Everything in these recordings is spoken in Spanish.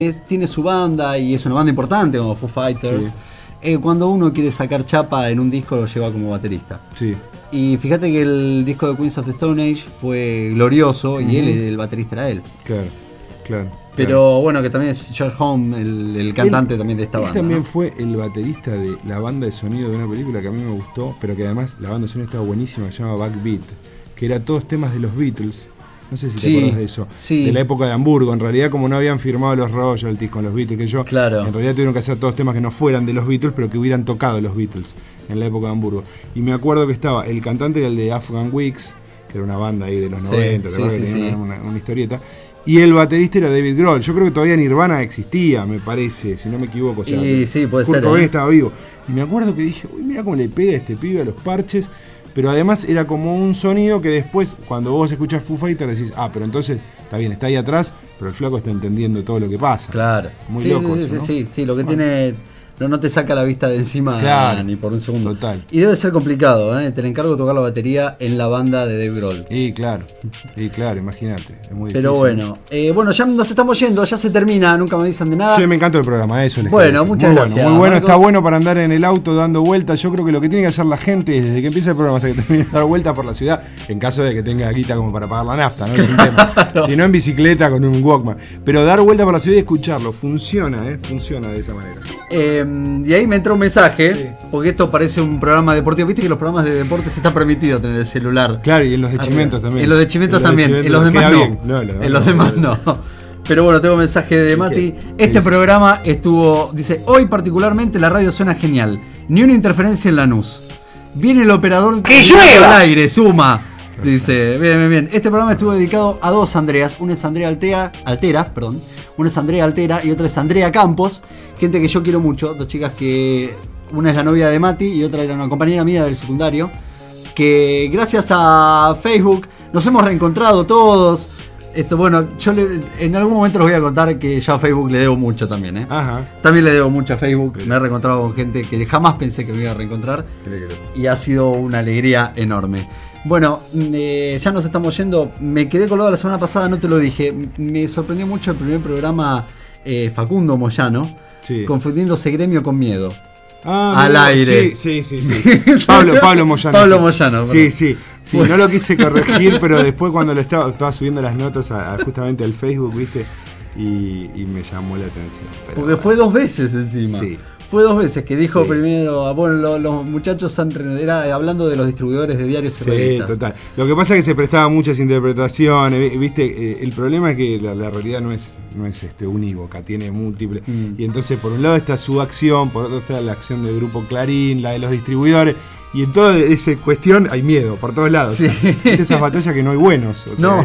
tiene su banda y es una banda importante como Foo Fighters. Cuando uno quiere sacar chapa en un disco lo lleva como baterista. Sí. Y fíjate que el disco de Queens of the Stone Age fue glorioso y el baterista era él. Claro. Pero bueno, que también es George Home, el cantante también de esta banda. Él también, ¿no? fue el baterista de la banda de sonido de una película que a mí me gustó, pero que además la banda de sonido estaba buenísima, que se llama Backbeat, que era todos temas de los Beatles. No sé si te acuerdas de eso. Sí. De la época de Hamburgo. En realidad, como no habían firmado los royalties con los Beatles, en realidad tuvieron que hacer todos temas que no fueran de los Beatles, pero que hubieran tocado los Beatles en la época de Hamburgo. Y me acuerdo que estaba el cantante era el de Afghan Wigs, que era una banda ahí de los 90, que tenía una historieta. Y el baterista era David Grohl. Yo creo que todavía Nirvana existía, me parece, si no me equivoco. O sea, sí, puede Kurt ser. Cobain estaba vivo. Y me acuerdo que dije, uy, mira cómo le pega este pibe a los parches. Pero además era como un sonido que después, cuando vos escuchás Foo Fighters, decís, pero entonces, está bien, está ahí atrás, pero el flaco está entendiendo todo lo que pasa. Claro. Muy loco eso, ¿no? Sí, lo que tiene... No te saca la vista de encima ni por un segundo. Total. Y debe ser complicado, Te encargo de tocar la batería en la banda de Dave Grohl. Y claro, imagínate. Es muy Pero difícil. bueno, ya nos estamos yendo, ya se termina, nunca me dicen de nada. Sí, me encantó el programa, eso les Bueno, muchas gracias. Muy bueno, está bueno para andar en el auto dando vueltas. Yo creo que lo que tiene que hacer la gente es desde que empieza el programa hasta que termine dar vueltas por la ciudad, en caso de que tenga guita como para pagar la nafta, ¿no? Es un tema. Si no en bicicleta con un Walkman. Pero dar vueltas por la ciudad y escucharlo, funciona de esa manera. Y ahí me entró un mensaje, porque esto parece un programa deportivo. Viste que los programas de deportes está permitido tener el celular. Claro, y en los de Chimentos también. En los de Chimentos también, en los demás no. En los demás no. Pero bueno, tengo un mensaje de Mati. Este programa dice, hoy particularmente la radio suena genial. Ni una interferencia en Lanús. Viene el operador ¡que llueva! Al aire, suma. Dice, bien. Este programa estuvo dedicado a dos Andreas. Una es Andrea Altera. Una es Andrea Altera y otra es Andrea Campos. Gente que yo quiero mucho. Dos chicas que... Una es la novia de Mati y otra era una compañera mía del secundario. Que gracias a Facebook nos hemos reencontrado todos. Yo en algún momento les voy a contar que yo a Facebook le debo mucho también, Ajá. También le debo mucho a Facebook. Me he reencontrado con gente que jamás pensé que me iba a reencontrar. Y ha sido una alegría enorme. Bueno, ya nos estamos yendo. Me quedé colgado la semana pasada, no te lo dije. Me sorprendió mucho el primer programa Facundo Moyano, confundiéndose gremio con miedo. Al aire. Sí. Pablo Moyano. Pablo Moyano. Sí. No lo quise corregir, pero después cuando lo estaba subiendo las notas justamente al Facebook, ¿viste? Y me llamó la atención. Porque fue 2 veces encima. Sí. Fue 2 veces que dijo primero, los muchachos era hablando de los distribuidores de diarios y revistas. Sí, total. Lo que pasa es que se prestaban muchas interpretaciones, ¿viste? El problema es que la realidad no es unívoca, tiene múltiples. Y entonces por un lado está su acción, por otro está la acción del grupo Clarín, la de los distribuidores. Y en toda esa cuestión hay miedo por todos lados. Sí. Esas batallas que no hay buenos. No.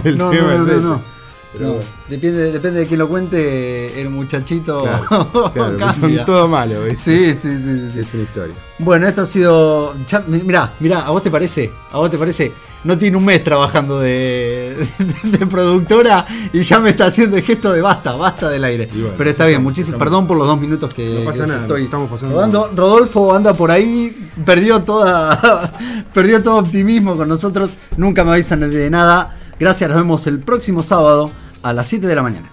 No, depende de quién lo cuente, el muchachito. Claro, son todo malos. Sí. Es una historia. Bueno, esto ha sido. Mirá, ¿a vos te parece? No tiene un mes trabajando de productora y ya me está haciendo el gesto de basta del aire. Bueno, pero está bien, muchísimo. Perdón por los 2 minutos que. No pasa nada, estamos pasando. Rodolfo anda por ahí, perdió todo optimismo con nosotros. Nunca me avisan de nada. Gracias, nos vemos el próximo sábado a las 7 de la mañana.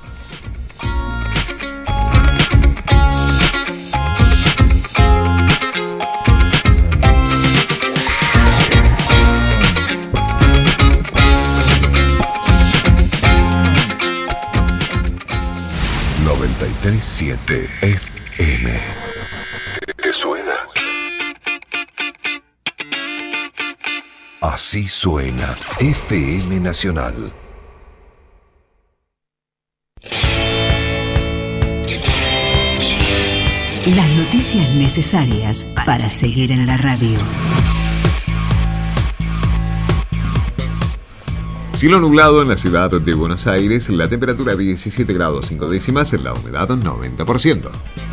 .937 FM. ¿Te suena? Así suena FM Nacional. Las noticias necesarias para seguir en la radio. Cielo nublado en la ciudad de Buenos Aires, la temperatura 17 grados 5 décimas, la humedad 90%.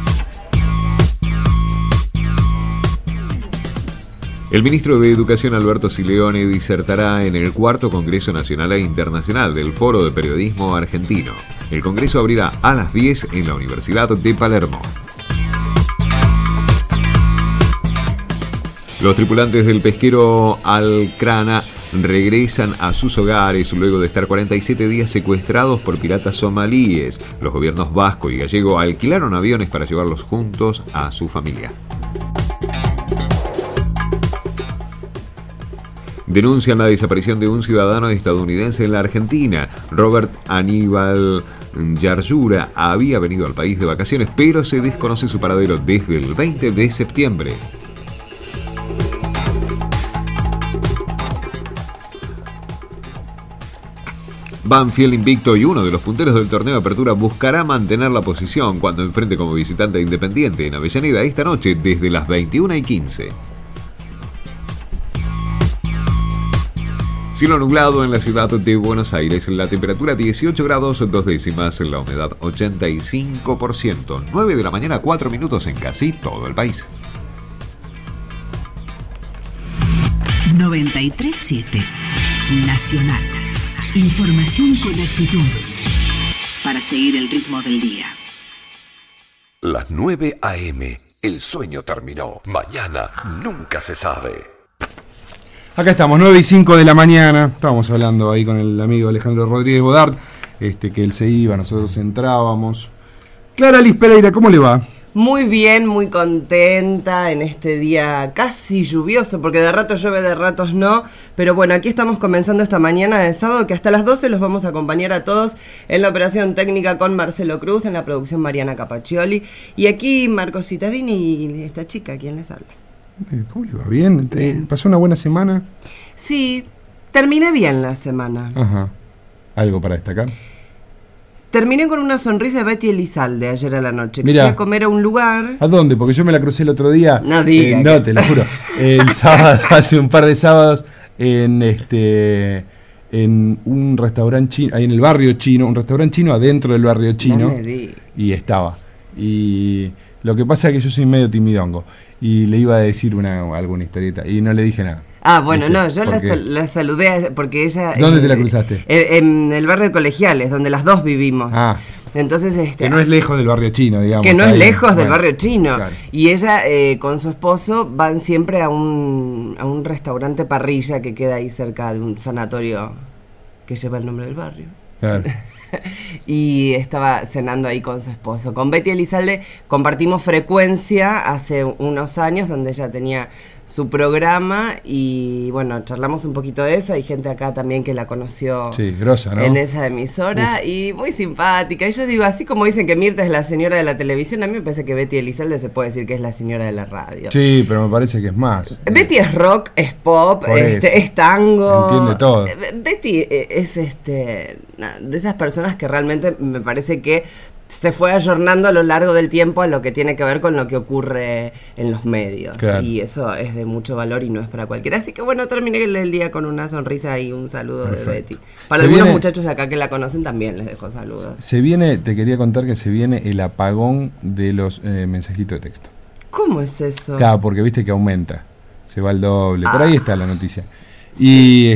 El ministro de Educación Alberto Sileone disertará en el 4º Congreso Nacional e Internacional del Foro de Periodismo Argentino. El congreso abrirá a las 10 en la Universidad de Palermo. Los tripulantes del pesquero Al-Krana regresan a sus hogares luego de estar 47 días secuestrados por piratas somalíes. Los gobiernos vasco y gallego alquilaron aviones para llevarlos juntos a su familia. Denuncian la desaparición de un ciudadano estadounidense en la Argentina. Robert Aníbal Yaryura había venido al país de vacaciones, pero se desconoce su paradero desde el 20 de septiembre. Banfield invicto y uno de los punteros del torneo de apertura buscará mantener la posición cuando enfrente como visitante a Independiente en Avellaneda esta noche desde las 21:15. Cielo nublado en la ciudad de Buenos Aires, la temperatura 18 grados 2 décimas, la humedad 85%, 9 de la mañana 4 minutos en casi todo el país. 93.7 Nacional. Información con actitud para seguir el ritmo del día. Las 9 a.m. El sueño terminó. Mañana nunca se sabe. Acá estamos, 9:05 de la mañana. Estábamos hablando ahí con el amigo Alejandro Rodríguez Bodart, que él se iba, nosotros entrábamos. Clara Liz Pereira, ¿cómo le va? Muy bien, muy contenta en este día casi lluvioso, porque de ratos llueve, de ratos no. Pero bueno, aquí estamos comenzando esta mañana de sábado, que hasta las 12 los vamos a acompañar a todos en la operación técnica con Marcelo Cruz, en la producción Mariana Capaccioli. Y aquí Marcos Cittadini y esta chica, ¿quién les habla? ¿Cómo le va? ¿Bien? ¿Pasó una buena semana? Sí, terminé bien la semana. Ajá. ¿Algo para destacar? Terminé con una sonrisa de Betty Elizalde ayer a la noche. Mirá. Fui a comer a un lugar. ¿A dónde? Porque yo me la crucé el otro día. No diga. No, te lo juro. El sábado, hace un par de sábados, en un restaurante chino, ahí en el barrio chino, un restaurante chino adentro del barrio chino. No me diga. Y estaba. Y lo que pasa es que yo soy medio timidongo. Y le iba a decir alguna historieta. Y no le dije nada. Ah, bueno, ¿viste? no, yo la saludé porque ella... ¿Dónde te la cruzaste? En el barrio de Colegiales, donde las dos vivimos. Ah. Entonces, que no es lejos del barrio chino, digamos. Que no es lejos del barrio chino. Claro. Y ella con su esposo van siempre a un restaurante parrilla que queda ahí cerca de un sanatorio que lleva el nombre del barrio. Claro. Y estaba cenando ahí con su esposo. Con Betty Elizalde compartimos frecuencia hace unos años, donde ella tenía su programa y bueno, charlamos un poquito de eso. Hay gente acá también que la conoció, sí, grosa, ¿no? En esa emisora. Uf. Y muy simpática. Y yo digo, así como dicen que Mirta es la señora de la televisión, a mí me parece que Betty Elizalde se puede decir que es la señora de la radio. Sí, pero me parece que es más. Betty es rock, es pop, es tango. Entiende todo. Betty es de esas personas que realmente me parece que se fue ayornando a lo largo del tiempo a lo que tiene que ver con lo que ocurre en los medios. Claro. Y eso es de mucho valor y no es para cualquiera. Así que bueno, terminé el día con una sonrisa y un saludo. Perfecto. De Betty. Para algunos muchachos de acá que la conocen también les dejo saludos. Te quería contar que se viene el apagón de los mensajitos de texto. ¿Cómo es eso? Claro, porque viste que aumenta. Se va al doble. Por ahí está la noticia. Sí.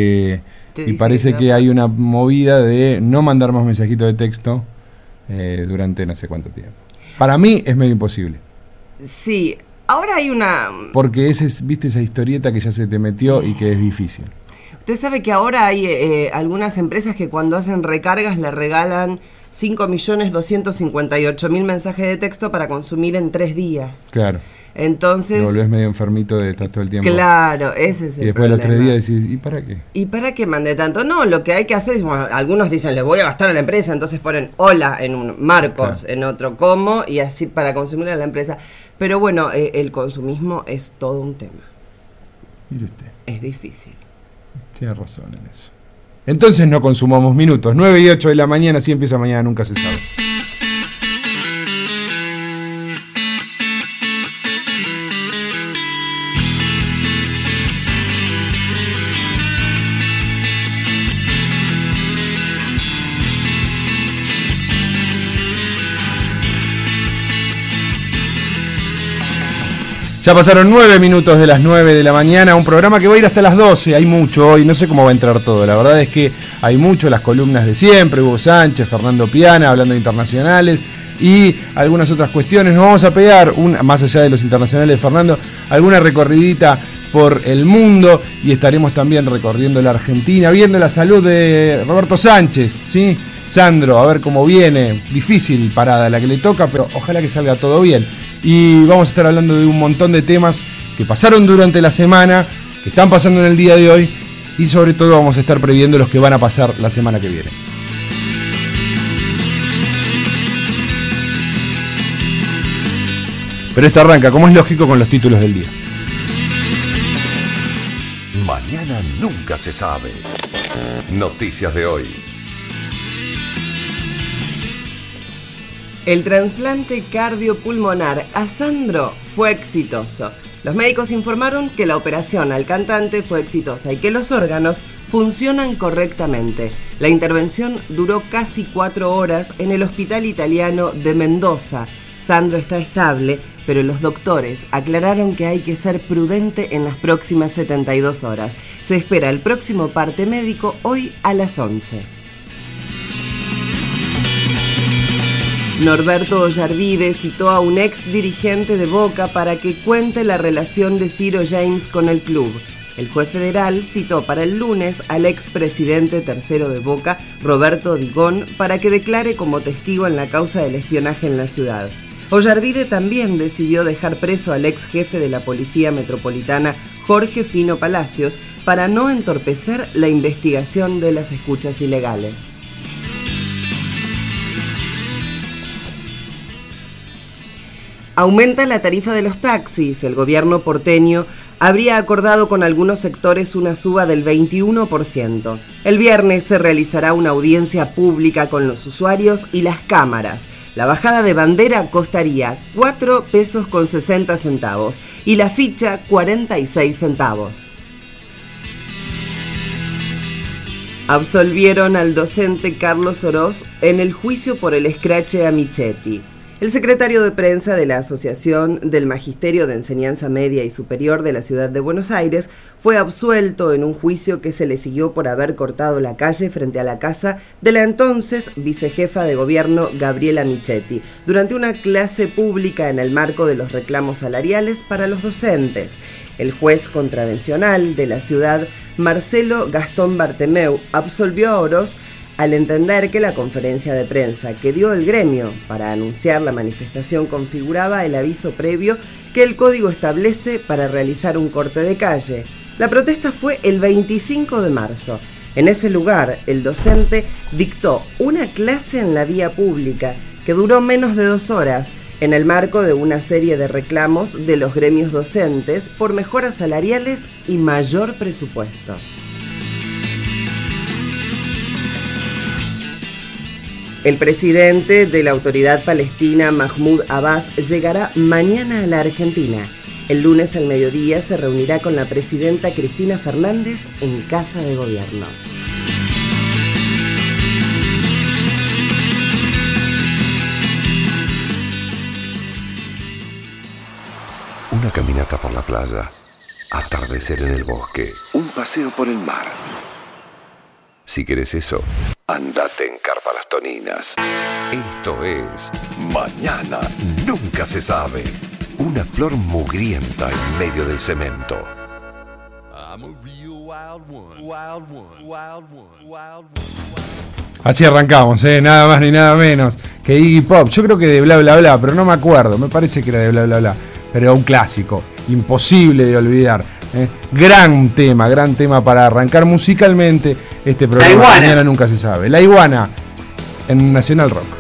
Y parece que hay una movida de no mandar más mensajitos de texto durante no sé cuánto tiempo. Para mí es medio imposible. Sí, ahora hay una... Porque viste esa historieta que ya se te metió y que es difícil. Usted sabe que ahora hay algunas empresas que cuando hacen recargas le regalan 5.258.000 mensajes de texto para consumir en 3 días. Claro. Entonces... Te volvés medio enfermito de estar todo el tiempo. Claro, ese es el problema. Y después de los 3 días decís, ¿y para qué? ¿Y para qué mandé tanto? No, lo que hay que hacer es, bueno, algunos dicen, le voy a gastar a la empresa, entonces ponen hola en uno, Marcos, claro, en otro, como, y así para consumir a la empresa. Pero bueno, el consumismo es todo un tema. Mire usted. Es difícil. Tiene razón en eso. Entonces no consumamos minutos. 9 y 8 de la mañana, si empieza mañana, nunca se sabe. Ya pasaron 9 minutos de las 9 de la mañana, un programa que va a ir hasta las 12, hay mucho hoy, no sé cómo va a entrar todo, la verdad es que hay mucho, las columnas de siempre, Hugo Sánchez, Fernando Piana, hablando de internacionales y algunas otras cuestiones. Nos vamos a pegar, más allá de los internacionales de Fernando, alguna recorridita por el mundo y estaremos también recorriendo la Argentina, viendo la salud de Roberto Sánchez, ¿sí? Sandro, a ver cómo viene, difícil parada la que le toca, pero ojalá que salga todo bien. Y vamos a estar hablando de un montón de temas que pasaron durante la semana, que están pasando en el día de hoy y sobre todo vamos a estar previendo los que van a pasar la semana que viene. Pero esto arranca, como es lógico, con los títulos del día. Mañana nunca se sabe. Noticias de hoy. El trasplante cardiopulmonar a Sandro fue exitoso. Los médicos informaron que la operación al cantante fue exitosa y que los órganos funcionan correctamente. La intervención duró casi 4 horas en el hospital italiano de Mendoza. Sandro está estable, pero los doctores aclararon que hay que ser prudente en las próximas 72 horas. Se espera el próximo parte médico hoy a las 11. Norberto Ollarvide citó a un ex dirigente de Boca para que cuente la relación de Ciro James con el club. El juez federal citó para el lunes al expresidente tercero de Boca, Roberto Digón, para que declare como testigo en la causa del espionaje en la ciudad. Ollarvide también decidió dejar preso al ex jefe de la Policía Metropolitana, Jorge Fino Palacios, para no entorpecer la investigación de las escuchas ilegales. Aumenta la tarifa de los taxis. El gobierno porteño habría acordado con algunos sectores una suba del 21%. El viernes se realizará una audiencia pública con los usuarios y las cámaras. La bajada de bandera costaría 4 pesos con 60 centavos y la ficha 46 centavos. Absolvieron al docente Carlos Oroz en el juicio por el escrache a Michetti. El secretario de prensa de la Asociación del Magisterio de Enseñanza Media y Superior de la Ciudad de Buenos Aires fue absuelto en un juicio que se le siguió por haber cortado la calle frente a la casa de la entonces vicejefa de gobierno Gabriela Michetti durante una clase pública en el marco de los reclamos salariales para los docentes. El juez contravencional de la ciudad, Marcelo Gastón Bartemeu, absolvió a Oroz al entender que la conferencia de prensa que dio el gremio para anunciar la manifestación configuraba el aviso previo que el código establece para realizar un corte de calle. La protesta fue el 25 de marzo. En ese lugar, el docente dictó una clase en la vía pública que duró menos de 2 horas en el marco de una serie de reclamos de los gremios docentes por mejoras salariales y mayor presupuesto. El presidente de la Autoridad Palestina, Mahmoud Abbas, llegará mañana a la Argentina. El lunes al mediodía se reunirá con la presidenta Cristina Fernández en Casa de Gobierno. Una caminata por la playa, atardecer en el bosque, un paseo por el mar. Si querés eso, andate en Carpa Las Toninas. Esto es Mañana Nunca Se Sabe. Una flor mugrienta en medio del cemento. Así arrancamos, nada más ni nada menos que Iggy Pop. Yo creo que de Bla Bla Bla, pero no me acuerdo. Me parece que era de Bla Bla Bla. Pero un clásico, imposible de olvidar. Gran tema para arrancar musicalmente este programa. Mañana Nunca Se Sabe. La Iguana en Nacional Rock.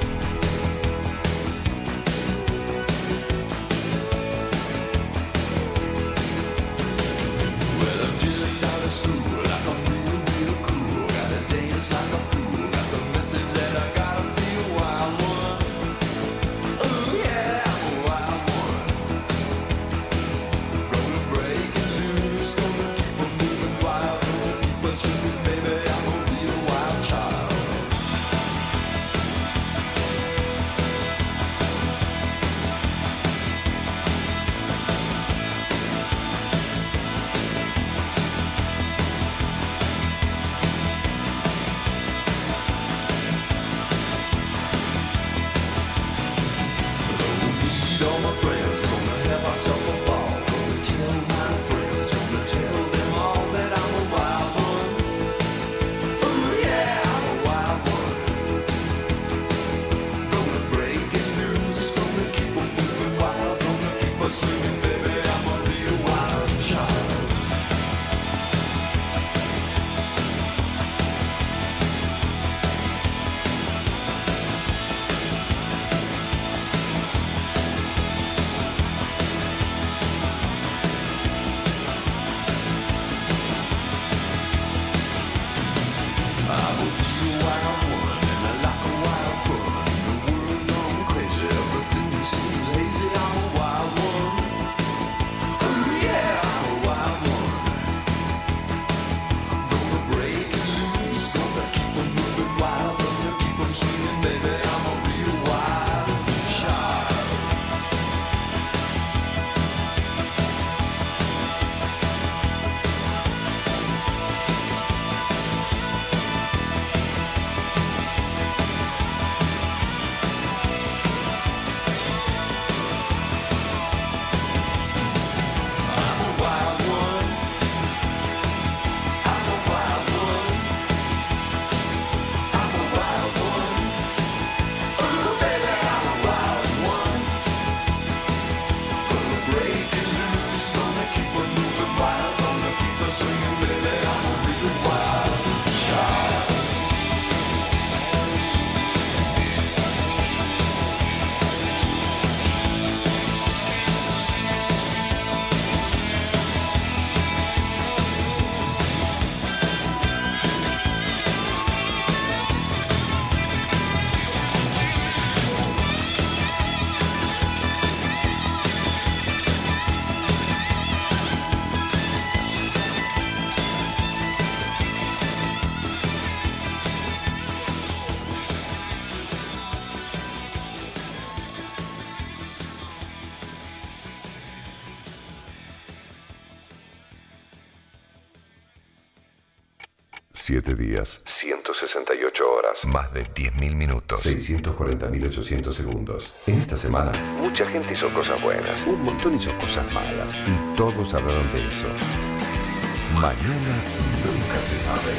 7 días, 168 horas, más de 10.000 minutos, 640.800 segundos. En esta semana, mucha gente hizo cosas buenas, un montón hizo cosas malas, y todos hablaron de eso. Mañana nunca se sabe.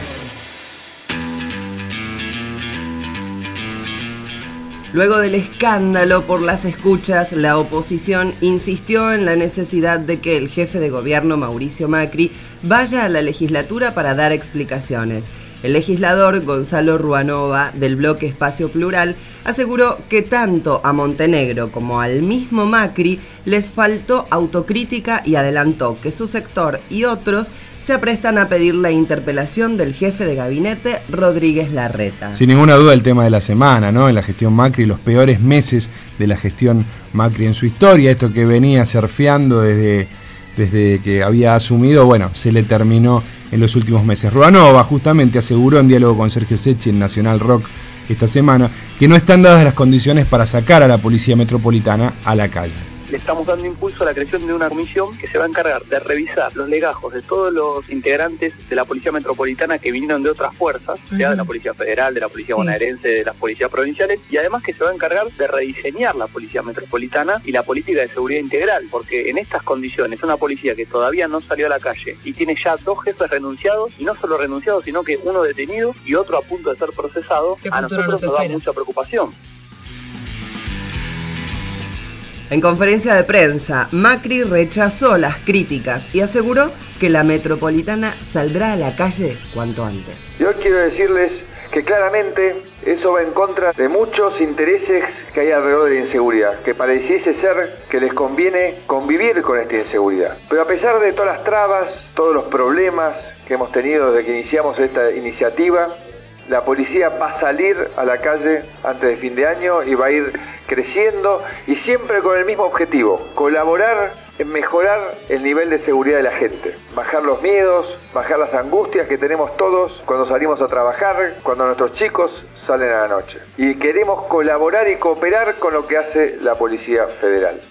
Luego del escándalo por las escuchas, la oposición insistió en la necesidad de que el jefe de gobierno, Mauricio Macri, vaya a la legislatura para dar explicaciones. El legislador Gonzalo Ruanova, del bloque Espacio Plural, aseguró que tanto a Montenegro como al mismo Macri les faltó autocrítica y adelantó que su sector y otros se aprestan a pedir la interpelación del jefe de gabinete, Rodríguez Larreta. Sin ninguna duda el tema de la semana, ¿no? En la gestión Macri, los peores meses de la gestión Macri en su historia, esto que venía surfeando desde que había asumido, bueno, se le terminó en los últimos meses. Ruanova justamente aseguró en diálogo con Sergio Secchi en Nacional Rock esta semana que no están dadas las condiciones para sacar a la Policía Metropolitana a la calle. Le estamos dando impulso a la creación de una comisión que se va a encargar de revisar los legajos de todos los integrantes de la Policía Metropolitana que vinieron de otras fuerzas, sea de la Policía Federal, de la Policía Bonaerense, de las policías provinciales, y además que se va a encargar de rediseñar la Policía Metropolitana y la política de seguridad integral, porque en estas condiciones una policía que todavía no salió a la calle y tiene ya 2 jefes renunciados, y no solo renunciados, sino que uno detenido y otro a punto de ser procesado, a nosotros nos da mucha preocupación. En conferencia de prensa, Macri rechazó las críticas y aseguró que la Metropolitana saldrá a la calle cuanto antes. Yo quiero decirles que claramente eso va en contra de muchos intereses que hay alrededor de la inseguridad, que pareciese ser que les conviene convivir con esta inseguridad. Pero a pesar de todas las trabas, todos los problemas que hemos tenido desde que iniciamos esta iniciativa, la policía va a salir a la calle antes de fin de año y va a ir creciendo, y siempre con el mismo objetivo: colaborar en mejorar el nivel de seguridad de la gente, bajar los miedos, bajar las angustias que tenemos todos cuando salimos a trabajar, cuando nuestros chicos salen a la noche. Y queremos colaborar y cooperar con lo que hace la Policía Federal.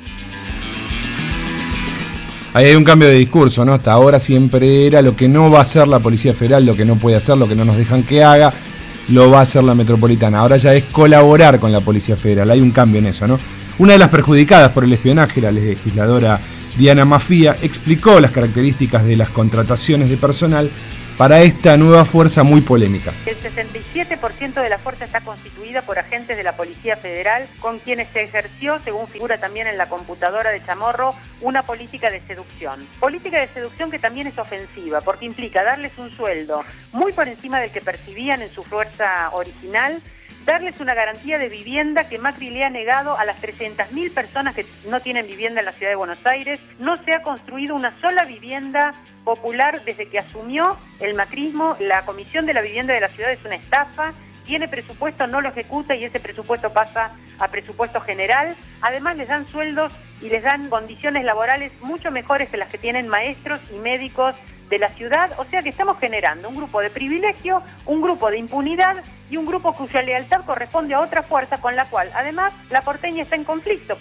Ahí hay un cambio de discurso, ¿no? Hasta ahora siempre era lo que no va a hacer la Policía Federal, lo que no puede hacer, lo que no nos dejan que haga, lo va a hacer la Metropolitana. Ahora ya es colaborar con la Policía Federal. Hay un cambio en eso, ¿no? Una de las perjudicadas por el espionaje, la legisladora Diana Mafía, explicó las características de las contrataciones de personal para esta nueva fuerza muy polémica. El 67% de la fuerza está constituida por agentes de la Policía Federal, con quienes se ejerció, según figura también en la computadora de Chamorro, una política de seducción. Política de seducción que también es ofensiva, porque implica darles un sueldo muy por encima del que percibían en su fuerza original, darles una garantía de vivienda que Macri le ha negado a las 300.000 personas que no tienen vivienda en la ciudad de Buenos Aires. No se ha construido una sola vivienda popular desde que asumió el macrismo. La Comisión de la Vivienda de la ciudad es una estafa, tiene presupuesto, no lo ejecuta y ese presupuesto pasa a presupuesto general. Además les dan sueldos y les dan condiciones laborales mucho mejores que las que tienen maestros y médicos de la ciudad, o sea que estamos generando un grupo de privilegio, un grupo de impunidad y un grupo cuya lealtad corresponde a otra fuerza con la cual, además, la porteña está en conflicto.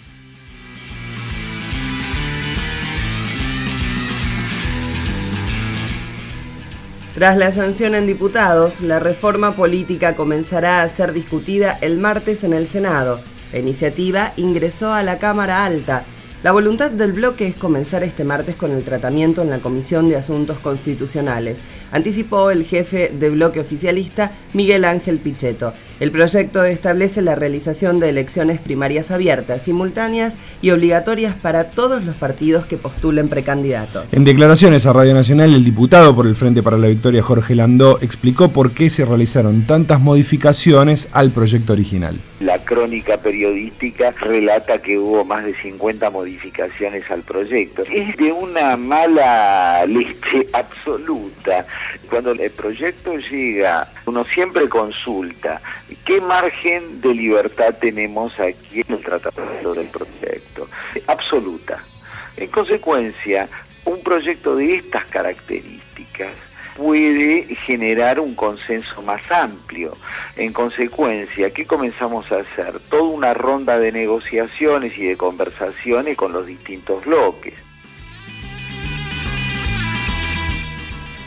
Tras la sanción en diputados, la reforma política comenzará a ser discutida el martes en el Senado. La iniciativa ingresó a la Cámara Alta. La voluntad del bloque es comenzar este martes con el tratamiento en la Comisión de Asuntos Constitucionales, anticipó el jefe de bloque oficialista, Miguel Ángel Pichetto. El proyecto establece la realización de elecciones primarias abiertas, simultáneas y obligatorias para todos los partidos que postulen precandidatos. En declaraciones a Radio Nacional, el diputado por el Frente para la Victoria, Jorge Landó, explicó por qué se realizaron tantas modificaciones al proyecto original. La crónica periodística relata que hubo más de 50 modificaciones al proyecto. Es de una mala leche absoluta. Cuando el proyecto llega, uno siempre consulta qué margen de libertad tenemos aquí en el tratamiento del proyecto. Absoluta. En consecuencia, un proyecto de estas características puede generar un consenso más amplio. En consecuencia, ¿qué comenzamos a hacer? Toda una ronda de negociaciones y de conversaciones con los distintos bloques.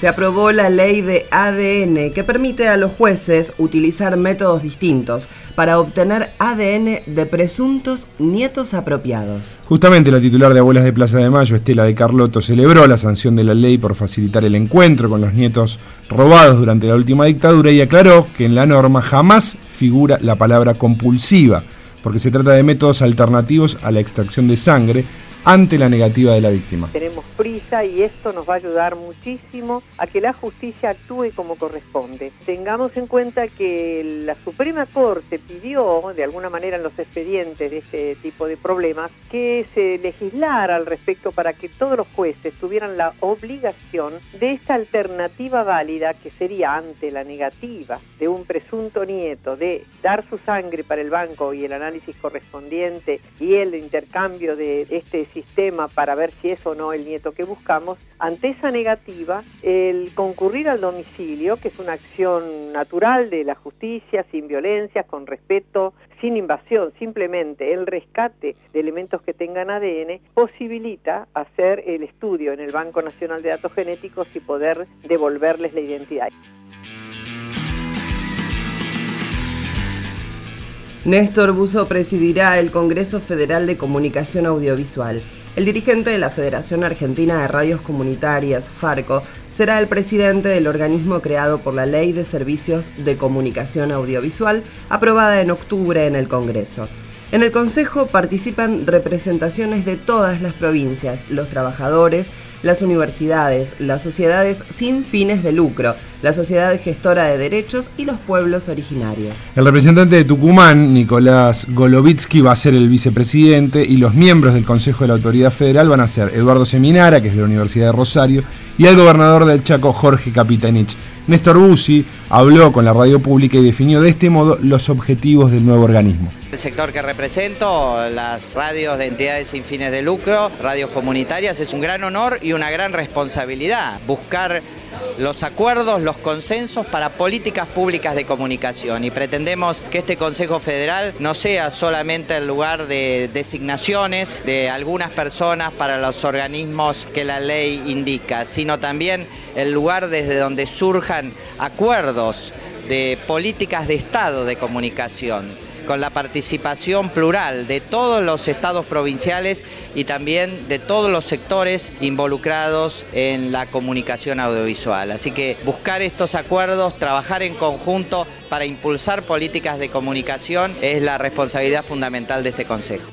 Se aprobó la ley de ADN que permite a los jueces utilizar métodos distintos para obtener ADN de presuntos nietos apropiados. Justamente la titular de Abuelas de Plaza de Mayo, Estela de Carlotto, celebró la sanción de la ley por facilitar el encuentro con los nietos robados durante la última dictadura y aclaró que en la norma jamás figura la palabra compulsiva, porque se trata de métodos alternativos a la extracción de sangre ante la negativa de la víctima. Tenemos prisa y esto nos va a ayudar muchísimo a que la justicia actúe como corresponde. Tengamos en cuenta que la Suprema Corte pidió, de alguna manera en los expedientes de este tipo de problemas, que se legislara al respecto para que todos los jueces tuvieran la obligación de esta alternativa válida, que sería ante la negativa de un presunto nieto de dar su sangre para el banco y el análisis correspondiente y el intercambio de este sistema para ver si es o no el nieto que buscamos. Ante esa negativa, el concurrir al domicilio, que es una acción natural de la justicia, sin violencia, con respeto, sin invasión, simplemente el rescate de elementos que tengan ADN, posibilita hacer el estudio en el Banco Nacional de Datos Genéticos y poder devolverles la identidad. Néstor Buzo presidirá el Congreso Federal de Comunicación Audiovisual. El dirigente de la Federación Argentina de Radios Comunitarias, FARCO, será el presidente del organismo creado por la Ley de Servicios de Comunicación Audiovisual, aprobada en octubre en el Congreso. En el Consejo participan representaciones de todas las provincias, los trabajadores, las universidades, las sociedades sin fines de lucro, la sociedad gestora de derechos y los pueblos originarios. El representante de Tucumán, Nicolás Golovitsky, va a ser el vicepresidente y los miembros del Consejo de la Autoridad Federal van a ser Eduardo Seminara, que es de la Universidad de Rosario, y el gobernador del Chaco, Jorge Capitanich. Néstor Buzi habló con la radio pública y definió de este modo los objetivos del nuevo organismo. El sector que represento, las radios de entidades sin fines de lucro, radios comunitarias, es un gran honor y una gran responsabilidad buscar los acuerdos, los consensos para políticas públicas de comunicación, y pretendemos que este Consejo Federal no sea solamente el lugar de designaciones de algunas personas para los organismos que la ley indica, sino también el lugar desde donde surjan acuerdos de políticas de Estado de comunicación, con la participación plural de todos los estados provinciales y también de todos los sectores involucrados en la comunicación audiovisual. Así que buscar estos acuerdos, trabajar en conjunto para impulsar políticas de comunicación es la responsabilidad fundamental de este Consejo.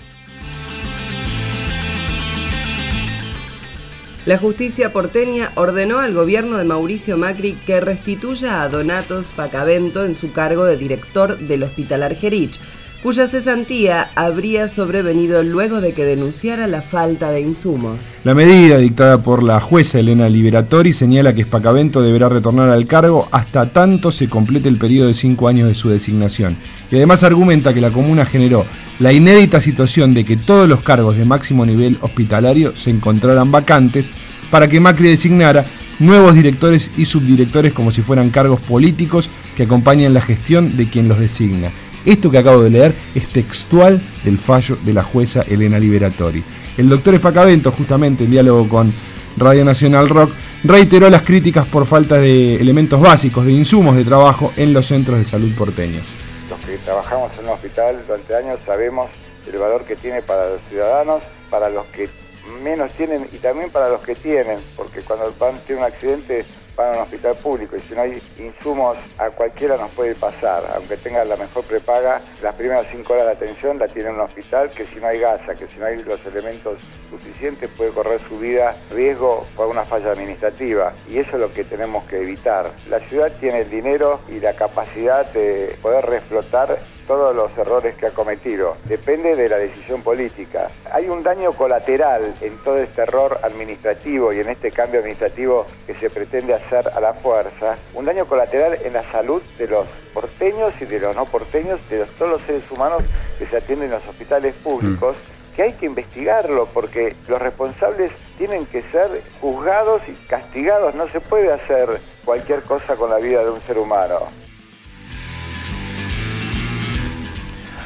La justicia porteña ordenó al gobierno de Mauricio Macri que restituya a Donato Spacavento en su cargo de director del Hospital Argerich, cuya cesantía habría sobrevenido luego de que denunciara la falta de insumos. La medida dictada por la jueza Elena Liberatori señala que Spacavento deberá retornar al cargo hasta tanto se complete el periodo de 5 años de su designación. Y además argumenta que la comuna generó la inédita situación de que todos los cargos de máximo nivel hospitalario se encontraran vacantes para que Macri designara nuevos directores y subdirectores como si fueran cargos políticos que acompañan la gestión de quien los designa. Esto que acabo de leer es textual del fallo de la jueza Elena Liberatori. El doctor Spacavento, justamente en diálogo con Radio Nacional Rock, reiteró las críticas por falta de elementos básicos, de insumos de trabajo en los centros de salud porteños. Los que trabajamos en un hospital durante años sabemos el valor que tiene para los ciudadanos, para los que menos tienen y también para los que tienen, porque cuando tiene un accidente van a un hospital público y si no hay insumos a cualquiera nos puede pasar, aunque tenga la mejor prepaga, las primeras 5 horas de atención la tiene en un hospital que si no hay gasa, que si no hay los elementos suficientes puede correr su vida riesgo por una falla administrativa y eso es lo que tenemos que evitar. La ciudad tiene el dinero y la capacidad de poder reflotar todos los errores que ha cometido. Depende de la decisión política. Hay un daño colateral en todo este error administrativo y en este cambio administrativo que se pretende hacer a la fuerza. Un daño colateral en la salud de los porteños y de los no porteños, de todos los seres humanos que se atienden en los hospitales públicos, que hay que investigarlo porque los responsables tienen que ser juzgados y castigados. No se puede hacer cualquier cosa con la vida de un ser humano.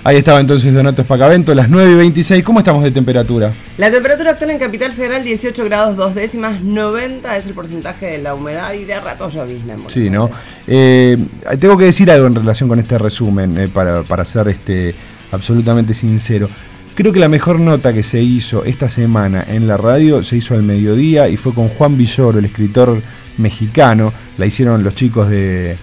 Ahí estaba entonces Donato Espacavento, las 9:26. ¿Cómo estamos de temperatura? La temperatura actual en Capital Federal, 18 grados 2 décimas, 90 es el porcentaje de la humedad y de rato llovizna. Sí, ¿no? Tengo que decir algo en relación con este resumen, para ser absolutamente sincero. Creo que la mejor nota que se hizo esta semana en la radio se hizo al mediodía y fue con Juan Villoro, el escritor mexicano. La hicieron los chicos de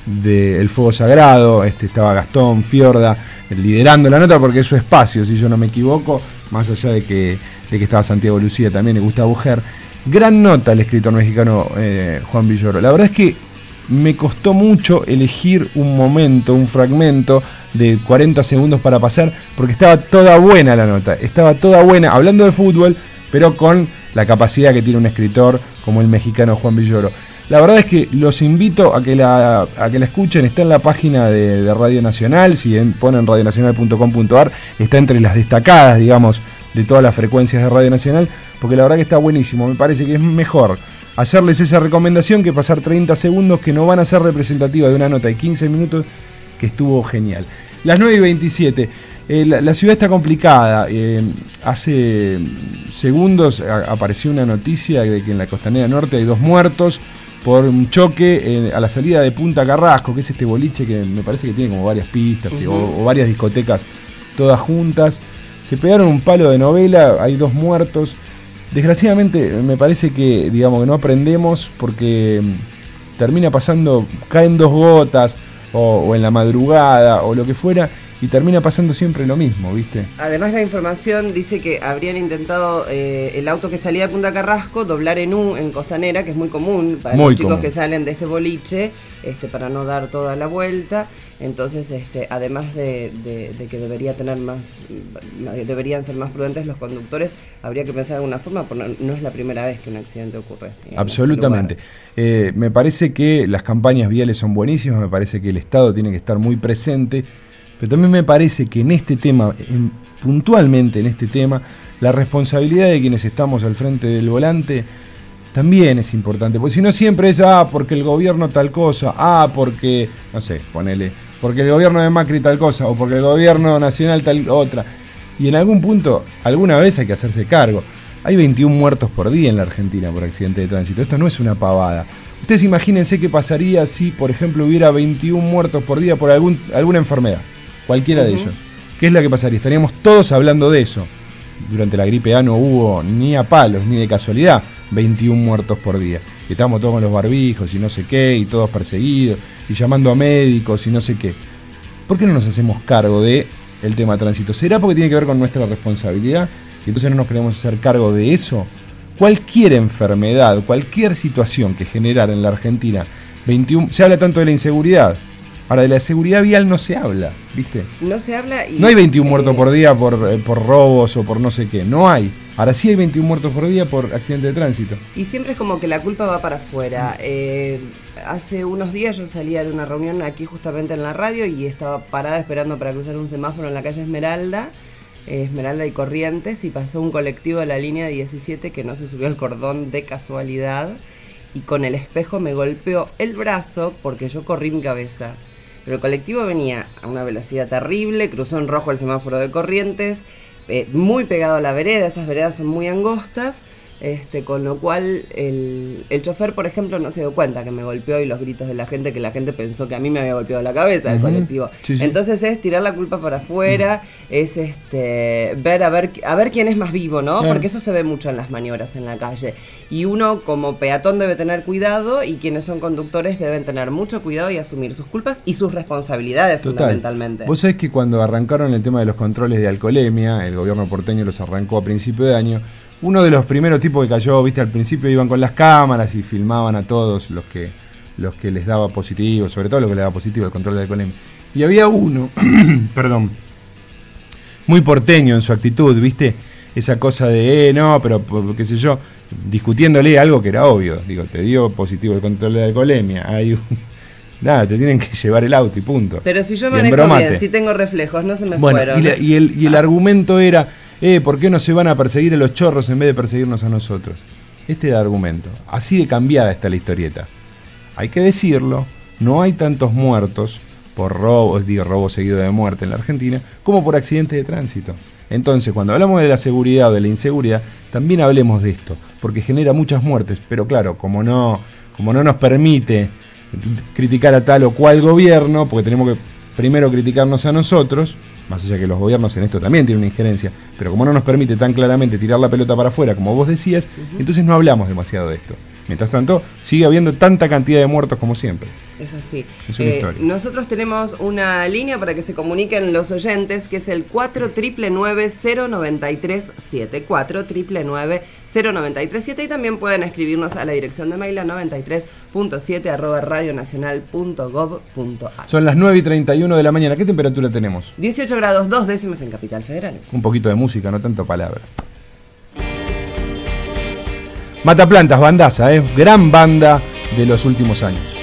El Fuego Sagrado, estaba Gastón Fiorda liderando la nota porque es su espacio, si yo no me equivoco, más allá de que estaba Santiago Lucía también y Gustavo Ger. Gran nota el escritor mexicano Juan Villoro. La verdad es que me costó mucho elegir un momento, un fragmento de 40 segundos para pasar, porque estaba toda buena la nota, estaba toda buena, hablando de fútbol, pero con la capacidad que tiene un escritor como el mexicano Juan Villoro. La verdad es que los invito a que la escuchen, está en la página de Radio Nacional, si ponen radionacional.com.ar, está entre las destacadas, digamos, de todas las frecuencias de Radio Nacional, porque la verdad que está buenísimo. Me parece que es mejor hacerles esa recomendación que pasar 30 segundos que no van a ser representativas de una nota de 15 minutos que estuvo genial. Las 9:27. La ciudad está complicada. Hace segundos apareció una noticia de que en la Costanera Norte hay 2 muertos por un choque a la salida de Punta Carrasco, que es este boliche que me parece que tiene como varias pistas o varias discotecas todas juntas. Se pegaron un palo de novela, hay 2 muertos. Desgraciadamente me parece que, digamos, que no aprendemos porque termina pasando, caen 2 gotas o en la madrugada o lo que fuera, y termina pasando siempre lo mismo, ¿viste? Además, la información dice que habrían intentado el auto que salía de Punta Carrasco doblar en U en Costanera, que es muy común para los chicos que salen de este boliche, para no dar toda la vuelta. Entonces, además de que deberían ser más prudentes los conductores, habría que pensar de alguna forma, porque no es la primera vez que un accidente ocurre así. Absolutamente. Me parece que las campañas viales son buenísimas, me parece que el Estado tiene que estar muy presente, pero también me parece que en este tema, puntualmente en este tema, la responsabilidad de quienes estamos al frente del volante también es importante, porque si no siempre es, porque el gobierno tal cosa, porque, no sé, ponele, porque el gobierno de Macri tal cosa, o porque el gobierno nacional tal otra. Y en algún punto, alguna vez hay que hacerse cargo. Hay 21 muertos por día en la Argentina por accidente de tránsito. Esto no es una pavada. Ustedes imagínense qué pasaría si, por ejemplo, hubiera 21 muertos por día por alguna enfermedad, cualquiera de ellos. ¿Qué es lo que pasaría? Estaríamos todos hablando de eso. Durante la gripe A no hubo ni a palos, ni de casualidad, 21 muertos por día. Y estábamos todos con los barbijos y no sé qué, y todos perseguidos, y llamando a médicos y no sé qué. ¿Por qué no nos hacemos cargo del tema tránsito? ¿Será porque tiene que ver con nuestra responsabilidad? Y entonces no nos queremos hacer cargo de eso. Cualquier enfermedad, cualquier situación que generara en la Argentina, se habla tanto de la inseguridad. Ahora, de la seguridad vial no se habla, ¿viste? No se habla y... No hay 21 muertos por día por robos o por no sé qué, no hay. Ahora sí hay 21 muertos por día por accidente de tránsito. Y siempre es como que la culpa va para afuera. Hace unos días yo salía de una reunión aquí justamente en la radio y estaba parada esperando para cruzar un semáforo en la calle Esmeralda y Corrientes, y pasó un colectivo de la línea 17 que no se subió al cordón de casualidad y con el espejo me golpeó el brazo porque yo corrí mi cabeza. Pero el colectivo venía a una velocidad terrible, cruzó en rojo el semáforo de Corrientes, muy pegado a la vereda, esas veredas son muy angostas, con lo cual el chofer, por ejemplo, no se dio cuenta que me golpeó, y los gritos de la gente, que la gente pensó que a mí me había golpeado la cabeza el colectivo. Sí, sí. Entonces es tirar la culpa para afuera, es ver a ver quién es más vivo, ¿no? Claro. Porque eso se ve mucho en las maniobras en la calle. Y uno como peatón debe tener cuidado, y quienes son conductores deben tener mucho cuidado y asumir sus culpas y sus responsabilidades. Total. Fundamentalmente. Vos sabés que cuando arrancaron el tema de los controles de alcoholemia, el gobierno porteño los arrancó a principio de año. Uno de los primeros tipos que cayó, viste, al principio iban con las cámaras y filmaban a todos los que les daba positivo, sobre todo los que les daba positivo el control de alcoholemia. Y había uno, perdón, muy porteño en su actitud, viste, esa cosa de, no, pero qué sé yo, discutiéndole algo que era obvio. Digo, te dio positivo el control de alcoholemia, nada, te tienen que llevar el auto y punto. Pero si yo manejo bien, si tengo reflejos, no se me fueron. Y el argumento era, ¿por qué no se van a perseguir a los chorros en vez de perseguirnos a nosotros? Este era el argumento. Así de cambiada está la historieta. Hay que decirlo, no hay tantos muertos por robo seguido de muerte en la Argentina, como por accidente de tránsito. Entonces, cuando hablamos de la seguridad o de la inseguridad, también hablemos de esto, porque genera muchas muertes, pero claro, como no nos permite criticar a tal o cual gobierno, porque tenemos que primero criticarnos a nosotros, más allá que los gobiernos en esto también tienen una injerencia, pero como no nos permite tan claramente tirar la pelota para afuera, como vos decías, entonces no hablamos demasiado de esto. Mientras tanto, sigue habiendo tanta cantidad de muertos como siempre. Es así. Es una historia. Nosotros tenemos una línea para que se comuniquen los oyentes, que es el 4999-0937. 4999-0937. Y también pueden escribirnos a la dirección de mail a 93.7@radionacional.gov.ar. Son las 9:31 de la mañana. ¿Qué temperatura tenemos? 18 grados 2 décimas en Capital Federal. Un poquito de música, no tanto palabra. Mataplantas, bandaza, gran banda de los últimos años.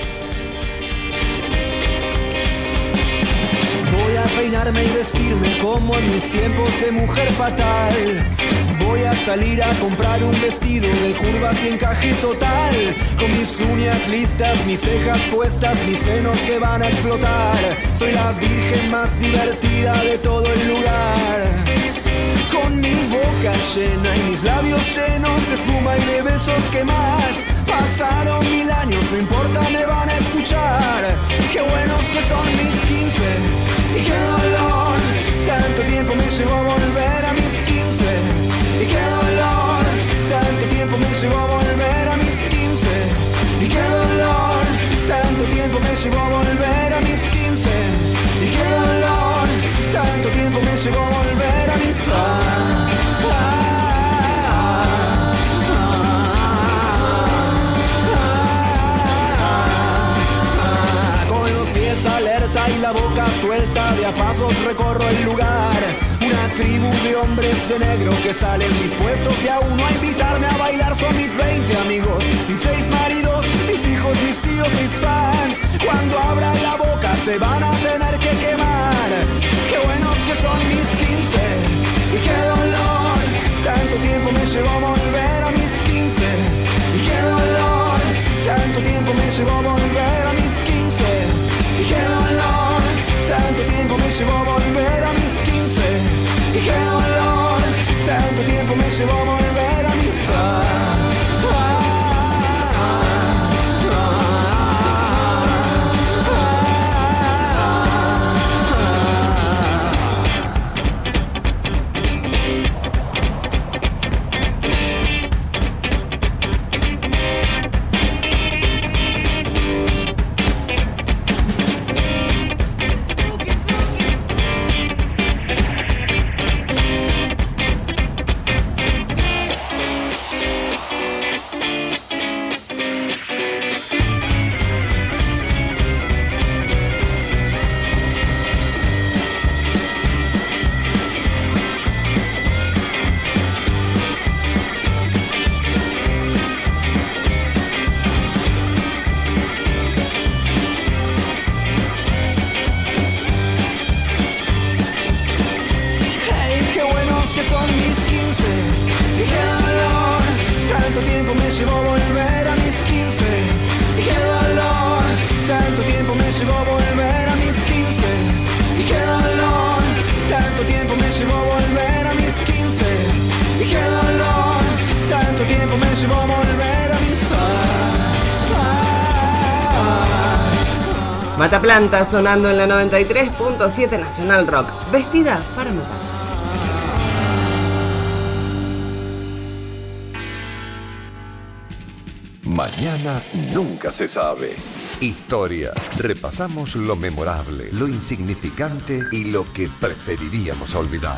Voy a peinarme y vestirme como en mis tiempos de mujer fatal. Voy a salir a comprar un vestido de curvas y encaje total. Con mis uñas listas, mis cejas puestas, mis senos que van a explotar. Soy la virgen más divertida de todo el lugar. Con mi boca llena y mis labios llenos de espuma y de besos que más. Pasaron 1000 años, no importa, me van a escuchar. Qué buenos que son mis 15 y qué dolor. Tanto tiempo me llevó a volver a mis 15 y qué dolor. Tanto tiempo me llevó a volver a mis 15 y qué dolor. Tanto tiempo me llevó a volver a mis 15 y qué dolor. Tanto tiempo me llevó a volver a mis con los pies alerta y la boca suelta, de a pasos recorro el lugar. Una tribu de hombres de negro que salen dispuestos de a uno a invitarme a bailar. Son mis 20 amigos, mis 6 maridos, mis hijos, mis tíos, mis fans. Cuando abra la boca se van a tener que quemar. Qué buenos que son mis 15 y qué dolor. Tanto tiempo me llevó a volver a mis 15 y qué dolor. Tanto tiempo me llevó a volver a mis 15 y qué dolor. Tanto tiempo me llevó a volver a mis 15 y qué dolor. Tanto tiempo me llevó a volver a mis Mataplantas sonando en la 93.7 Nacional Rock. Vestida para matar. Mañana nunca se sabe. Historia. Repasamos lo memorable, lo insignificante y lo que preferiríamos olvidar.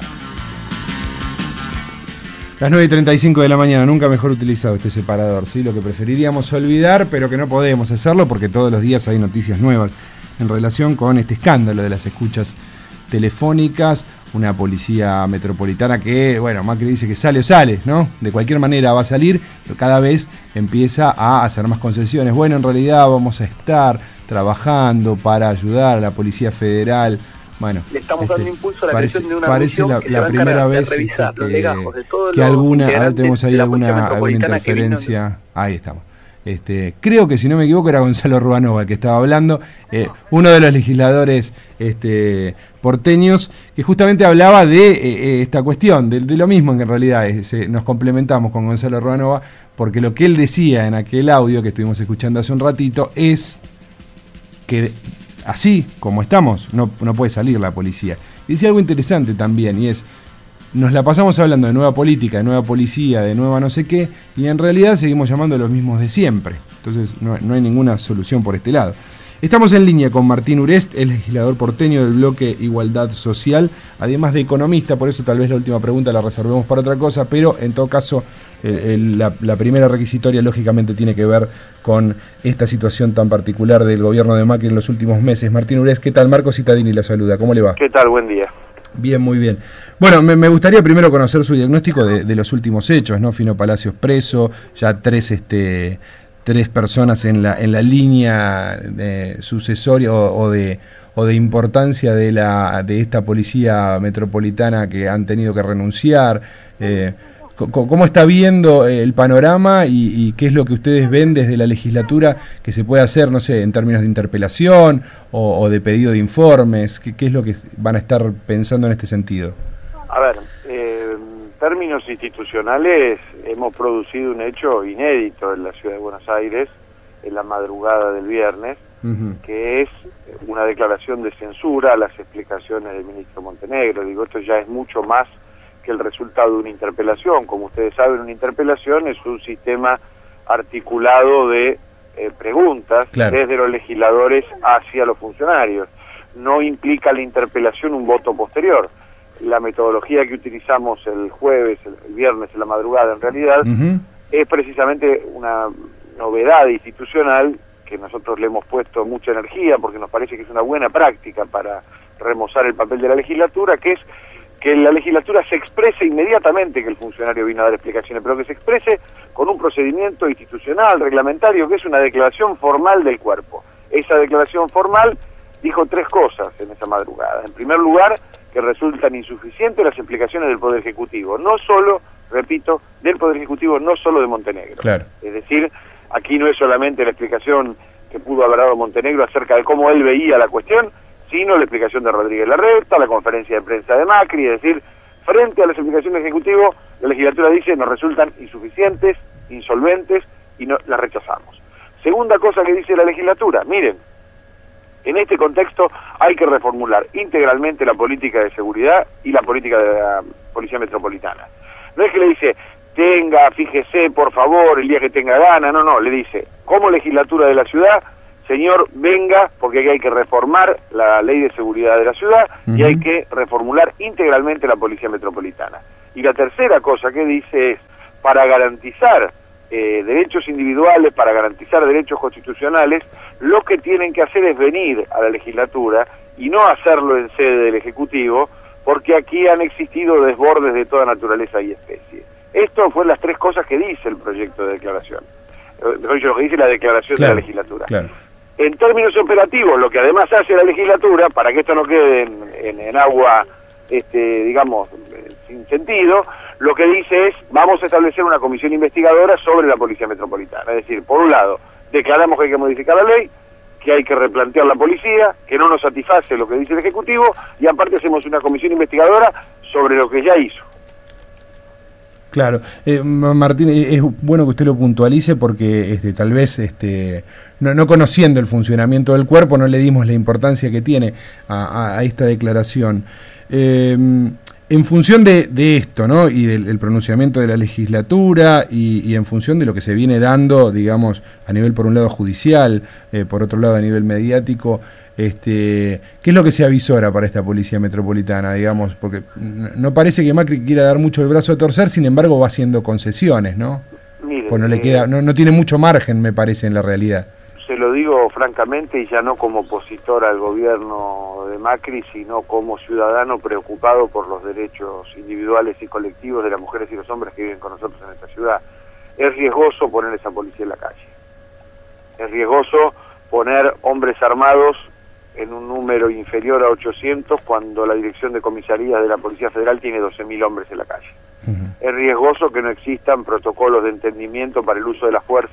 Las 9:35 de la mañana, nunca mejor utilizado este separador, ¿sí? Lo que preferiríamos olvidar, pero que no podemos hacerlo porque todos los días hay noticias nuevas en relación con este escándalo de las escuchas telefónicas, una policía metropolitana que, bueno, Macri dice que sale o sale, ¿no? De cualquier manera va a salir, pero cada vez empieza a hacer más concesiones. Bueno, en realidad vamos a estar trabajando para ayudar a la Policía Federal. Bueno, le estamos dando impulso a la creación de una parece la primera vez que alguna, ahora tenemos ahí alguna interferencia. Ahí estamos. creo que si no me equivoco era Gonzalo Ruanova el que estaba hablando, uno de los legisladores porteños, que justamente hablaba de esta cuestión, de lo mismo en realidad. Nos complementamos con Gonzalo Ruanova, porque lo que él decía en aquel audio que estuvimos escuchando hace un ratito es que así como estamos no puede salir la policía. Y decía algo interesante también, y es: nos la pasamos hablando de nueva política, de nueva policía, de nueva no sé qué, y en realidad seguimos llamando a los mismos de siempre. Entonces no hay ninguna solución por este lado. Estamos en línea con Martín Urest, el legislador porteño del bloque Igualdad Social, además de economista, por eso tal vez la última pregunta la reservemos para otra cosa, pero en todo caso la primera requisitoria lógicamente tiene que ver con esta situación tan particular del gobierno de Macri en los últimos meses. Martín Urest, ¿qué tal? Marco Cittadini la saluda, ¿cómo le va? ¿Qué tal? Buen día. Bien, muy bien. Bueno, me gustaría primero conocer su diagnóstico de los últimos hechos, ¿no? Fino Palacios preso, ya tres personas en la línea sucesoria o de importancia de esta policía metropolitana que han tenido que renunciar. ¿Cómo está viendo el panorama y qué es lo que ustedes ven desde la legislatura que se puede hacer, no sé, en términos de interpelación o de pedido de informes? ¿Qué es lo que van a estar pensando en este sentido? A ver, en términos institucionales hemos producido un hecho inédito en la ciudad de Buenos Aires en la madrugada del viernes, que es una declaración de censura a las explicaciones del ministro Montenegro. Digo, esto ya es mucho más que el resultado de una interpelación. Como ustedes saben, una interpelación es un sistema articulado de preguntas desde los legisladores hacia los funcionarios. No implica la interpelación un voto posterior. La metodología que utilizamos el jueves, el viernes, en la madrugada, en realidad, es precisamente una novedad institucional que nosotros le hemos puesto mucha energía porque nos parece que es una buena práctica para remozar el papel de la legislatura, que es que la legislatura se exprese inmediatamente que el funcionario vino a dar explicaciones, pero que se exprese con un procedimiento institucional, reglamentario, que es una declaración formal del cuerpo. Esa declaración formal dijo tres cosas en esa madrugada. En primer lugar, que resultan insuficientes las explicaciones del Poder Ejecutivo, no solo, repito, del Poder Ejecutivo, no solo de Montenegro. Claro. Es decir, aquí no es solamente la explicación que pudo haber dado Montenegro acerca de cómo él veía la cuestión, sino la explicación de Rodríguez Larreta, la conferencia de prensa de Macri. Es decir, frente a las explicaciones del Ejecutivo, la legislatura dice nos resultan insuficientes, insolventes, y no las rechazamos. Segunda cosa que dice la legislatura: miren, en este contexto hay que reformular integralmente la política de seguridad y la política de la Policía Metropolitana. No es que le dice, fíjese por favor el día que tenga gana, no, le dice, como legislatura de la ciudad, señor, venga, porque aquí hay que reformar la ley de seguridad de la ciudad y hay que reformular integralmente la Policía Metropolitana. Y la tercera cosa que dice es, para garantizar derechos individuales, para garantizar derechos constitucionales, lo que tienen que hacer es venir a la legislatura y no hacerlo en sede del Ejecutivo, porque aquí han existido desbordes de toda naturaleza y especie. Esto fue las tres cosas que dice el proyecto de declaración. Mejor dicho, lo que dice la declaración de la legislatura. Claro. En términos operativos, lo que además hace la legislatura, para que esto no quede en agua, digamos, sin sentido, lo que dice es, vamos a establecer una comisión investigadora sobre la Policía Metropolitana. Es decir, por un lado, declaramos que hay que modificar la ley, que hay que replantear la policía, que no nos satisface lo que dice el Ejecutivo, y aparte hacemos una comisión investigadora sobre lo que ya hizo. Claro, Martín, es bueno que usted lo puntualice porque tal vez no conociendo el funcionamiento del cuerpo no le dimos la importancia que tiene a esta declaración. En función de esto, ¿no? Y del pronunciamiento de la legislatura y en función de lo que se viene dando, digamos, a nivel por un lado judicial, por otro lado a nivel mediático, ¿qué es lo que se avisora para esta Policía Metropolitana, digamos? Porque no parece que Macri quiera dar mucho el brazo a torcer, sin embargo va haciendo concesiones, ¿no? Mire, pues no le queda, no tiene mucho margen, me parece, en la realidad. Se lo digo francamente, y ya no como opositor al gobierno de Macri, sino como ciudadano preocupado por los derechos individuales y colectivos de las mujeres y los hombres que viven con nosotros en esta ciudad. Es riesgoso poner esa policía en la calle. Es riesgoso poner hombres armados en un número inferior a 800 cuando la dirección de comisarías de la Policía Federal tiene 12.000 hombres en la calle. Es riesgoso que no existan protocolos de entendimiento para el uso de la fuerza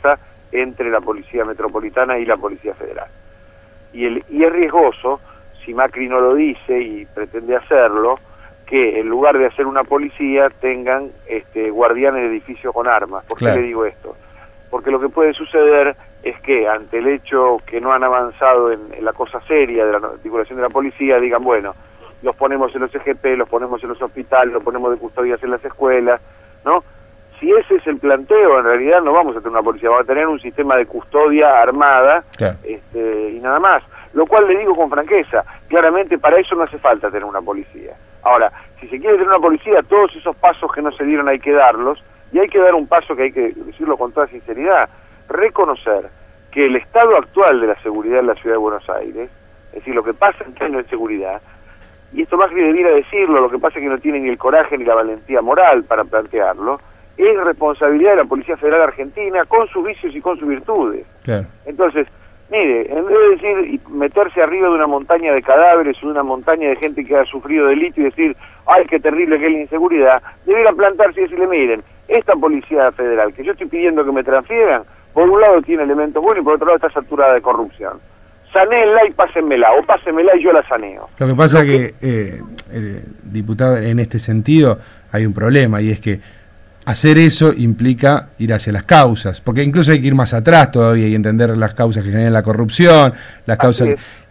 entre la Policía Metropolitana y la Policía Federal. Y es riesgoso, si Macri no lo dice y pretende hacerlo, que en lugar de hacer una policía tengan guardianes de edificios con armas. ¿Por qué le digo esto? Porque lo que puede suceder es que ante el hecho que no han avanzado en la cosa seria de la articulación de la policía, digan, bueno, los ponemos en los EGP, los ponemos en los hospitales, los ponemos de custodias en las escuelas, ¿no? Si ese es el planteo, en realidad no vamos a tener una policía, vamos a tener un sistema de custodia armada, y nada más. Lo cual le digo con franqueza, claramente para eso no hace falta tener una policía. Ahora, si se quiere tener una policía, todos esos pasos que no se dieron hay que darlos, y hay que dar un paso que hay que decirlo con toda sinceridad, reconocer que el estado actual de la seguridad en la ciudad de Buenos Aires, es decir, lo que pasa en términos de seguridad, y esto Macri debiera decirlo, lo que pasa es que no tiene ni el coraje ni la valentía moral para plantearlo, es responsabilidad de la Policía Federal Argentina con sus vicios y con sus virtudes. Claro. Entonces, mire, en vez de decir y meterse arriba de una montaña de cadáveres o de una montaña de gente que ha sufrido delito y decir, ay, qué terrible que es la inseguridad, debiera plantarse y decirle, miren, esta Policía Federal que yo estoy pidiendo que me transfieran, por un lado tiene elementos buenos y por otro lado está saturada de corrupción. Sanéenla y pásenmela, o pásenmela y yo la saneo. Lo que pasa es que, diputado, en este sentido hay un problema, y es que hacer eso implica ir hacia las causas, porque incluso hay que ir más atrás todavía y entender las causas que generan la corrupción, las causas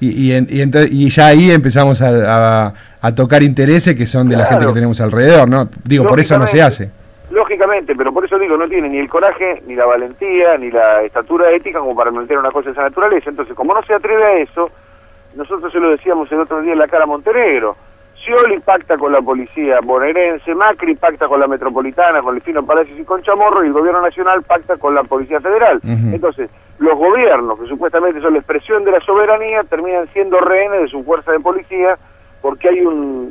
y ya ahí empezamos a tocar intereses que son de la gente que tenemos alrededor, ¿no? Digo, por eso no se hace. Lógicamente, pero por eso digo, no tiene ni el coraje, ni la valentía, ni la estatura ética como para plantear una cosa de esa naturaleza. Entonces, como no se atreve a eso, nosotros se lo decíamos el otro día en la cara a Montenegro. Scioli pacta con la policía bonaerense, Macri pacta con la Metropolitana, con Delfino Palacios y con Chamorro, y el gobierno nacional pacta con la Policía Federal. Entonces, los gobiernos, que supuestamente son la expresión de la soberanía, terminan siendo rehenes de su fuerza de policía, porque hay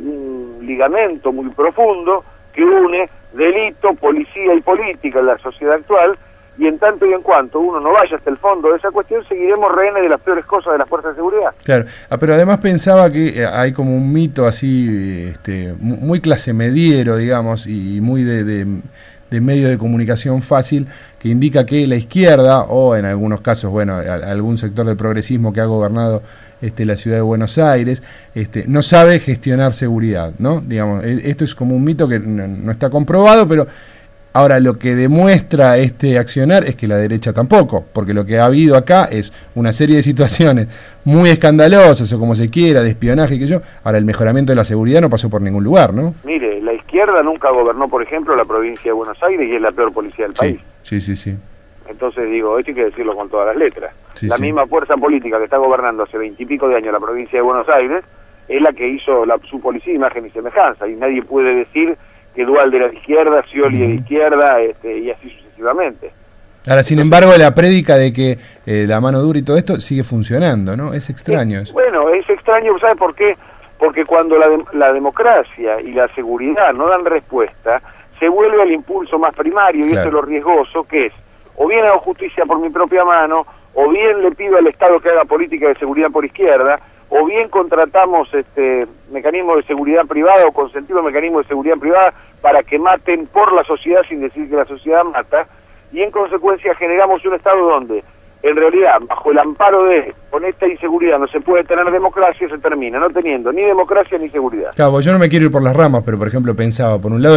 un ligamento muy profundo que une delito, policía y política en la sociedad actual, y en tanto y en cuanto uno no vaya hasta el fondo de esa cuestión, seguiremos rehenes de las peores cosas de las fuerzas de seguridad. Claro, pero además pensaba que hay como un mito así, muy clase mediero, digamos, y muy de medio de comunicación fácil, que indica que la izquierda, o en algunos casos, bueno, algún sector del progresismo que ha gobernado la ciudad de Buenos Aires, no sabe gestionar seguridad, ¿no? Digamos, esto es como un mito que no está comprobado, pero ahora lo que demuestra este accionar es que la derecha tampoco, porque lo que ha habido acá es una serie de situaciones muy escandalosas, o como se quiera, de espionaje, que yo. Ahora, el mejoramiento de la seguridad no pasó por ningún lugar, ¿no? Mire, la izquierda nunca gobernó, por ejemplo, la provincia de Buenos Aires, y es la peor policía del país. Sí. Entonces digo, esto hay que decirlo con todas las letras. La misma fuerza política que está gobernando hace 20 y pico de años la provincia de Buenos Aires es la que hizo su policía imagen y semejanza, y nadie puede decir que Duhalde era de izquierda, Scioli de izquierda, y así sucesivamente. Ahora, sin embargo, la prédica de que la mano dura y todo esto sigue funcionando, ¿no? Es extraño eso. Bueno, es extraño, ¿sabe por qué? Porque cuando la democracia y la seguridad no dan respuesta, se vuelve al impulso más primario, y esto es lo riesgoso, que es, o bien hago justicia por mi propia mano, o bien le pido al Estado que haga política de seguridad por izquierda, o bien contratamos mecanismos de seguridad privada o consentimos mecanismos de seguridad privada para que maten por la sociedad sin decir que la sociedad mata, y en consecuencia generamos un Estado donde, en realidad, bajo el amparo de con esta inseguridad no se puede tener democracia, se termina no teniendo ni democracia ni seguridad. Claro, yo no me quiero ir por las ramas, pero por ejemplo pensaba, por un lado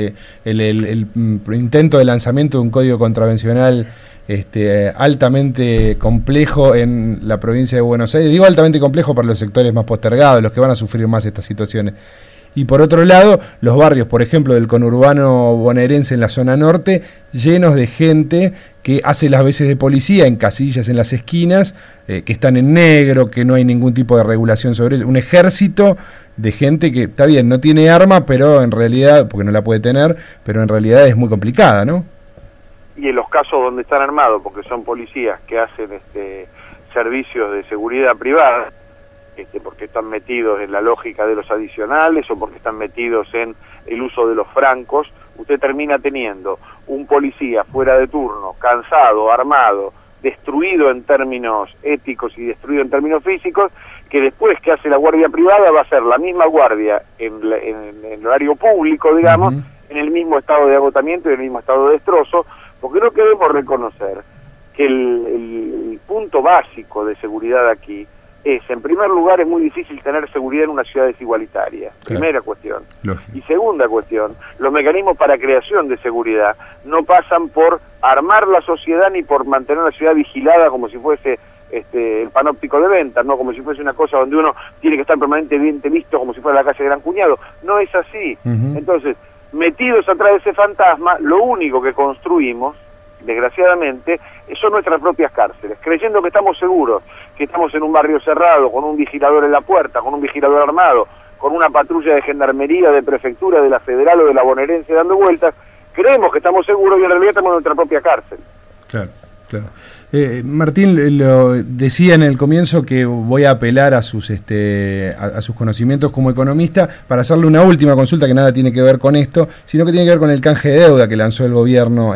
el intento de lanzamiento de un código contravencional altamente complejo en la provincia de Buenos Aires, digo altamente complejo para los sectores más postergados, los que van a sufrir más estas situaciones. Y por otro lado, los barrios, por ejemplo, del conurbano bonaerense en la zona norte, llenos de gente que hace las veces de policía en casillas en las esquinas, que están en negro, que no hay ningún tipo de regulación sobre ello. Un ejército de gente que, está bien, no tiene arma, pero en realidad, porque no la puede tener, pero en realidad es muy complicada, ¿no? Y en los casos donde están armados, porque son policías que hacen servicios de seguridad privada, porque están metidos en la lógica de los adicionales o porque están metidos en el uso de los francos, usted termina teniendo un policía fuera de turno, cansado, armado, destruido en términos éticos y destruido en términos físicos, que después que hace la guardia privada va a ser la misma guardia en el horario público, digamos, en el mismo estado de agotamiento y en el mismo estado de destrozo, porque no queremos reconocer que el punto básico de seguridad aquí es, en primer lugar, es muy difícil tener seguridad en una ciudad desigualitaria. Claro. Primera cuestión. Lógico. Y segunda cuestión, los mecanismos para creación de seguridad no pasan por armar la sociedad ni por mantener la ciudad vigilada como si fuese el panóptico de ventas, no como si fuese una cosa donde uno tiene que estar permanentemente visto como si fuera la calle Gran Cuñado. No es así. Entonces, metidos atrás de ese fantasma, lo único que construimos, desgraciadamente, son nuestras propias cárceles, creyendo que estamos seguros, que estamos en un barrio cerrado, con un vigilador en la puerta, con un vigilador armado, con una patrulla de gendarmería, de prefectura, de la federal o de la bonaerense dando vueltas. Creemos que estamos seguros y en realidad estamos en nuestra propia cárcel. Claro. Claro. Martín lo decía en el comienzo que voy a apelar a sus conocimientos como economista para hacerle una última consulta que nada tiene que ver con esto, sino que tiene que ver con el canje de deuda que lanzó el gobierno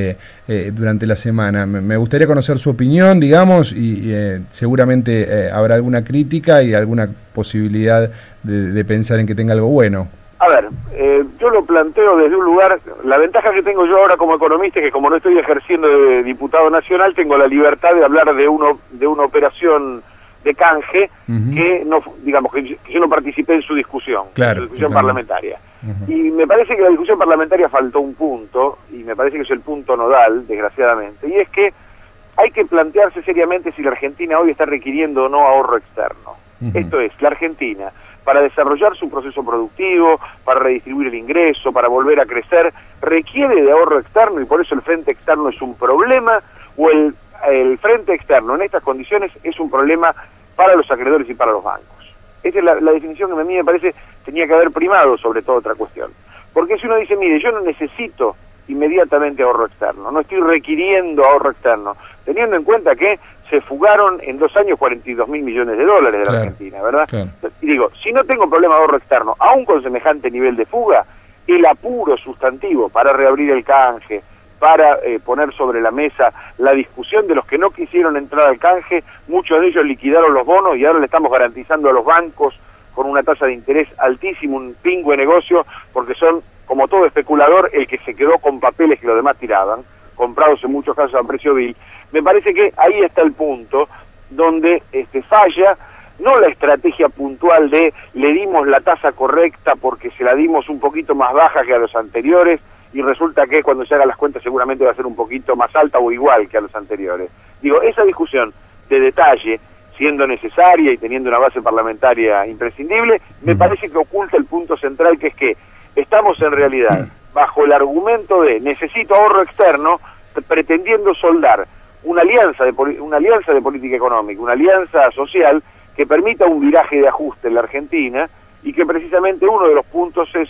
durante la semana. Me gustaría conocer su opinión, digamos, y seguramente habrá alguna crítica y alguna posibilidad de pensar en que tenga algo bueno. A ver, yo lo planteo desde un lugar, la ventaja que tengo yo ahora como economista es que como no estoy ejerciendo de diputado nacional, tengo la libertad de hablar de una operación de canje que no, digamos, que yo no participé en su discusión, claro, en su discusión parlamentaria. Y me parece que la discusión parlamentaria faltó un punto, y me parece que es el punto nodal, desgraciadamente, y es que hay que plantearse seriamente si la Argentina hoy está requiriendo o no ahorro externo. Esto es, la Argentina, para desarrollar su proceso productivo, para redistribuir el ingreso, para volver a crecer, requiere de ahorro externo y por eso el frente externo es un problema, o el frente externo en estas condiciones es un problema para los acreedores y para los bancos. Esa es la definición que a mí me parece tenía que haber primado sobre toda otra cuestión. Porque si uno dice, mire, yo no necesito inmediatamente ahorro externo, no estoy requiriendo ahorro externo, teniendo en cuenta que se fugaron en 2 años 42.000 millones de dólares de la Argentina, ¿verdad? Claro. Y digo, si no tengo problema de ahorro externo, aún con semejante nivel de fuga, el apuro sustantivo para reabrir el canje, para poner sobre la mesa la discusión de los que no quisieron entrar al canje, muchos de ellos liquidaron los bonos y ahora le estamos garantizando a los bancos con una tasa de interés altísima, un pingüe negocio, porque son, como todo especulador, el que se quedó con papeles que los demás tiraban, comprados en muchos casos a precio vil. Me parece que ahí está el punto donde falla, no la estrategia puntual de le dimos la tasa correcta porque se la dimos un poquito más baja que a los anteriores y resulta que cuando se hagan las cuentas seguramente va a ser un poquito más alta o igual que a los anteriores. Digo, esa discusión de detalle, siendo necesaria y teniendo una base parlamentaria imprescindible, me parece que oculta el punto central, que es que estamos en realidad bajo el argumento de necesito ahorro externo, pretendiendo soldar una alianza de política económica, una alianza social que permita un viraje de ajuste en la Argentina y que precisamente uno de los puntos de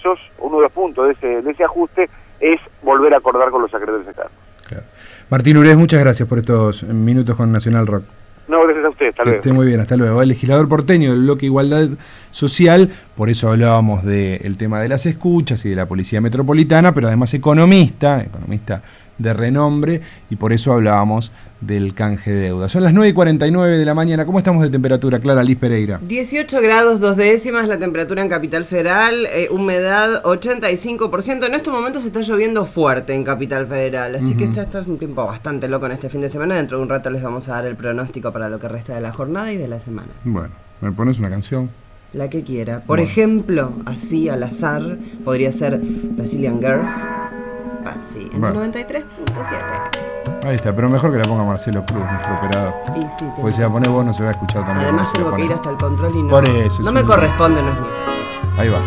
ese ajuste es volver a acordar con los acreedores externos. Claro. Martín Urés, muchas gracias por estos minutos con Nacional Rock. No, gracias a usted, hasta luego. Que esté muy bien, hasta luego. El legislador porteño del bloque Igualdad Social, por eso hablábamos del tema de las escuchas y de la Policía Metropolitana, pero además economista de renombre, y por eso hablábamos del canje de deuda. Son las 9:49 de la mañana. ¿Cómo estamos de temperatura, Clara Liz Pereira? 18 grados 2 décimas la temperatura en Capital Federal, humedad 85%. En estos momentos está lloviendo fuerte en Capital Federal, así que esto es un tiempo bastante loco en este fin de semana. Dentro de un rato les vamos a dar el pronóstico para lo que resta de la jornada y de la semana. Bueno, ¿me pones una canción? La que quiera. Por ejemplo, así al azar, podría ser Brazilian Girls. Así, en 93.7. Ahí está, pero mejor que la ponga Marcelo Cruz, nuestro operador. Y sí, pues si la pone vos no se va a escuchar también. Además tengo que ir hasta el control y no, por eso, no me corresponde, no es mío. Ahí va.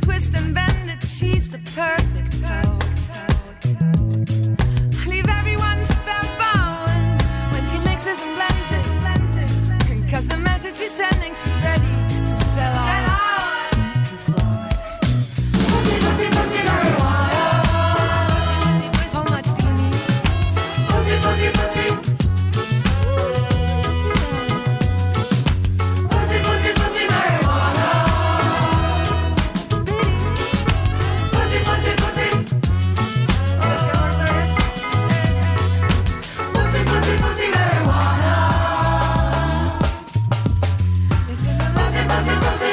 twist and bend it, she's the perfect toad. Leave everyone spellbound when she mixes and blends it. Cause the message she's sending, she's ready to sell out. To float. Pussy, pussy, pussy, marijuana. How much do you need? Pussy, pussy, pussy. Pussy, pussy, pussy, marijuana. Pussy, pussy, pussy. Pussy, pussy, pussy, marijuana. Pussy, pussy, pussy.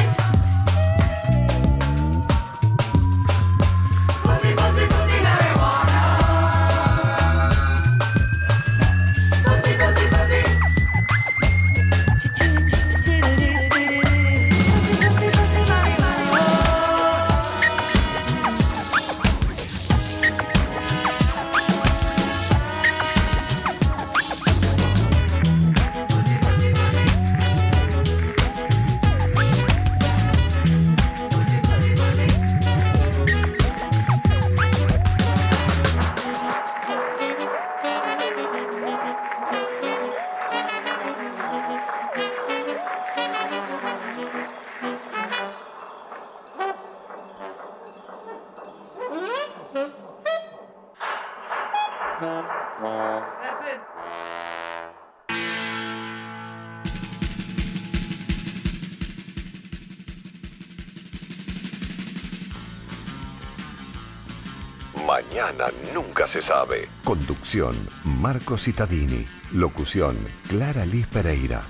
Pussy, pussy, pussy, marijuana. Pussy, pussy, pussy. Pussy, pussy, pussy, marijuana. Pussy, pussy, pussy. That's it. Mañana nunca se sabe. Conducción, Marco Cittadini. Locución, Clara Liz Pereira.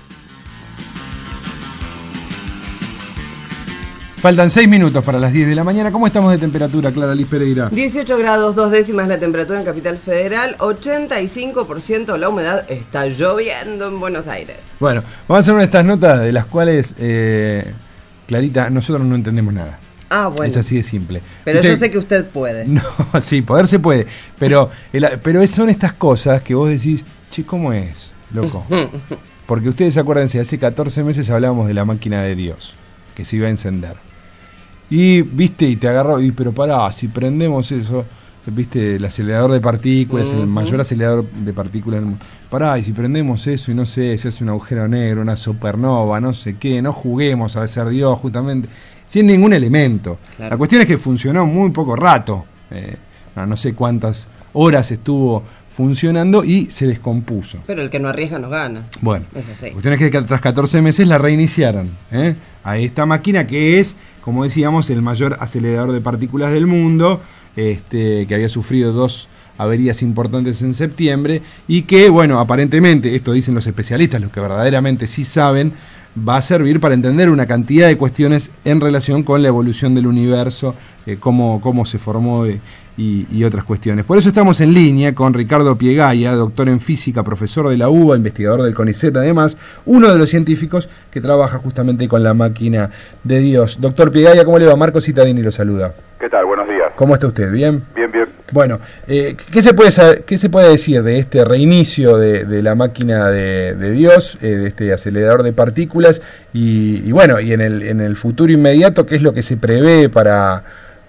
Faltan 6 minutos para las 10 de la mañana. ¿Cómo estamos de temperatura, Clara Liz Pereira? 18 grados 2 décimas la temperatura en Capital Federal, 85% la humedad, está lloviendo en Buenos Aires. Bueno, vamos a hacer una de estas notas de las cuales, Clarita, nosotros no entendemos nada. Ah, bueno. Es así de simple. Pero yo sé que usted puede. No, sí, poder se puede. Pero son estas cosas que vos decís, che, ¿cómo es, loco? Porque ustedes acuérdense, hace 14 meses hablábamos de la máquina de Dios, que se iba a encender. Y, viste, y te agarró, pero pará, si prendemos eso, viste, el acelerador de partículas, el mayor acelerador de partículas del mundo. Pará, y si prendemos eso y no sé, se hace un agujero negro, una supernova, no sé qué, no juguemos a ser Dios justamente, sin ningún elemento. Claro. La cuestión es que funcionó muy poco rato, no sé cuántas horas estuvo funcionando y se descompuso. Pero el que no arriesga no gana. Bueno, la cuestión es que tras 14 meses la reiniciaron a esta máquina que es, como decíamos, el mayor acelerador de partículas del mundo, que había sufrido 2 averías importantes en septiembre y que, bueno, aparentemente, esto dicen los especialistas, los que verdaderamente sí saben, va a servir para entender una cantidad de cuestiones en relación con la evolución del universo, cómo se formó y otras cuestiones. Por eso estamos en línea con Ricardo Piegaya, doctor en física, profesor de la UBA, investigador del CONICET además, uno de los científicos que trabaja justamente con la máquina de Dios. Doctor Piegaya, ¿cómo le va? Marco Cittadini lo saluda. ¿Qué tal? Buenos días. ¿Cómo está usted? ¿Bien? Bien, bien. Bueno, ¿qué se puede decir de este reinicio de la máquina de Dios, de este acelerador de partículas y bueno, y en el futuro inmediato, qué es lo que se prevé para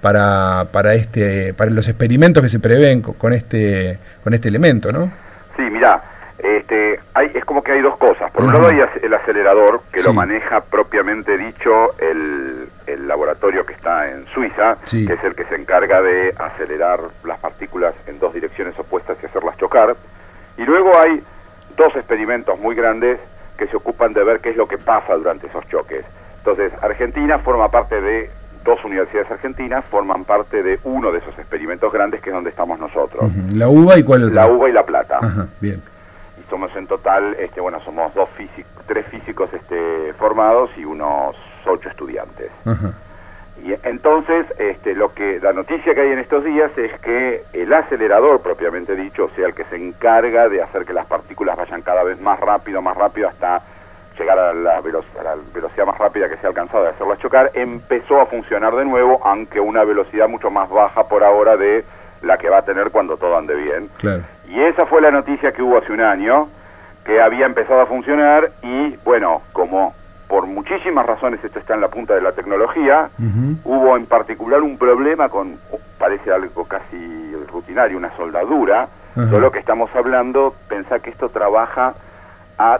los experimentos que se prevén con este elemento, ¿no? Sí, mirá, es como que hay dos cosas. Por un lado hay el acelerador, que lo maneja propiamente dicho el laboratorio que está en Suiza, que es el que se encarga de acelerar las partículas en 2 direcciones opuestas y hacerlas chocar. Y luego hay 2 experimentos muy grandes que se ocupan de ver qué es lo que pasa durante esos choques. Entonces, Argentina forma parte de 2 universidades argentinas, forman parte de uno de esos experimentos grandes que es donde estamos nosotros. ¿La UBA y cuál otra? La UBA y La Plata. Ajá, bien. Y somos en total, somos 3 físicos formados y unos 8 estudiantes. Ajá. Y entonces, la noticia que hay en estos días es que el acelerador propiamente dicho, o sea, el que se encarga de hacer que las partículas vayan cada vez más rápido hasta llegar a la velocidad más rápida que se ha alcanzado de hacerlas chocar, empezó a funcionar de nuevo, aunque a una velocidad mucho más baja por ahora de la que va a tener cuando todo ande bien. Claro. Y esa fue la noticia que hubo hace un año, que había empezado a funcionar y, bueno, como por por muchísimas razones esto está en la punta de la tecnología. Hubo en particular un problema con, parece algo casi rutinario, una soldadura. Solo que estamos hablando, pensá que esto trabaja a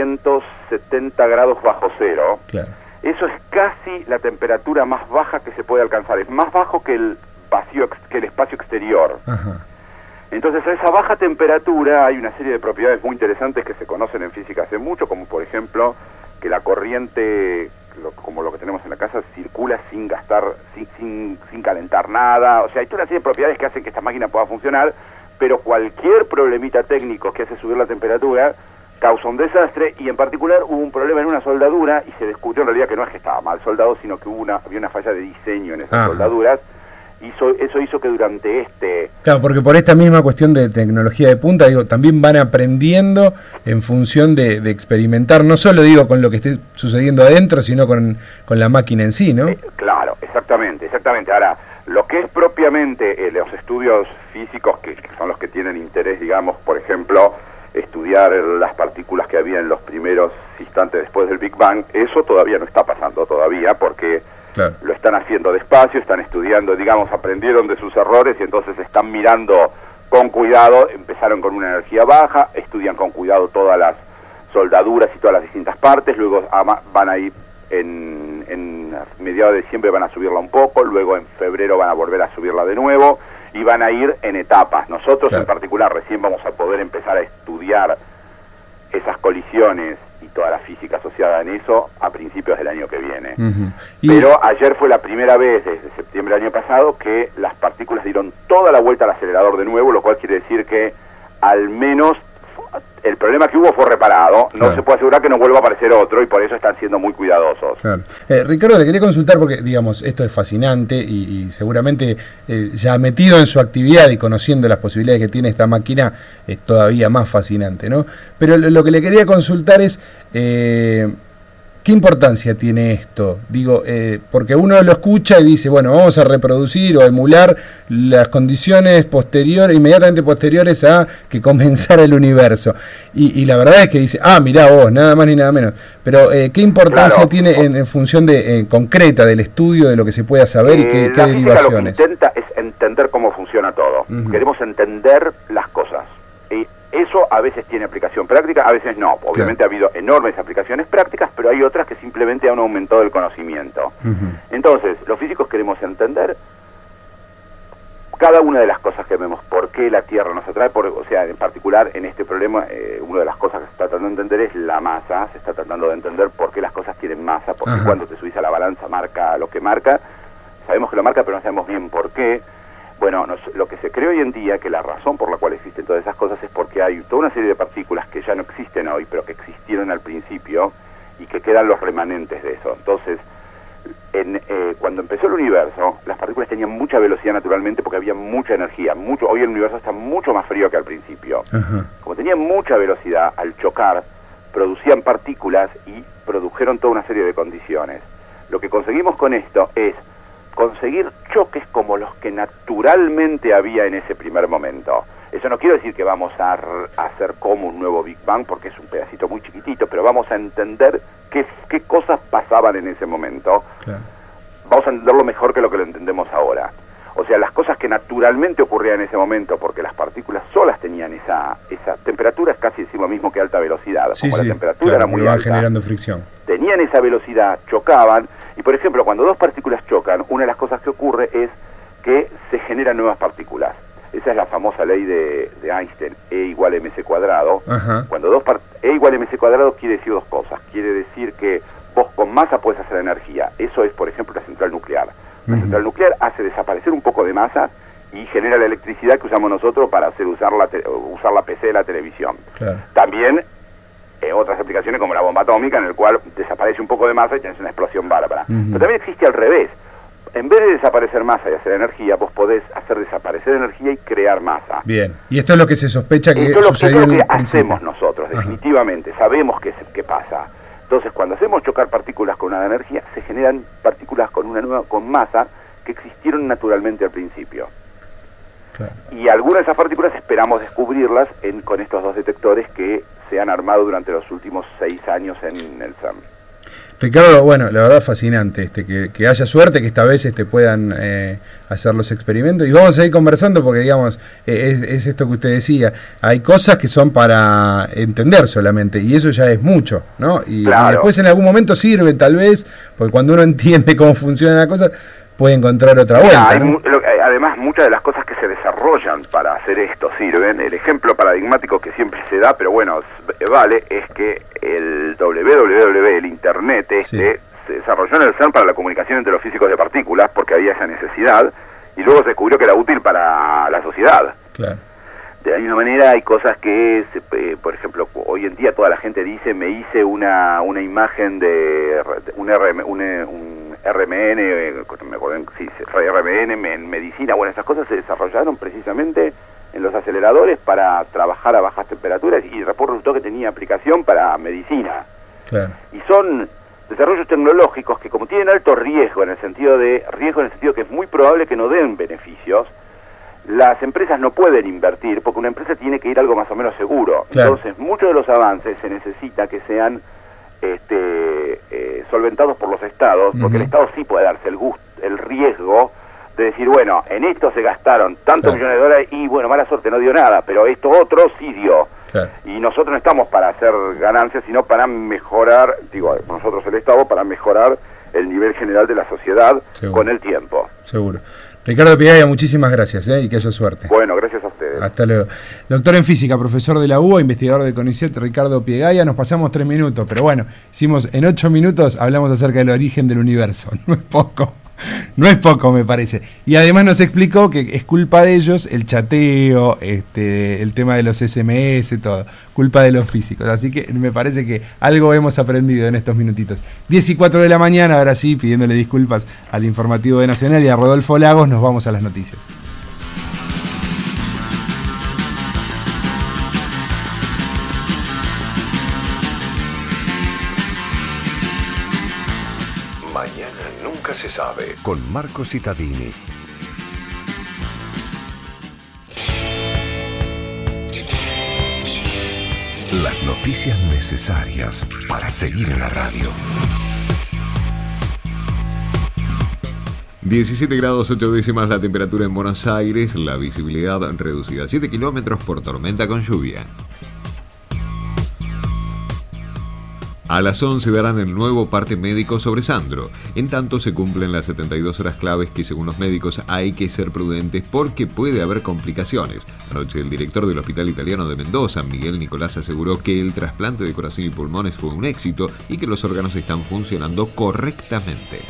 370 grados bajo cero. Claro. Eso es casi la temperatura más baja que se puede alcanzar. Es más bajo que el espacio exterior. Entonces, a esa baja temperatura hay una serie de propiedades muy interesantes que se conocen en física hace mucho, como por ejemplo que la corriente, como lo que tenemos en la casa, circula sin gastar, sin calentar nada. O sea, hay toda una serie de propiedades que hacen que esta máquina pueda funcionar, pero cualquier problemita técnico que hace subir la temperatura causa un desastre, y en particular hubo un problema en una soldadura y se descubrió en realidad que no es que estaba mal soldado, sino que había una falla de diseño en esas soldaduras. Eso hizo que durante Claro, porque por esta misma cuestión de tecnología de punta, digo, también van aprendiendo en función de experimentar, no solo digo con lo que esté sucediendo adentro, sino con la máquina en sí, ¿no? Claro, exactamente. Ahora, lo que es propiamente los estudios físicos, que son los que tienen interés, digamos, por ejemplo, estudiar las partículas que había en los primeros instantes después del Big Bang, eso todavía no está pasando todavía, porque lo están haciendo despacio, están estudiando, digamos, aprendieron de sus errores y entonces están mirando con cuidado. Empezaron con una energía baja, estudian con cuidado todas las soldaduras y todas las distintas partes, luego van a ir en mediados de diciembre van a subirla un poco, luego en febrero van a volver a subirla de nuevo y van a ir en etapas. Nosotros en particular recién vamos a poder empezar a estudiar esas colisiones y toda la física asociada en eso a principios del año que viene. Pero ayer fue la primera vez desde septiembre del año pasado que las partículas dieron toda la vuelta al acelerador de nuevo, lo cual quiere decir que al menos el problema que hubo fue reparado. No se puede asegurar que no vuelva a aparecer otro, y por eso están siendo muy cuidadosos. Ricardo, le quería consultar porque, digamos, esto es fascinante y seguramente ya metido en su actividad y conociendo las posibilidades que tiene esta máquina es todavía más fascinante, ¿no? Pero lo que le quería consultar es ¿qué importancia tiene esto? Digo, porque uno lo escucha y dice, bueno, vamos a reproducir o emular las condiciones inmediatamente posteriores a que comenzara el universo. Y la verdad es que dice, mirá vos, nada más ni nada menos. Pero, ¿qué importancia tiene en función concreta del estudio de lo que se pueda saber y qué derivaciones? Lo que intenta es entender cómo funciona todo. Queremos entender las cosas. Eso a veces tiene aplicación práctica, a veces no. Obviamente ha habido enormes aplicaciones prácticas, pero hay otras que simplemente han aumentado el conocimiento. Entonces, los físicos queremos entender cada una de las cosas que vemos, por qué la Tierra nos atrae, o sea, en particular en este problema, una de las cosas que se está tratando de entender es la masa. Se está tratando de entender por qué las cosas tienen masa, porque cuando te subís a la balanza marca lo que marca. Sabemos que lo marca, pero no sabemos bien por qué. Bueno, lo que se cree hoy en día, que la razón por la cual existen todas esas cosas es porque hay toda una serie de partículas que ya no existen hoy, pero que existieron al principio y que quedan los remanentes de eso. Entonces, cuando empezó el universo, las partículas tenían mucha velocidad naturalmente porque había mucha energía. Hoy el universo está mucho más frío que al principio. Como tenían mucha velocidad, al chocar, producían partículas y produjeron toda una serie de condiciones. Lo que conseguimos con esto es conseguir choques como los que naturalmente había en ese primer momento. Eso no quiere decir que vamos a hacer como un nuevo Big Bang, porque es un pedacito muy chiquitito, pero vamos a entender qué cosas pasaban en ese momento. Vamos a entenderlo mejor que lo que lo entendemos ahora. O sea, las cosas que naturalmente ocurrían en ese momento, porque las partículas solas tenían esa temperatura, es casi decir lo mismo que alta velocidad. La temperatura era muy alta, generando fricción. Tenían esa velocidad, chocaban, y por ejemplo, cuando dos partículas chocan, una de las cosas que ocurre es que se generan nuevas partículas. Esa es la famosa ley de Einstein, E igual mc cuadrado. Cuando E igual mc cuadrado quiere decir dos cosas. Quiere decir que vos con masa puedes hacer energía. Eso es, por ejemplo, la central nuclear. La central nuclear hace desaparecer un poco de masa y genera la electricidad que usamos nosotros para usar la PC de la televisión. También otras aplicaciones como la bomba atómica, en el cual desaparece un poco de masa y tenés una explosión bárbara. Pero también existe al revés. En vez de desaparecer masa y hacer energía, vos podés hacer desaparecer energía y crear masa. Bien, y esto es lo que se sospecha que sucedió en el principio. Esto es lo que hacemos nosotros, definitivamente. Sabemos qué pasa. Entonces, cuando hacemos chocar partículas con una energía, se generan partículas con masa que existieron naturalmente al principio. Y algunas de esas partículas esperamos descubrirlas con estos dos detectores que se han armado durante los últimos 6 años en el CERN. Ricardo, bueno, la verdad fascinante que haya suerte, que esta vez puedan hacer los experimentos. Y vamos a ir conversando porque, digamos, es esto que usted decía. Hay cosas que son para entender solamente, y eso ya es mucho, ¿no? Y después en algún momento sirve, tal vez, porque cuando uno entiende cómo funciona la cosa, puede encontrar otra vuelta, ¿no? Además, muchas de las cosas que se desarrollan para hacer esto sirven. El ejemplo paradigmático que siempre se da, pero bueno, vale, es que el www, el Internet se desarrolló en el CERN para la comunicación entre los físicos de partículas, porque había esa necesidad, y luego se descubrió que era útil para la sociedad. Claro. De la misma manera hay cosas que, por ejemplo, hoy en día toda la gente dice, me hice una imagen de un RMN, RMN en medicina. Bueno, esas cosas se desarrollaron precisamente en los aceleradores para trabajar a bajas temperaturas y después resultó que tenía aplicación para medicina. Claro. Y son desarrollos tecnológicos que, como tienen alto riesgo en el sentido que es muy probable que no den beneficios, las empresas no pueden invertir porque una empresa tiene que ir a algo más o menos seguro. Claro. Entonces, muchos de los avances se necesita que sean solventados por los estados, porque el estado sí puede darse el riesgo de decir, bueno, en esto se gastaron tantos millones de dólares y bueno, mala suerte, no dio nada, pero esto otro sí dio. Claro. Y nosotros no estamos para hacer ganancias, sino para mejorar, nosotros el Estado, para mejorar el nivel general de la sociedad. Seguro. Con el tiempo. Seguro. Ricardo Piegaya, muchísimas gracias y que haya suerte. Bueno, gracias a ustedes. Hasta luego. Doctor en física, profesor de la UBA, investigador de CONICET, Ricardo Piegaya. Nos pasamos 3 minutos, pero bueno, hicimos en 8 minutos, hablamos acerca del origen del universo. No es poco. No es poco, me parece. Y además nos explicó que es culpa de ellos el chateo, el tema de los SMS, todo. Culpa de los físicos. Así que me parece que algo hemos aprendido en estos minutitos. 10:04 de la mañana, ahora sí, pidiéndole disculpas al informativo de Nacional y a Rodolfo Lagos, nos vamos a las noticias. Se sabe, con Marco Cittadini. Las noticias necesarias para seguir en la radio. 17 grados 8 décimas la temperatura en Buenos Aires, la visibilidad reducida a 7 kilómetros por tormenta con lluvia. A las 11 darán el nuevo parte médico sobre Sandro. En tanto se cumplen las 72 horas claves que según los médicos hay que ser prudentes porque puede haber complicaciones. Anoche el director del Hospital Italiano de Mendoza, Miguel Nicolás, aseguró que el trasplante de corazón y pulmones fue un éxito y que los órganos están funcionando correctamente.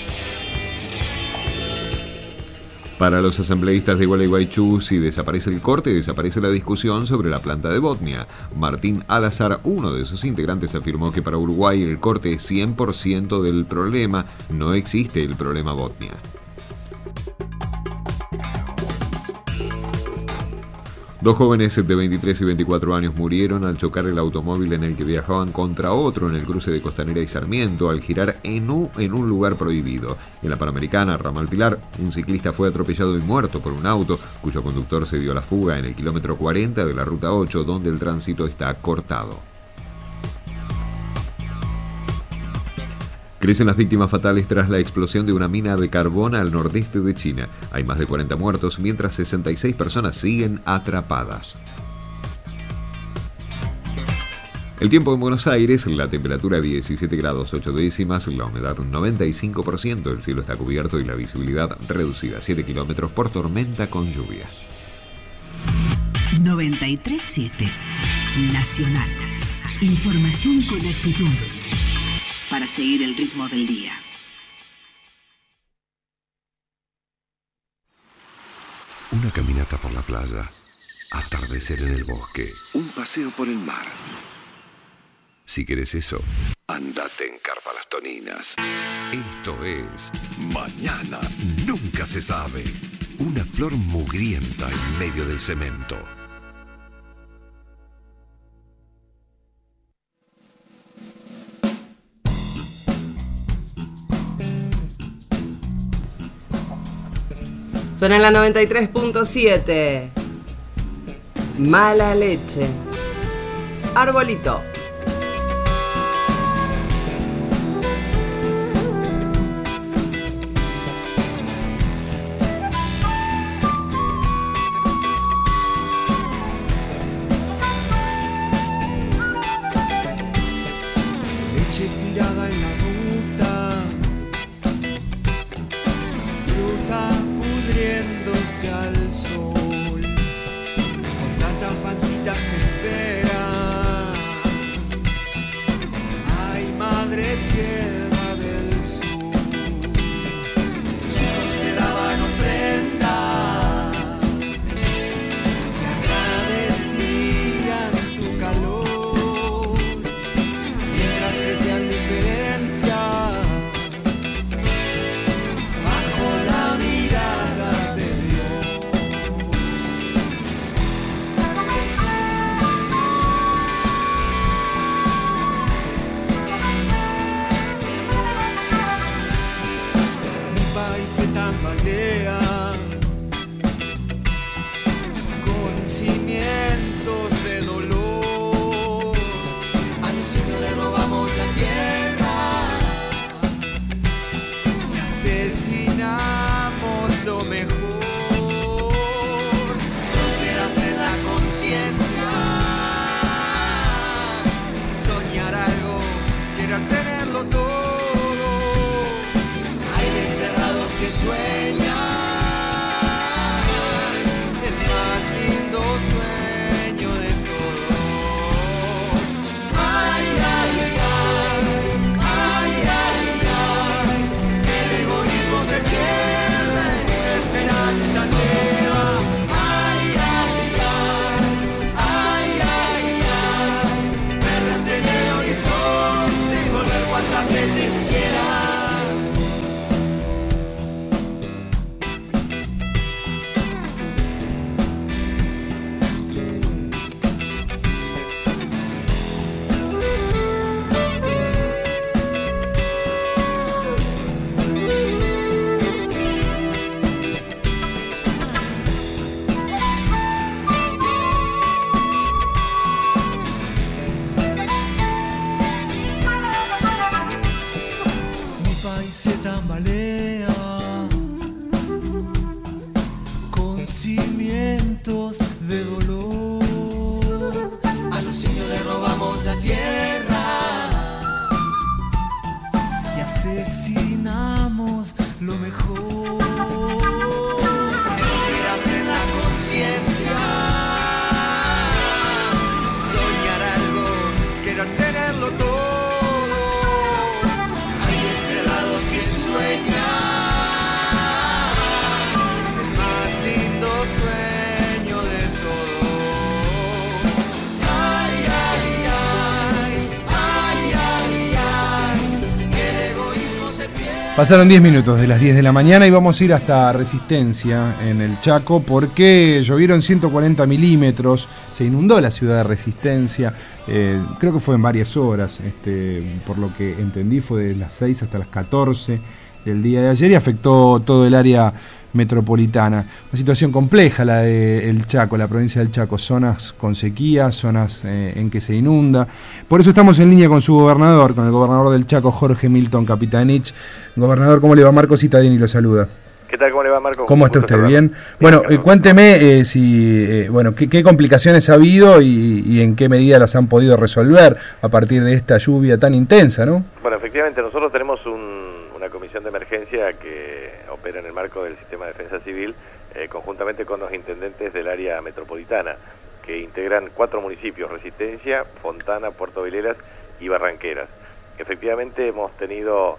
Para los asambleístas de Gualeguaychú, si desaparece el corte, desaparece la discusión sobre la planta de Botnia. Martín Alazar, uno de sus integrantes, afirmó que para Uruguay el corte es 100% del problema, no existe el problema Botnia. Dos jóvenes de 23 y 24 años murieron al chocar el automóvil en el que viajaban contra otro en el cruce de Costanera y Sarmiento al girar en un lugar prohibido. En la Panamericana, Ramal Pilar, un ciclista fue atropellado y muerto por un auto cuyo conductor se dio a la fuga en el kilómetro 40 de la Ruta 8, donde el tránsito está cortado. Crecen las víctimas fatales tras la explosión de una mina de carbón al nordeste de China. Hay más de 40 muertos, mientras 66 personas siguen atrapadas. El tiempo en Buenos Aires, la temperatura 17 grados 8 décimas, la humedad 95%, el cielo está cubierto y la visibilidad reducida a 7 kilómetros por tormenta con lluvia. 93.7 Nacional. Información con actitud para seguir el ritmo del día. Una caminata por la playa, atardecer en el bosque, un paseo por el mar. Si querés eso, andate en Carpa Las Toninas. Esto es Mañana Nunca Se Sabe. Una flor mugrienta en medio del cemento. Suena en la 93.7. Mala leche. Arbolito. leche tirada en la ruta, fruta pudriéndose al sol, con tantas pancitas que esperan. Ay, madre tierra del sur, tus hijos te daban ofrendas que agradecían tu calor, mientras crecían diferencias bajo la mirada de Dios. Mi país se tambalea con cimientos de dolor. A los indios le robamos la tierra y asesinamos lo mejor. Fronteras en la conciencia, soñar algo, querer tenerlo todo. Hay desterrados que sueñan el más lindo sueño de todos. Ay, ay, ay, ay, ay, ay, el egoísmo se pierde en esperanza nueva. Ay, ay, ay, ay, ay, ay, perderse en el horizonte y volver cuantas veces quieras. Mi país se tambalea con cimientos de dolor. A los indios le robamos la tierra y asesinamos lo mejor. Fronteras en la conciencia, soñar algo, querer tenerlo todo. Hay desterrados que sueñan el más lindo sueño de todos. Ay, ay, ay, ay, ay, ay, que el egoísmo se pierde. Pasaron 10 minutos de las 10 de la mañana y vamos a ir hasta Resistencia, en el Chaco, porque llovieron 140 milímetros, se inundó la ciudad de Resistencia, creo que fue en varias horas, por lo que entendí fue de las 6 hasta las 14 del día de ayer y afectó todo el área metropolitana. Una situación compleja la del Chaco, la provincia del Chaco, zonas con sequía, zonas en que se inunda. Por eso estamos en línea con su gobernador, con el gobernador del Chaco, Jorge Milton Capitanich. Gobernador, ¿cómo le va? Marco Citadini lo saluda. ¿Qué tal? ¿Cómo le va, Marco? ¿Cómo está usted? ¿Bien? Bueno, cuénteme qué complicaciones ha habido y en qué medida las han podido resolver a partir de esta lluvia tan intensa, ¿no? Bueno, efectivamente, nosotros tenemos una comisión de emergencia que opera en el marco del Sistema de Defensa Civil, conjuntamente con los intendentes del área metropolitana, que integran 4 municipios: Resistencia, Fontana, Puerto Vilelas y Barranqueras. Efectivamente, hemos tenido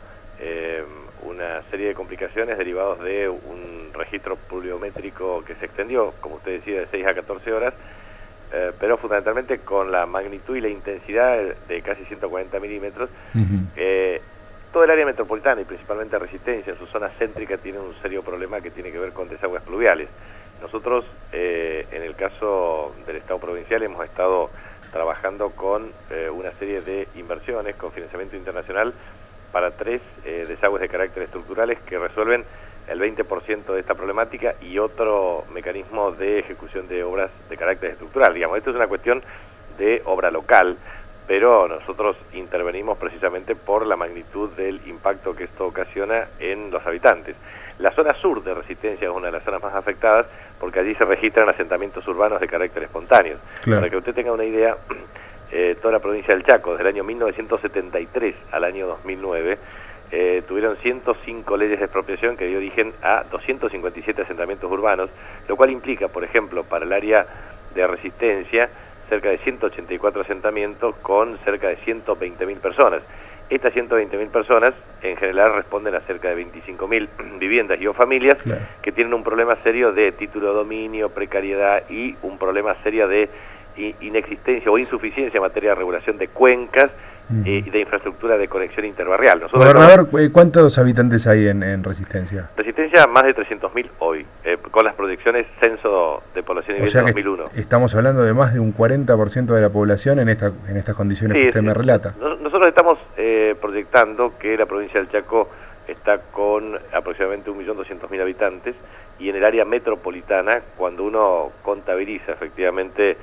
una serie de complicaciones derivados de un registro pluviométrico que se extendió, como usted decía, de 6 a 14 horas, pero fundamentalmente con la magnitud y la intensidad de casi 140 milímetros. Todo el área metropolitana y principalmente Resistencia, en su zona céntrica, tiene un serio problema que tiene que ver con desagües pluviales. Nosotros, en el caso del Estado provincial, hemos estado trabajando con una serie de inversiones con financiamiento internacional para 3 desagües de carácter estructurales que resuelven el 20% de esta problemática y otro mecanismo de ejecución de obras de carácter estructural. Digamos, esto es una cuestión de obra local, pero nosotros intervenimos precisamente por la magnitud del impacto que esto ocasiona en los habitantes. La zona sur de Resistencia es una de las zonas más afectadas porque allí se registran asentamientos urbanos de carácter espontáneo. Claro. Para que usted tenga una idea, toda la provincia del Chaco, desde el año 1973 al año 2009, tuvieron 105 leyes de expropiación que dio origen a 257 asentamientos urbanos, lo cual implica, por ejemplo, para el área de Resistencia, cerca de 184 asentamientos con cerca de 120.000 personas. Estas 120.000 personas en general responden a cerca de 25.000 viviendas y o familias que tienen un problema serio de título de dominio, precariedad y un problema serio de inexistencia o insuficiencia en materia de regulación de cuencas y de infraestructura de conexión interbarrial. Gobernador, ¿cuántos habitantes hay en Resistencia? Resistencia, más de 300.000 hoy, con las proyecciones Censo de Población y Vivienda 2001. Estamos hablando de más de un 40% de la población en estas condiciones que usted me relata. Nosotros estamos proyectando que la provincia del Chaco está con aproximadamente 1.200.000 habitantes, y en el área metropolitana, cuando uno contabiliza efectivamente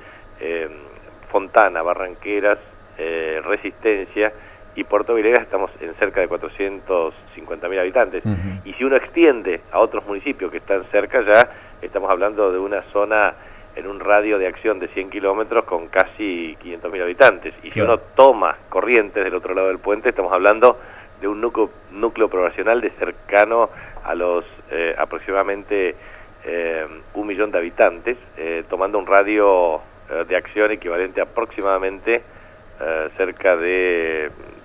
Fontana, Barranqueras, Resistencia y Puerto Villegas, estamos en cerca de 450.000 habitantes. Y si uno extiende a otros municipios que están cerca, ya estamos hablando de una zona en un radio de acción de 100 kilómetros con casi 500.000 habitantes. Y si uno toma Corrientes del otro lado del puente, estamos hablando de un núcleo poblacional de cercano a los aproximadamente 1 millón de habitantes, tomando un radio de acción equivalente a aproximadamente cerca de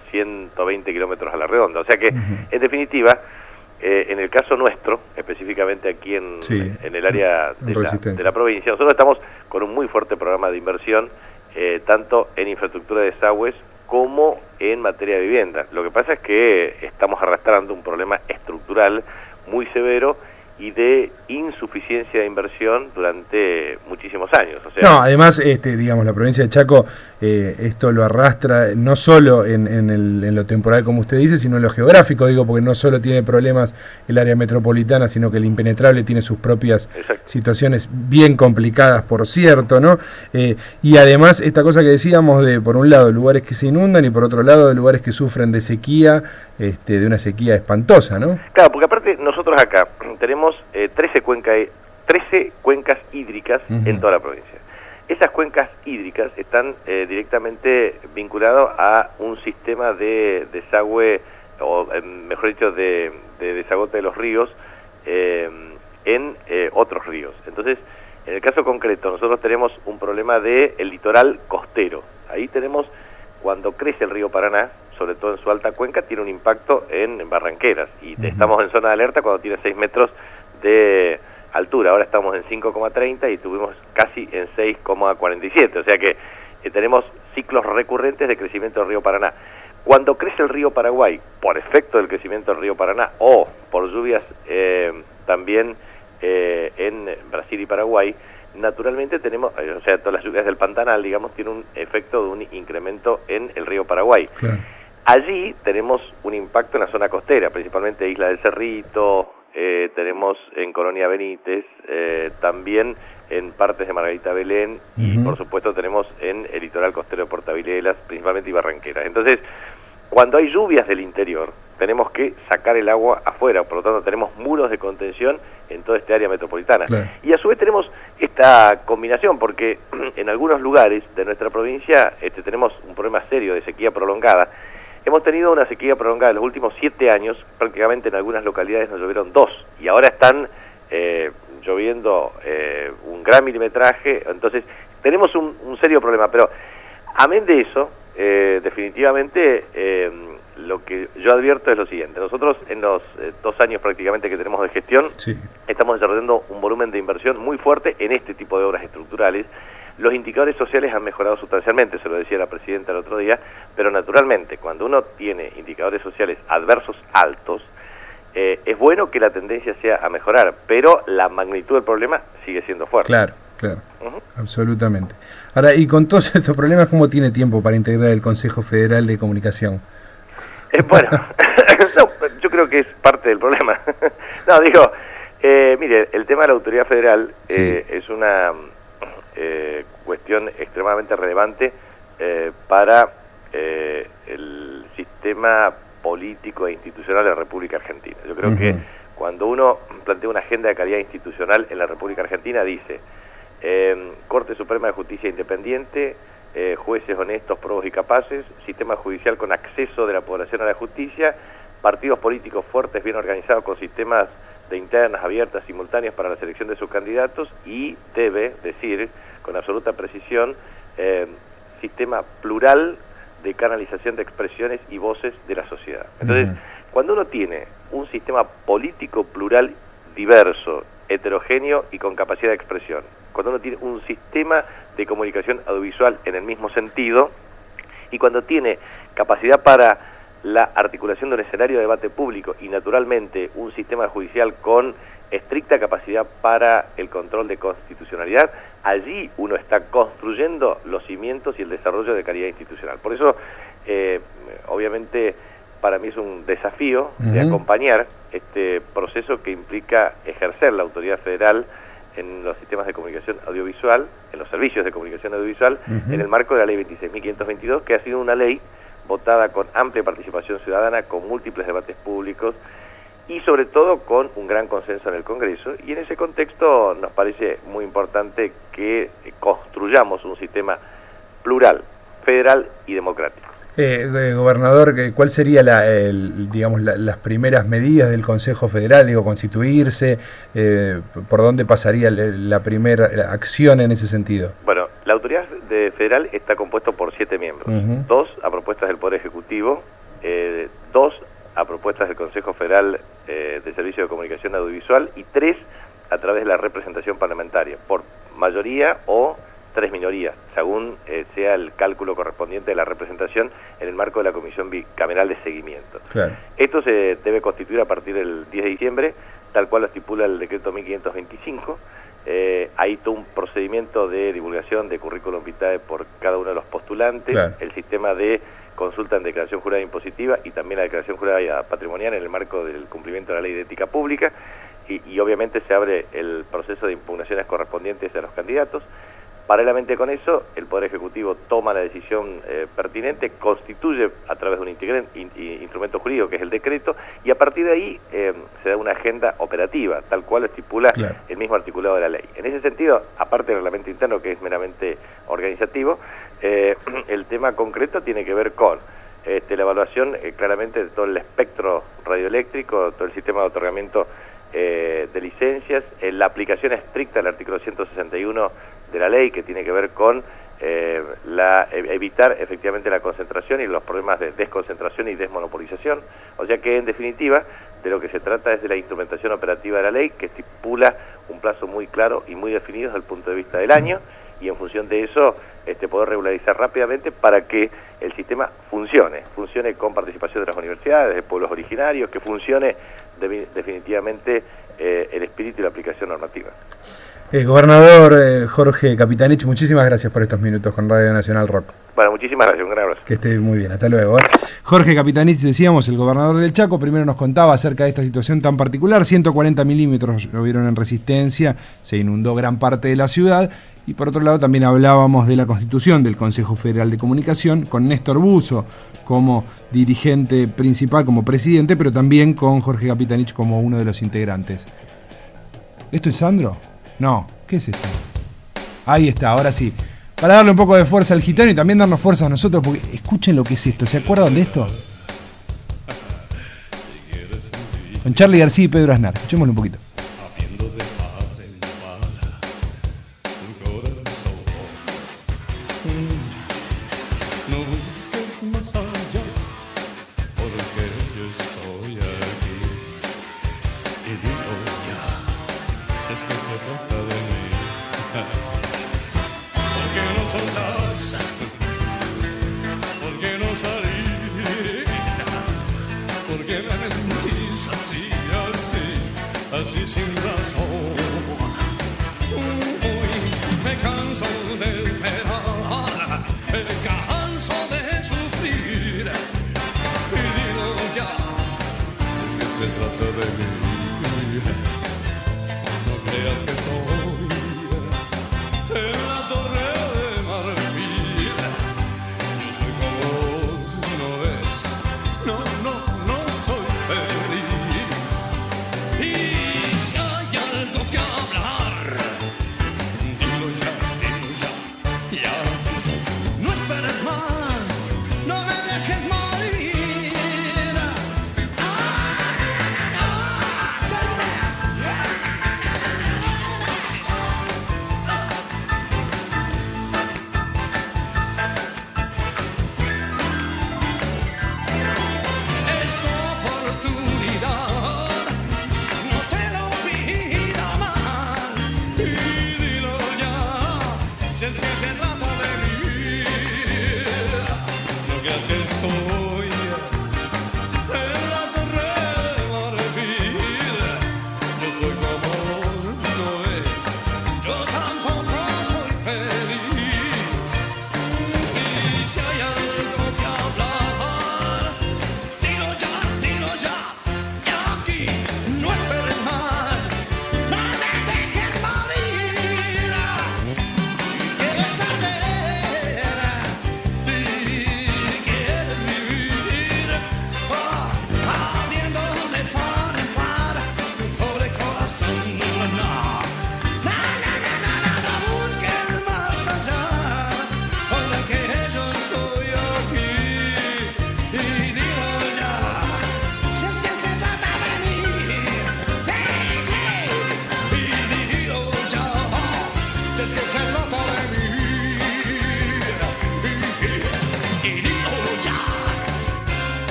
120 kilómetros a la redonda. O sea que, en definitiva, en el caso nuestro, específicamente aquí en el área de la provincia, nosotros estamos con un muy fuerte programa de inversión, tanto en infraestructura de desagües como en materia de vivienda. Lo que pasa es que estamos arrastrando un problema estructural muy severo y de insuficiencia de inversión durante muchísimos años. O sea, no, además, digamos, la provincia de Chaco, esto lo arrastra no solo en lo temporal, como usted dice, sino en lo geográfico, digo, porque no solo tiene problemas el área metropolitana, sino que el impenetrable tiene sus propias situaciones bien complicadas, por cierto, ¿no? Y además, esta cosa que decíamos de, por un lado, lugares que se inundan y por otro lado, lugares que sufren de sequía, de una sequía espantosa, ¿no? Claro, porque aparte nosotros acá tenemos 13 cuencas hídricas en toda la provincia. Esas cuencas hídricas están directamente vinculadas a un sistema de desagüe, o mejor dicho, de desagote de los ríos en otros ríos. Entonces, en el caso concreto, nosotros tenemos un problema del litoral costero. Ahí tenemos, cuando crece el río Paraná, sobre todo en su alta cuenca, tiene un impacto en Barranqueras, y estamos en zona de alerta cuando tiene 6 metros de altura. Ahora estamos en 5,30 y tuvimos casi en 6,47, o sea que tenemos ciclos recurrentes de crecimiento del río Paraná. Cuando crece el río Paraguay, por efecto del crecimiento del río Paraná o por lluvias también en Brasil y Paraguay, naturalmente tenemos, o sea, todas las lluvias del Pantanal, digamos, tienen un efecto de un incremento en el río Paraguay. Claro. Allí tenemos un impacto en la zona costera, principalmente Isla del Cerrito, tenemos en Colonia Benítez, también en partes de Margarita Belén, y por supuesto tenemos en el litoral costero de Puerto Vilelas, principalmente, y Barranqueras. Entonces, cuando hay lluvias del interior, tenemos que sacar el agua afuera, por lo tanto tenemos muros de contención en toda esta área metropolitana. Claro. Y a su vez tenemos esta combinación, porque en algunos lugares de nuestra provincia tenemos un problema serio de sequía prolongada. Hemos tenido una sequía prolongada en los últimos 7 años, prácticamente en algunas localidades nos llovieron 2, y ahora están lloviendo un gran milimetraje. Entonces tenemos un serio problema, pero amén de eso, definitivamente lo que yo advierto es lo siguiente: nosotros en los 2 años prácticamente que tenemos de gestión, estamos desarrollando un volumen de inversión muy fuerte en este tipo de obras estructurales. Los indicadores sociales han mejorado sustancialmente, se lo decía la presidenta el otro día, pero naturalmente cuando uno tiene indicadores sociales adversos altos, es bueno que la tendencia sea a mejorar, pero la magnitud del problema sigue siendo fuerte. Claro, claro, absolutamente. Ahora, y con todos estos problemas, ¿cómo tiene tiempo para integrar el Consejo Federal de Comunicación? Bueno, no, yo creo que es parte del problema. No, digo, mire, el tema de la autoridad federal es una cuestión extremadamente relevante para el sistema político e institucional de la República Argentina. Yo creo que cuando uno plantea una agenda de calidad institucional en la República Argentina, dice Corte Suprema de Justicia independiente, jueces honestos, probos y capaces, sistema judicial con acceso de la población a la justicia, partidos políticos fuertes, bien organizados, con sistemas de internas abiertas, simultáneas para la selección de sus candidatos, y debe decir con absoluta precisión sistema plural de canalización de expresiones y voces de la sociedad. Entonces, cuando uno tiene un sistema político plural, diverso, heterogéneo y con capacidad de expresión, cuando uno tiene un sistema de comunicación audiovisual en el mismo sentido, y cuando tiene capacidad para la articulación de un escenario de debate público y naturalmente un sistema judicial con estricta capacidad para el control de constitucionalidad, allí uno está construyendo los cimientos y el desarrollo de calidad institucional. Por eso, obviamente, para mí es un desafío de acompañar este proceso que implica ejercer la autoridad federal en los sistemas de comunicación audiovisual, en los servicios de comunicación audiovisual, en el marco de la ley 26.522, que ha sido una ley votada con amplia participación ciudadana, con múltiples debates públicos y sobre todo con un gran consenso en el Congreso. Y en ese contexto nos parece muy importante que construyamos un sistema plural, federal y democrático. Gobernador, ¿cuál sería las primeras medidas del Consejo Federal? Digo, constituirse, ¿por dónde pasaría la primera acción en ese sentido? Bueno, la autoridad federal está compuesta por 7 miembros, 2 a propuestas del Poder Ejecutivo, 2 a propuestas del Consejo Federal de Servicio de Comunicación Audiovisual y 3 a través de la representación parlamentaria, por mayoría o 3 minorías, según sea el cálculo correspondiente de la representación en el marco de la Comisión Bicameral de Seguimiento. Claro. Esto se debe constituir a partir del 10 de diciembre, tal cual lo estipula el decreto 1525. Hay todo un procedimiento de divulgación de currículum vitae por cada uno de los postulantes, claro. El sistema de consulta en declaración jurada impositiva y también la declaración jurada patrimonial en el marco del cumplimiento de la ley de ética pública, y obviamente se abre el proceso de impugnaciones correspondientes a los candidatos. Paralelamente con eso, el Poder Ejecutivo toma la decisión pertinente, constituye a través de un instrumento jurídico que es el decreto, y a partir de ahí se da una agenda operativa, tal cual estipula claro. El mismo articulado de la ley. En ese sentido, aparte del reglamento interno que es meramente organizativo, el tema concreto tiene que ver con la evaluación claramente de todo el espectro radioeléctrico, todo el sistema de otorgamiento de licencias, la aplicación estricta del artículo 161 de la ley, que tiene que ver con evitar efectivamente la concentración y los problemas de desconcentración y desmonopolización. O sea que en definitiva de lo que se trata es de la instrumentación operativa de la ley, que estipula un plazo muy claro y muy definido desde el punto de vista del año, y en función de eso poder regularizar rápidamente para que el sistema funcione con participación de las universidades, de pueblos originarios, que funcione definitivamente el espíritu y la aplicación normativa. Gobernador Jorge Capitanich, muchísimas gracias por estos minutos con Radio Nacional Rock. Bueno, muchísimas gracias, un gran abrazo. Que esté muy bien, hasta luego. Jorge Capitanich, decíamos, el gobernador del Chaco, primero nos contaba acerca de esta situación tan particular. 140 milímetros llovieron en Resistencia, se inundó gran parte de la ciudad, y por otro lado también hablábamos de la constitución del Consejo Federal de Comunicación, con Néstor Buzo como dirigente principal, como presidente, pero también con Jorge Capitanich como uno de los integrantes. ¿Esto es Sandro? No, ¿qué es esto? Ahí está, ahora sí. Para darle un poco de fuerza al gitano y también darnos fuerza a nosotros, porque escuchen lo que es esto. ¿Se acuerdan de esto? Con Charly García y Pedro Aznar. Escuchémoslo un poquito.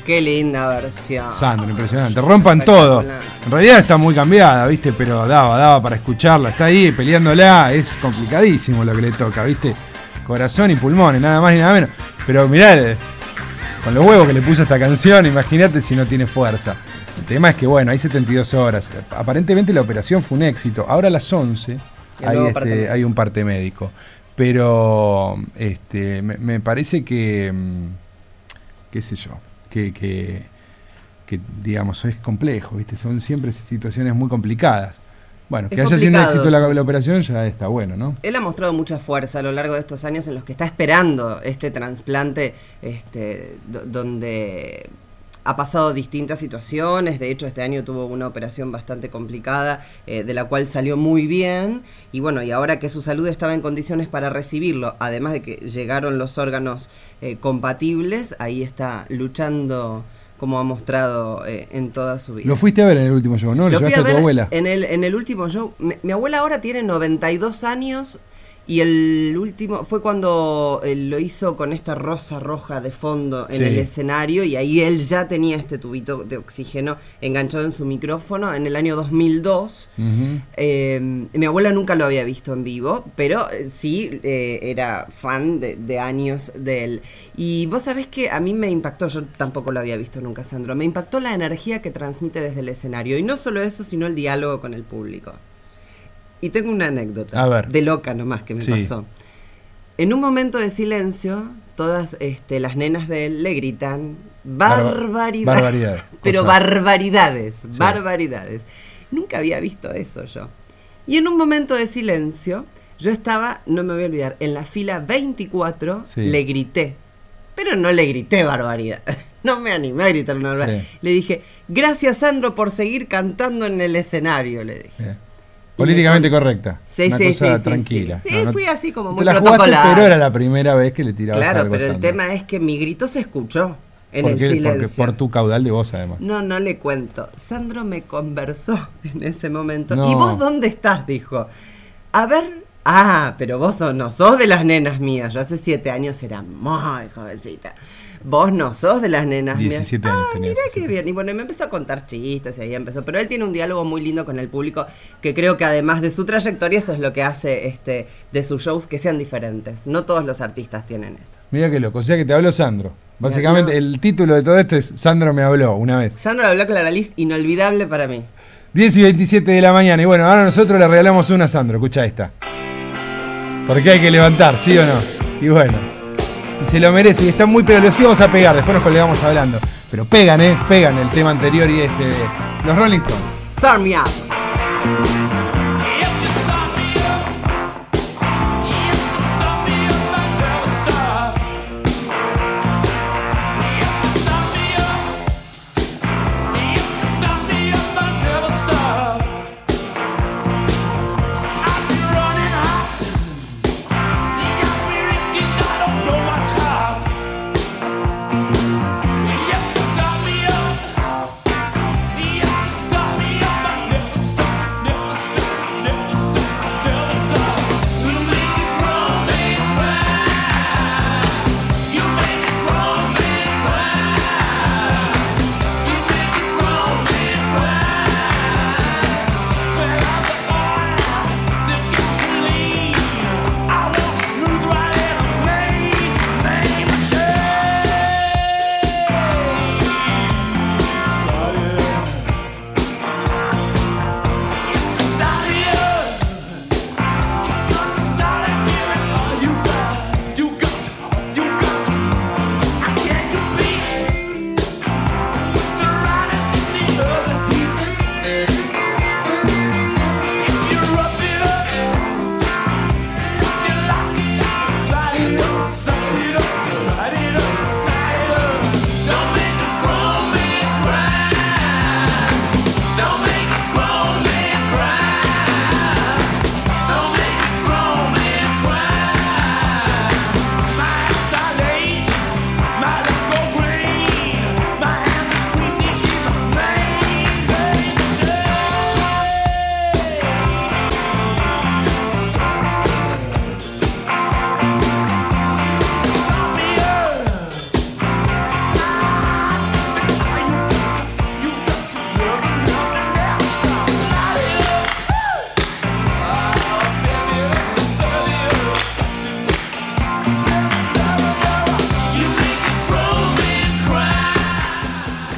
Qué linda versión. Sandro, impresionante. Rompan todo. En realidad está muy cambiada, ¿viste? Pero daba para escucharla. Está ahí peleándola. Es complicadísimo lo que le toca, ¿viste? Corazón y pulmones, nada más ni nada menos. Pero mirá, con los huevos que le puso esta canción, imagínate si no tiene fuerza. El tema es que, bueno, hay 72 horas. Aparentemente la operación fue un éxito. Ahora a las 11 hay un parte médico. Pero me parece que, qué sé yo, que digamos, es complejo, ¿viste? Son siempre situaciones muy complicadas. Bueno, que haya sido un éxito la operación ya está bueno, ¿no? Él ha mostrado mucha fuerza a lo largo de estos años en los que está esperando este trasplante, donde ha pasado distintas situaciones. De hecho, este año tuvo una operación bastante complicada, de la cual salió muy bien. Y bueno, y ahora que su salud estaba en condiciones para recibirlo, además de que llegaron los órganos compatibles, ahí está luchando, como ha mostrado en toda su vida. Lo fuiste a ver en el último show, ¿no? Lo llevaste fui a ver a tu abuela. En el último show. Mi abuela ahora tiene 92 años. Y el último fue cuando lo hizo con esta rosa roja de fondo en el escenario, y ahí él ya tenía este tubito de oxígeno enganchado en su micrófono en el año 2002. Mi abuela nunca lo había visto en vivo, pero sí era fan de años de él. Y vos sabés que a mí me impactó, yo tampoco lo había visto nunca, Sandro, me impactó la energía que transmite desde el escenario. Y no solo eso, sino el diálogo con el público. Y tengo una anécdota, de loca nomás, que me pasó. En un momento de silencio, todas las nenas de él le gritan barbaridades. Pero barbaridades. Nunca había visto eso yo. Y en un momento de silencio, yo estaba, no me voy a olvidar, en la fila 24, le grité. Pero no le grité barbaridad. No me animé a gritar una barbaridad. Le dije, gracias, Sandro, por seguir cantando en el escenario, le dije. Políticamente correcta. Una cosa tranquila. Sí, fui así como muy protocolar. Pero era la primera vez que le tirabas algo. Claro, pero el tema es que mi grito se escuchó en el silencio. Porque por tu caudal de voz, además. No le cuento. Sandro me conversó en ese momento. ¿Y vos dónde estás? Dijo. A ver, pero vos no sos de las nenas mías. Yo hace 7 años era muy jovencita. Vos no sos de las nenas mías. 17 años tenía. Mirá qué bien. Y bueno, me empezó a contar chistes y ahí empezó. Pero él tiene un diálogo muy lindo con el público, que creo que además de su trayectoria, eso es lo que hace de sus shows, que sean diferentes. No todos los artistas tienen eso. Mirá qué loco. O sea que te habló Sandro. Básicamente el título de todo esto es Sandro me habló una vez. Sandro le habló a Clara Liz, inolvidable para mí. 10:27 de la mañana. Y bueno, ahora nosotros le regalamos una a Sandro. Escucha esta. Porque hay que levantar, ¿sí o no? Y bueno, y se lo merece. Y está muy pegado. Los íbamos a pegar, después nos colgamos hablando. Pero pegan el tema anterior y de los Rolling Stones. Start Me Up.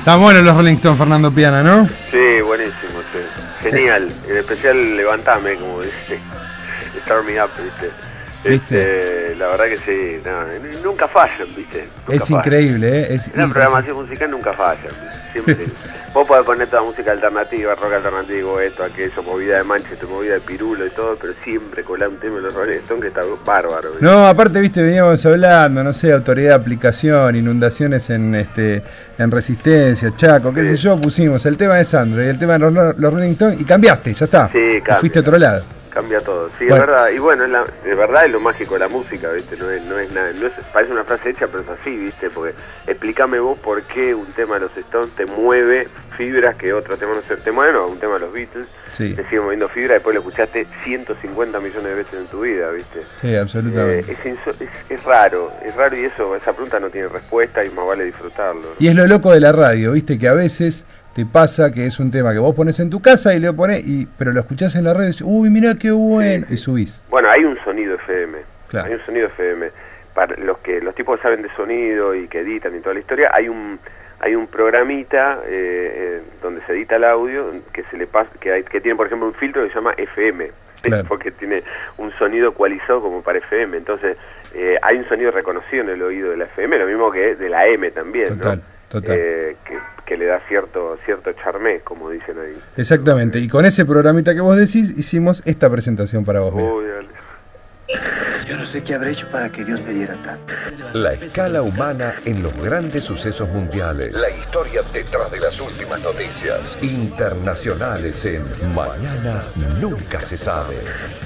Están buenos los Rolling Stones, Fernando Piana, ¿no? Sí, buenísimo, sí. Genial. En especial Levantame, como dice. Start Me Up, ¿viste? La verdad que sí, nunca fallan, ¿viste? Nunca es increíble, ¿eh? La programación musical nunca falla, siempre. Vos podés poner toda música alternativa, rock alternativo, esto, aquello, movida de Manchester, movida de Pirulo y todo, pero siempre colá un tema de los Rolling Stones que está bárbaro, ¿viste? No, aparte, viste, veníamos hablando, no sé, autoridad de aplicación, inundaciones en Resistencia, Chaco, qué sé yo, pusimos el tema de Sandro y el tema de los Rolling Stones y cambiaste, ya está. Sí, cambia. Fuiste a otro lado. Cambia todo, sí, bueno. Es verdad, y bueno, de verdad es lo mágico de la música, ¿viste? No es nada, parece una frase hecha, pero es así, ¿viste? Porque explícame vos por qué un tema de los Stones te mueve fibras que otro tema no se te mueve, no, un tema de los Beatles te sigue moviendo fibras, después lo escuchaste 150 millones de veces en tu vida, ¿viste? Sí, absolutamente. Es raro y esa pregunta no tiene respuesta y más vale disfrutarlo. Y es lo loco de la radio, ¿viste? Que a veces te pasa que es un tema que vos pones en tu casa y lo pones, pero lo escuchás en la radio y dices, uy, mirá qué bueno, y subís. Bueno, hay un sonido FM, claro. Hay un sonido FM. Para los tipos que saben de sonido y que editan y toda la historia, hay un programita donde se edita el audio que se le pasa, que tiene, por ejemplo, un filtro que se llama FM, claro. Porque tiene un sonido ecualizado como para FM. Entonces, hay un sonido reconocido en el oído de la FM, lo mismo que de la M también, total, ¿no? Total. Que le da cierto charmé, como dicen ahí. Exactamente, y con ese programita que vos decís, hicimos esta presentación para vos. Uy, dale. Yo no sé qué habré hecho para que Dios me diera tanto. La escala humana en los grandes sucesos mundiales. La historia detrás de las últimas noticias internacionales en Mañana Nunca Se Sabe.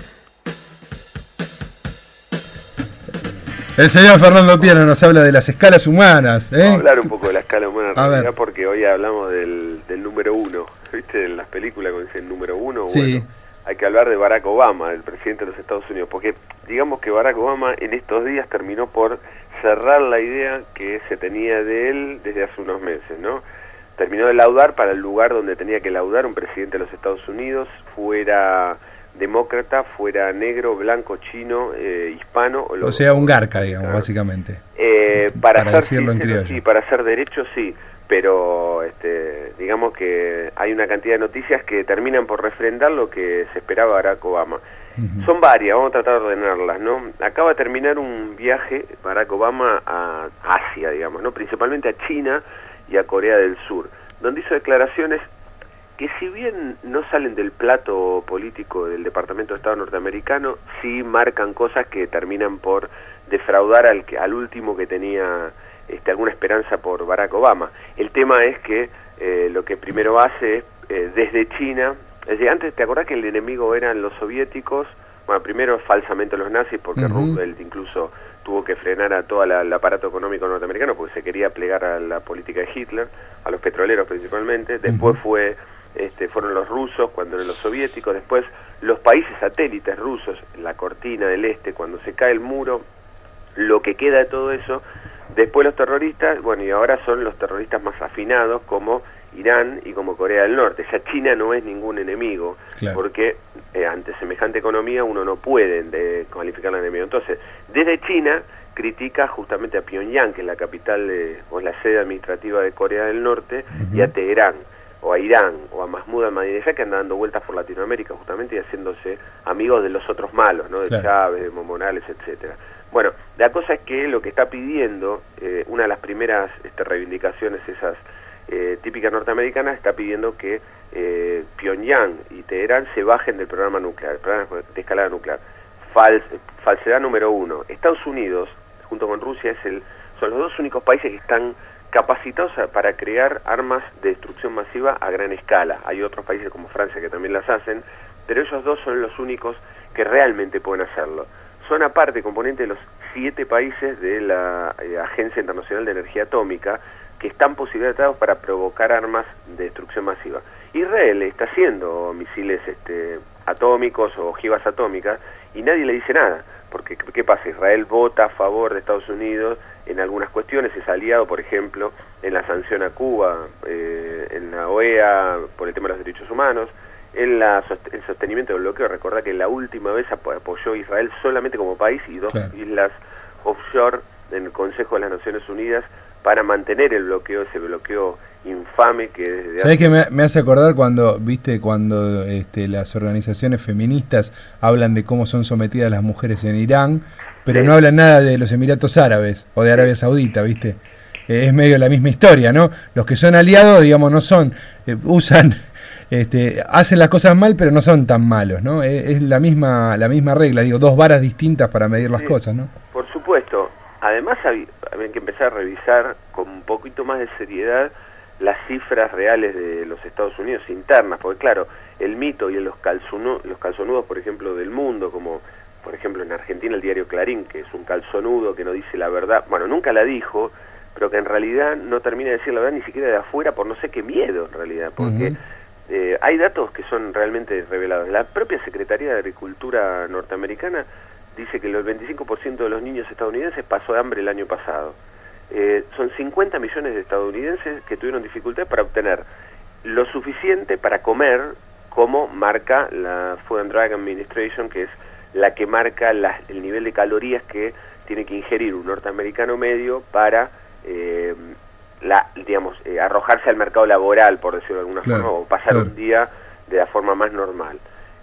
El señor Fernando Piana nos habla de las escalas humanas. Vamos a hablar un poco de la escala humana en realidad, porque hoy hablamos del número uno. ¿Viste? En las películas cuando dicen número uno, sí. Bueno, hay que hablar de Barack Obama, el presidente de los Estados Unidos, porque digamos que Barack Obama en estos días terminó por cerrar la idea que se tenía de él desde hace unos meses, ¿no? Terminó de laudar para el lugar donde tenía que laudar un presidente de los Estados Unidos, fuera demócrata, fuera negro, blanco, chino, hispano. O sea, un garca, digamos, básicamente. Para decirlo en criollo. Sí, para hacer derecho, sí. Pero digamos que hay una cantidad de noticias que terminan por refrendar lo que se esperaba Barack Obama. Uh-huh. Son varias, vamos a tratar de ordenarlas, ¿no? Acaba de terminar un viaje Barack Obama a Asia, digamos, ¿no? Principalmente a China y a Corea del Sur, donde hizo declaraciones que si bien no salen del plato político del Departamento de Estado norteamericano, sí marcan cosas que terminan por defraudar al último que tenía alguna esperanza por Barack Obama. El tema es que lo que primero hace es, desde China, antes te acordás que el enemigo eran los soviéticos, bueno, primero falsamente los nazis, porque Roosevelt incluso tuvo que frenar a todo el aparato económico norteamericano porque se quería plegar a la política de Hitler, a los petroleros principalmente. Después fueron los rusos cuando eran los soviéticos, después los países satélites rusos, la cortina del este, cuando se cae el muro, lo que queda de todo eso. Después los terroristas, bueno, y ahora son los terroristas más afinados como Irán y como Corea del Norte. Ya China no es ningún enemigo, claro, porque ante semejante economía uno no puede calificarla de enemigo. Entonces, desde China critica justamente a Pyongyang, que es la capital o la sede administrativa de Corea del Norte, y a Teherán, o a Irán, o a Mahmoud Ahmadinejad, que anda dando vueltas por Latinoamérica justamente y haciéndose amigos de los otros malos, ¿no? De claro, Chávez, de Evo Morales, etcétera. Bueno, la cosa es que lo que está pidiendo, una de las primeras reivindicaciones esas típicas norteamericanas, está pidiendo que Pyongyang y Teherán se bajen del programa nuclear, el programa de escalada nuclear. Falsedad número uno. Estados Unidos, junto con Rusia, son los dos únicos países que están capacitados para crear armas de destrucción masiva a gran escala. Hay otros países como Francia que también las hacen, pero ellos dos son los únicos que realmente pueden hacerlo. Son aparte componentes de los 7 países de la Agencia Internacional de Energía Atómica que están posibilitados para provocar armas de destrucción masiva. Israel está haciendo misiles atómicos o ojivas atómicas y nadie le dice nada, porque ¿qué pasa? Israel vota a favor de Estados Unidos en algunas cuestiones, es aliado, por ejemplo, en la sanción a Cuba, en la OEA por el tema de los derechos humanos, en el sostenimiento del bloqueo. Recordá que la última vez apoyó Israel solamente como país y 2 claro, islas offshore en el Consejo de las Naciones Unidas para mantener el bloqueo, ese bloqueo infame que desde ¿Sabés que me hace acordar cuando las organizaciones feministas hablan de cómo son sometidas las mujeres en Irán, pero no hablan nada de los Emiratos Árabes o de Arabia Saudita, ¿viste? Es medio la misma historia, ¿no? Los que son aliados, digamos, no son, usan, hacen las cosas mal, pero no son tan malos, ¿no? Es la misma regla, digo, dos varas distintas para medir las cosas, ¿no? Por supuesto. Además, había que empezar a revisar con un poquito más de seriedad las cifras reales de los Estados Unidos internas, porque claro, el mito y los calzonudos, por ejemplo, del mundo, como por ejemplo en Argentina el diario Clarín, que es un calzonudo que no dice la verdad, bueno, nunca la dijo, pero que en realidad no termina de decir la verdad ni siquiera de afuera por no sé qué miedo en realidad, porque hay datos que son realmente revelados. La propia Secretaría de Agricultura norteamericana dice que el 25% de los niños estadounidenses pasó hambre el año pasado. Son 50 millones de estadounidenses que tuvieron dificultad para obtener lo suficiente para comer, como marca la Food and Drug Administration, que es la que marca el nivel de calorías que tiene que ingerir un norteamericano medio para arrojarse al mercado laboral, por decirlo de alguna forma, o pasar un día de la forma más normal.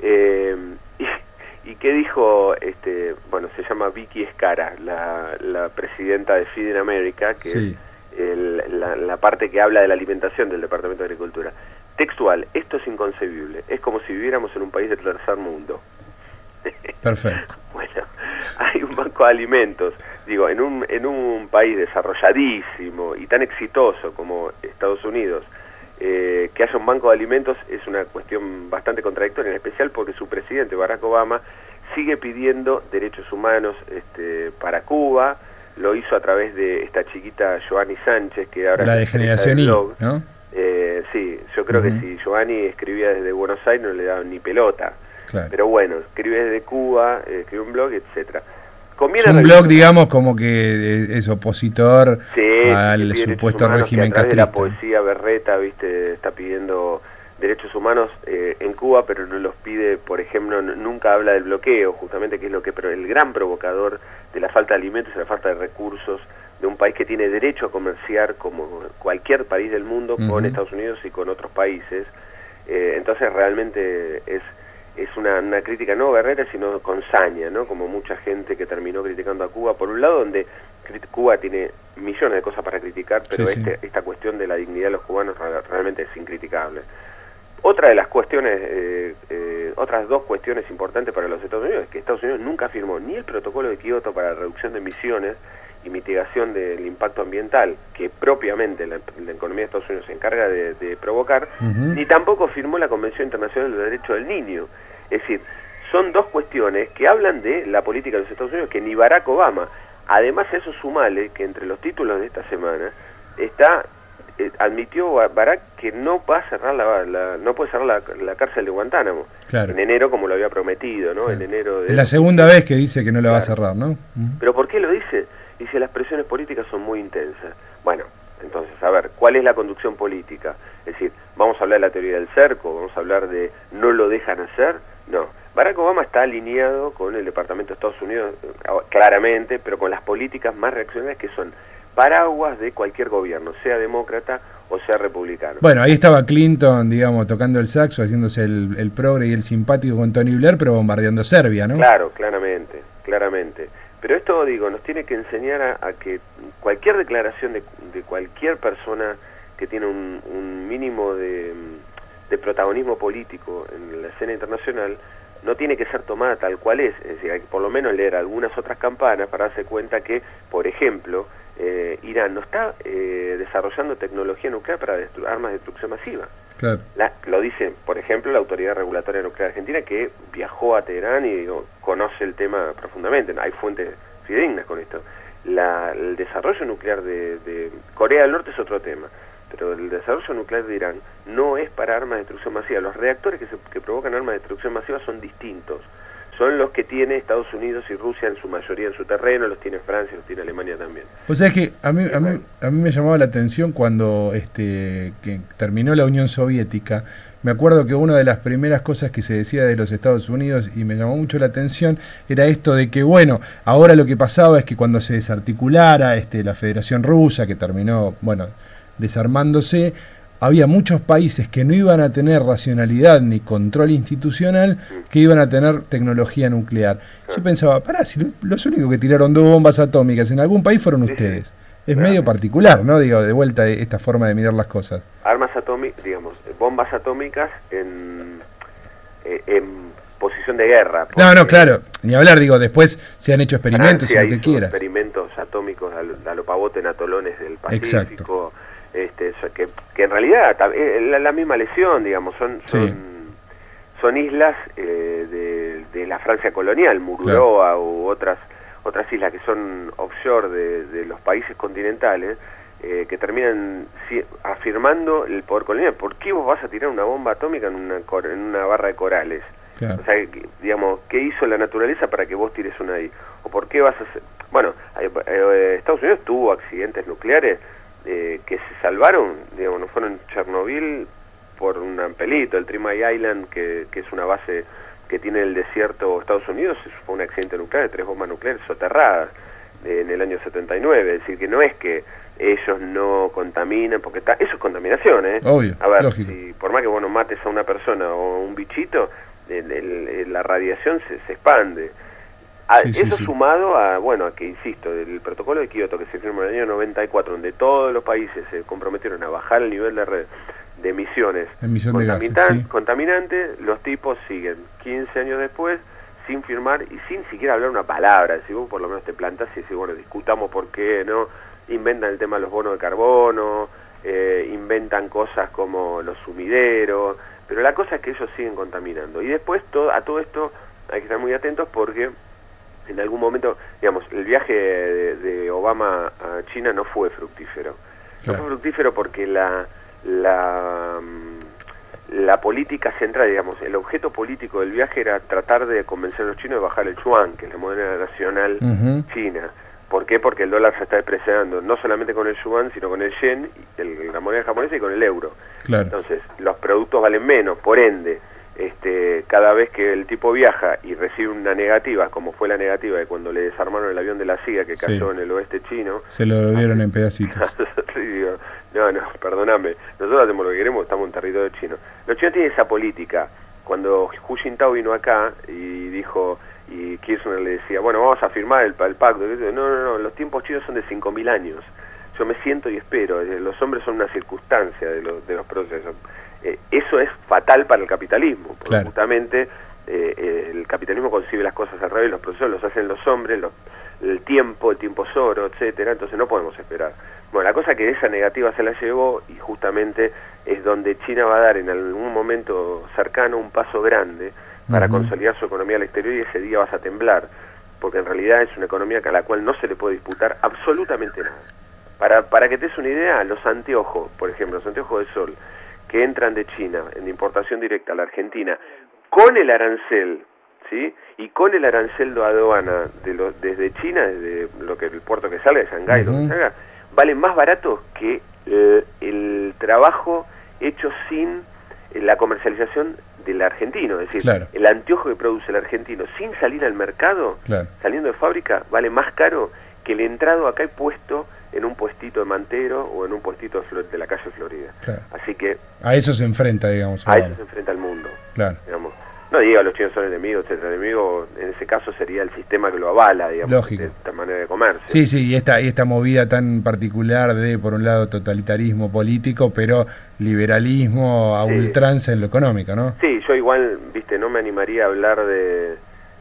¿Y qué dijo? Se llama Vicky Escara, la presidenta de Feed in America, que es la parte que habla de la alimentación del Departamento de Agricultura. Textual: esto es inconcebible, es como si viviéramos en un país del tercer mundo. Perfecto. Bueno, hay un banco de alimentos, digo, en un país desarrolladísimo y tan exitoso como Estados Unidos, que haya un banco de alimentos es una cuestión bastante contradictoria, en especial porque su presidente, Barack Obama, sigue pidiendo derechos humanos para Cuba. Lo hizo a través de esta chiquita Joanny Sánchez, que ahora... La de Generación I, ¿no? Sí, yo creo que si Joanny escribía desde Buenos Aires no le daban ni pelota. Claro. Pero bueno, escribe desde Cuba, escribe un blog, etcétera. Es un blog, digamos, como que es opositor al supuesto régimen castrista. La poesía berreta, viste, está pidiendo derechos humanos en Cuba, pero no los pide, por ejemplo, nunca habla del bloqueo, justamente, que es pero el gran provocador de la falta de alimentos y la falta de recursos de un país que tiene derecho a comerciar como cualquier país del mundo con Estados Unidos y con otros países. Entonces realmente es una crítica no berreta, sino con saña, ¿no? Como mucha gente que terminó criticando a Cuba, por un lado, donde Cuba tiene millones de cosas para criticar, pero esta cuestión de la dignidad de los cubanos realmente es incriticable. Otra de las cuestiones, otras dos cuestiones importantes para los Estados Unidos es que Estados Unidos nunca firmó ni el protocolo de Kioto para la reducción de emisiones y mitigación del impacto ambiental que propiamente la economía de Estados Unidos se encarga de provocar, ni tampoco firmó la Convención Internacional del Derecho del Niño. Es decir, son dos cuestiones que hablan de la política de los Estados Unidos que ni Barack Obama. Además, eso sumale que entre los títulos de esta semana admitió Barack que no va a cerrar no puede cerrar la cárcel de Guantánamo en enero, como lo había prometido, ¿no? En enero es la segunda vez que dice que no la va a cerrar, ¿no? ¿Pero por qué lo dice? Dice, las presiones políticas son muy intensas. Bueno, entonces, a ver, ¿cuál es la conducción política? Es decir, ¿vamos a hablar de la teoría del cerco? ¿Vamos a hablar de no lo dejan hacer? No. Barack Obama está alineado con el Departamento de Estados Unidos, claramente, pero con las políticas más reaccionarias que son paraguas de cualquier gobierno, sea demócrata o sea republicano. Bueno, ahí estaba Clinton, digamos, tocando el saxo, haciéndose el progre y el simpático con Tony Blair, pero bombardeando Serbia, ¿no? Claro, claramente. Pero esto, digo, nos tiene que enseñar a que cualquier declaración de cualquier persona que tiene un mínimo de protagonismo político en la escena internacional no tiene que ser tomada tal cual es decir, hay que por lo menos leer algunas otras campanas para darse cuenta que, por ejemplo, Irán no está desarrollando tecnología nuclear para armas de destrucción masiva. Claro. Lo dice, por ejemplo, la Autoridad Regulatoria Nuclear Argentina, que viajó a Teherán y conoce el tema profundamente. Hay fuentes fidedignas con esto. El desarrollo nuclear de Corea del Norte es otro tema, pero el desarrollo nuclear de Irán no es para armas de destrucción masiva. Los reactores que provocan armas de destrucción masiva son distintos. son los que tiene Estados Unidos y Rusia en su mayoría en su terreno, los tiene Francia, los tiene Alemania también. Pues es que a mí me llamaba la atención cuando que terminó la Unión Soviética. Me acuerdo que una de las primeras cosas que se decía de los Estados Unidos, y me llamó mucho la atención, era esto de que, bueno, ahora lo que pasaba es que cuando se desarticulara la Federación Rusa, que terminó, bueno, desarmándose, había muchos países que no iban a tener racionalidad ni control institucional, que iban a tener tecnología nuclear. Yo pensaba, si los únicos que tiraron 2 bombas atómicas en algún país fueron ustedes. Es medio particular, ¿no? Digo, de vuelta esta forma de mirar las cosas. Armas atómicas, digamos, bombas atómicas en posición de guerra. No, claro, ni hablar, digo, después se han hecho experimentos y lo que quieras. Experimentos atómicos a lo pavote en atolones del Pacífico. Exacto. Que en realidad es la misma lesión, digamos, son islas de la Francia colonial, Mururoa u otras islas que son offshore de los países continentales, que terminan afirmando el poder colonial. ¿Por qué vos vas a tirar una bomba atómica en una barra de corales? Claro. O sea, digamos, ¿qué hizo la naturaleza para que vos tires una ahí? ¿O por qué vas a hacer? Bueno, Estados Unidos tuvo accidentes nucleares que se salvaron, digamos, no fueron en Chernobyl por un pelito, el Three Mile Island, que es una base que tiene el desierto Estados Unidos, fue un accidente nuclear de 3 bombas nucleares soterradas en el año 79, es decir, que no es que ellos no contaminan, porque eso es contaminación, Obvio, a ver, lógico. si por más que vos no mates a una persona o un bichito, la radiación se expande. Eso sumado a que, insisto, el protocolo de Kioto que se firmó en el año 94, donde todos los países se comprometieron a bajar el nivel de emisiones contaminantes, los tipos siguen 15 años después sin firmar y sin siquiera hablar una palabra. Si vos por lo menos te plantás y decís, discutamos por qué, ¿no? Inventan el tema de los bonos de carbono, inventan cosas como los sumideros, pero la cosa es que ellos siguen contaminando. Y después a todo esto hay que estar muy atentos porque en algún momento, digamos, el viaje de Obama a China no fue fructífero. Claro. No fue fructífero porque la política central, digamos, el objeto político del viaje era tratar de convencer a los chinos de bajar el yuan, que es la moneda nacional china. ¿Por qué? Porque el dólar se está depreciando, no solamente con el yuan, sino con el yen, la moneda japonesa, y con el euro. Claro. Entonces, los productos valen menos, por ende, cada vez que el tipo viaja y recibe una negativa, como fue la negativa de cuando le desarmaron el avión de la CIA que cayó en el oeste chino, se lo vieron en pedacitos. Digo, no, perdóname, nosotros hacemos lo que queremos, estamos en territorio chino. Los chinos tienen esa política. Cuando Hu Jintao vino acá y dijo, y Kirchner le decía, vamos a firmar el pacto, no, los tiempos chinos son de 5.000 años. Yo me siento y espero, los hombres son una circunstancia de los procesos. Eso es fatal para el capitalismo, porque justamente el capitalismo concibe las cosas al revés, los procesos los hacen los hombres, el tiempo es oro, etcétera, entonces no podemos esperar. Bueno, la cosa que esa negativa se la llevó y justamente es donde China va a dar en algún momento cercano un paso grande para consolidar su economía al exterior, y ese día vas a temblar, porque en realidad es una economía a la cual no se le puede disputar absolutamente nada. Para que te des una idea, los anteojos, por ejemplo, los anteojos de sol, que entran de China en importación directa a la Argentina con el arancel, ¿sí? Y con el arancel de aduana desde China, desde el puerto que salga de Shanghái, donde salga, valen más barato que el trabajo hecho sin la comercialización del argentino, es decir, el anteojo que produce el argentino sin salir al mercado, saliendo de fábrica, vale más caro que el entrado acá y puesto en un puestito de Mantero o en un puestito de la calle Florida. Así que a eso se enfrenta, digamos. A eso se enfrenta el mundo. Digamos. No diga los chinos son enemigos, etcétera. Enemigo en ese caso sería el sistema que lo avala, digamos. Lógico. De esta manera de comercio. Sí, y esta movida tan particular de, por un lado, totalitarismo político, pero liberalismo a ultranza en lo económico, ¿no? Sí, yo igual, no me animaría a hablar de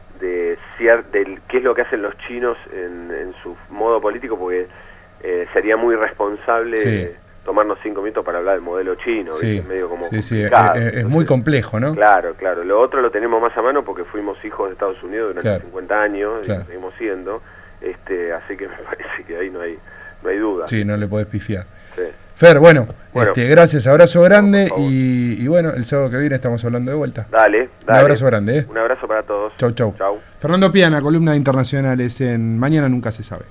qué es lo que hacen los chinos en su modo político, porque sería muy irresponsable tomarnos 5 minutos para hablar del modelo chino, es medio como complicado. Es muy complejo, ¿no? Claro, lo otro lo tenemos más a mano porque fuimos hijos de Estados Unidos durante 50 años, y seguimos siendo, así que me parece que ahí no no hay duda. Sí, no le podés pifiar. Sí. Fer, bueno. Gracias, abrazo grande y bueno, el sábado que viene estamos hablando de vuelta. Dale. Un abrazo grande. Un abrazo para todos. Chau. Fernando Piana, columna de Internacionales en Mañana Nunca Se Sabe.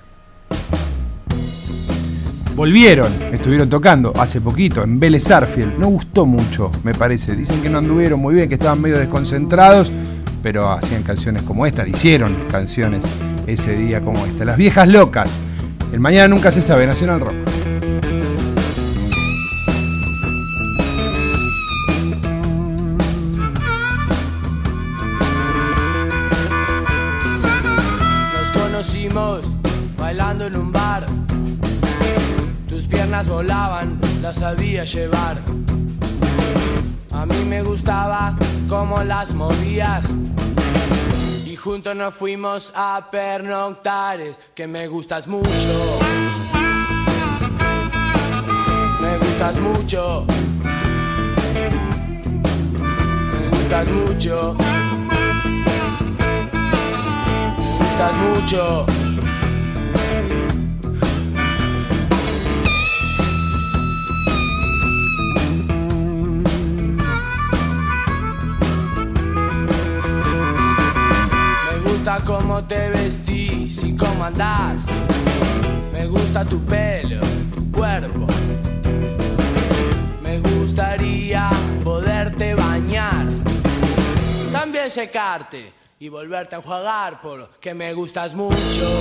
Estuvieron tocando hace poquito en Vélez Sarsfield. No gustó mucho, me parece. Dicen que no anduvieron muy bien, que estaban medio desconcentrados, pero hacían canciones como esta, hicieron canciones ese día como esta. Las Viejas Locas, el Mañana Nunca Se Sabe, Nacional Rock. Bailando en un bar, tus piernas volaban, las sabía llevar. A mí me gustaba cómo las movías y juntos nos fuimos a pernoctar. Es que me gustas mucho, me gustas mucho, me gustas mucho, me gustas mucho. Me gusta cómo te vestís y cómo andás. Me gusta tu pelo, tu cuerpo. Me gustaría poderte bañar, también secarte y volverte a enjuagar, porque me gustas mucho.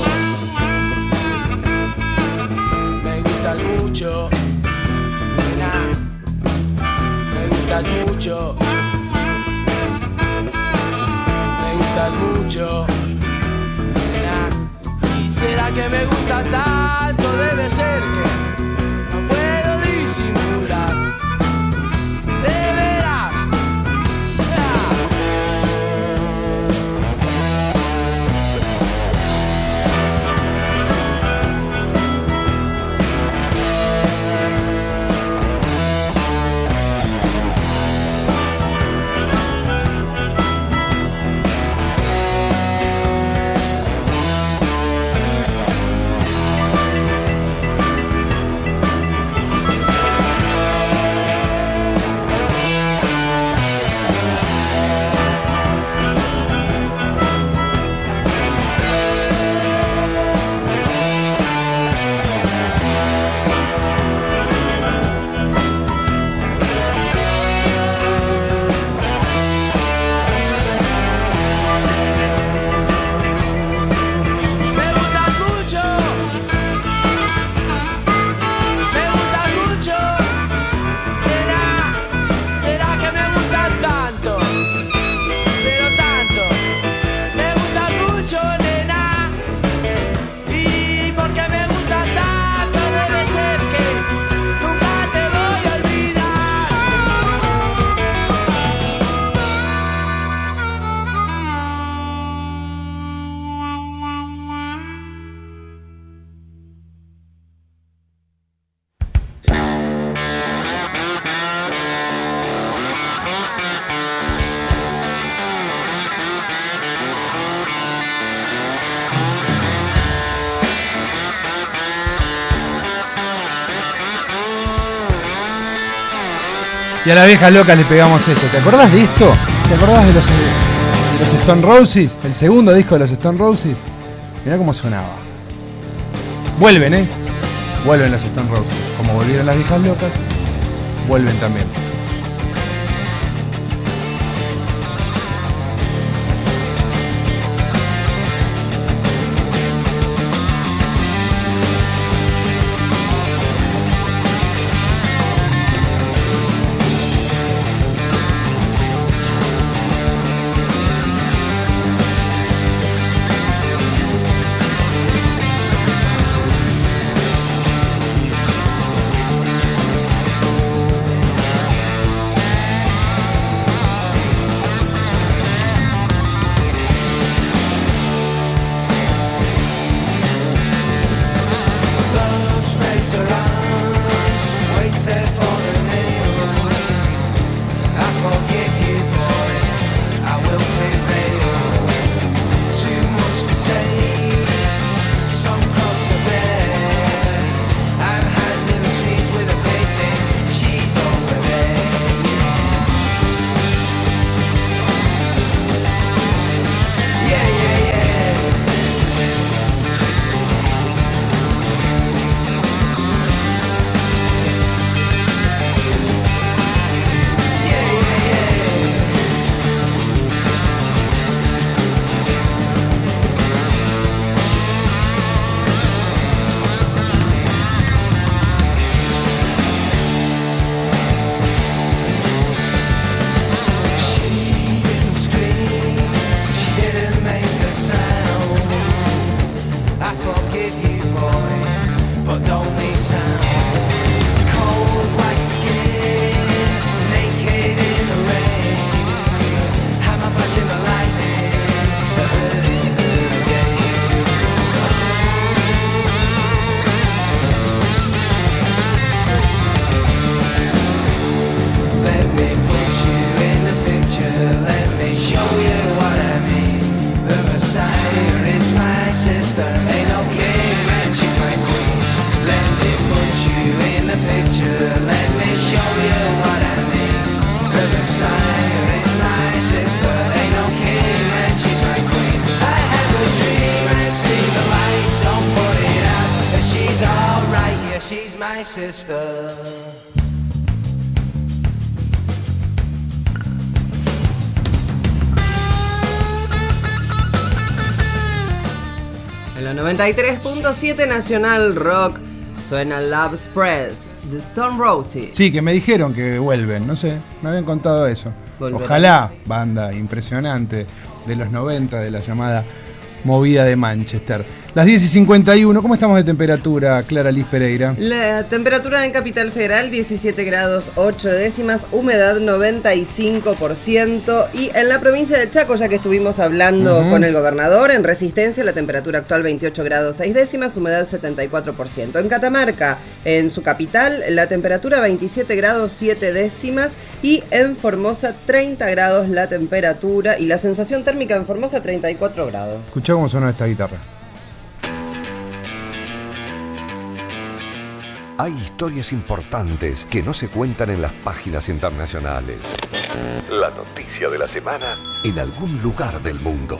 Me gustas mucho, nena. Me gustas mucho. Me gustas mucho, nena. ¿Y será que me gustas tanto? Debe ser que no puedo disimular. De veras. Y a la Vieja Loca le pegamos esto. ¿Te acordás de esto? ¿Te acordás de los Stone Roses? El segundo disco de los Stone Roses. Mirá cómo sonaba. Vuelven, Vuelven los Stone Roses. Como volvieron las Viejas Locas, vuelven también. sister. Ain't no king, man, she's my queen. Let me put you in the picture. Let me show you what I mean. The Messiah is my sister. Ain't no king, man, she's my queen. I have a dream and see the light. Don't put it out. Said she's alright, yeah, she's my sister. En la 93.7 Nacional Rock suena Love Express, The Stone Roses. Sí, que me dijeron que vuelven, no sé, me habían contado eso. Volverán. Ojalá, banda impresionante de los 90, de la llamada movida de Manchester. Las 10:51, ¿cómo estamos de temperatura, Clara Liz Pereira? La temperatura en Capital Federal 17 grados 8 décimas, humedad 95%, y en la provincia de Chaco, ya que estuvimos hablando con el gobernador, en Resistencia la temperatura actual 28 grados 6 décimas, humedad 74%. En Catamarca, en su capital, la temperatura 27 grados 7 décimas, y en Formosa 30 grados la temperatura, y la sensación térmica en Formosa 34 grados. Escuchá cómo suena esta guitarra. Hay historias importantes que no se cuentan en las páginas internacionales. La noticia de la semana en algún lugar del mundo.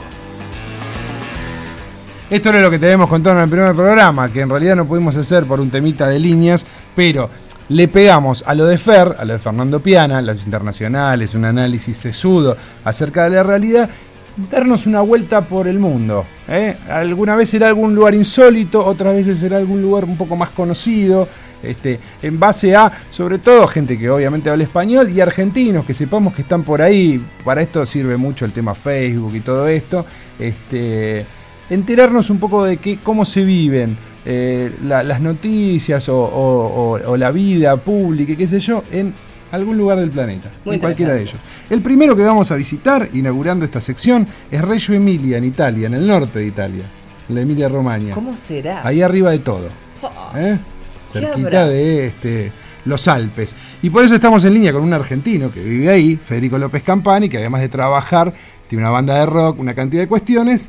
Esto era lo que te habíamos contado en el primer programa, que en realidad no pudimos hacer por un temita de líneas, pero le pegamos a lo de Fer, a lo de Fernando Piana, las internacionales, un análisis sesudo acerca de la realidad, darnos una vuelta por el mundo. Alguna vez será algún lugar insólito, otras veces será algún lugar un poco más conocido, en base a, sobre todo, gente que obviamente habla español y argentinos, que sepamos que están por ahí. Para esto sirve mucho el tema Facebook y todo esto. Enterarnos un poco de cómo se viven las noticias o la vida pública y qué sé yo, en algún lugar del planeta, en cualquiera de ellos. El primero que vamos a visitar, inaugurando esta sección, es Reggio Emilia, en Italia, en el norte de Italia, en la Emilia-Romagna. ¿Cómo será? Ahí arriba de todo. Cerquita de los Alpes. Y por eso estamos en línea con un argentino que vive ahí, Federico López Campani, que además de trabajar, tiene una banda de rock, una cantidad de cuestiones,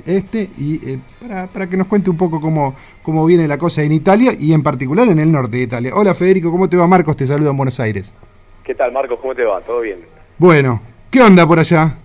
para que nos cuente un poco cómo viene la cosa en Italia y en particular en el norte de Italia. Hola Federico, ¿cómo te va? Marcos te saluda en Buenos Aires. ¿Qué tal, Marcos? ¿Cómo te va? ¿Todo bien? Bueno, ¿qué onda por allá?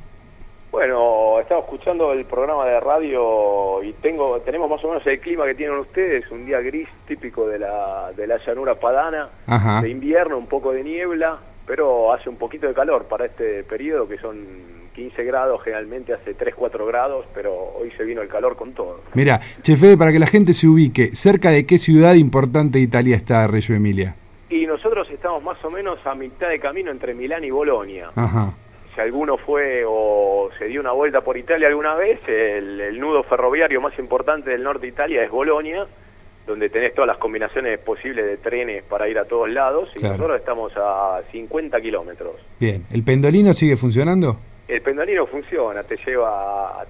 Bueno, estaba escuchando el programa de radio y tenemos más o menos el clima que tienen ustedes, un día gris típico de la llanura padana, de invierno, un poco de niebla, pero hace un poquito de calor para este periodo, que son 15 grados, generalmente hace 3-4 grados, pero hoy se vino el calor con todo. Mira, Fede, para que la gente se ubique, ¿cerca de qué ciudad importante de Italia está Reggio Emilia? Y nosotros estamos más o menos a mitad de camino entre Milán y Bolonia. Ajá. Si alguno fue o se dio una vuelta por Italia alguna vez, el nudo ferroviario más importante del norte de Italia es Bolonia, donde tenés todas las combinaciones posibles de trenes para ir a todos lados, y claro, nosotros estamos a 50 kilómetros. Bien, ¿el pendolino sigue funcionando? El pendolino funciona, te lleva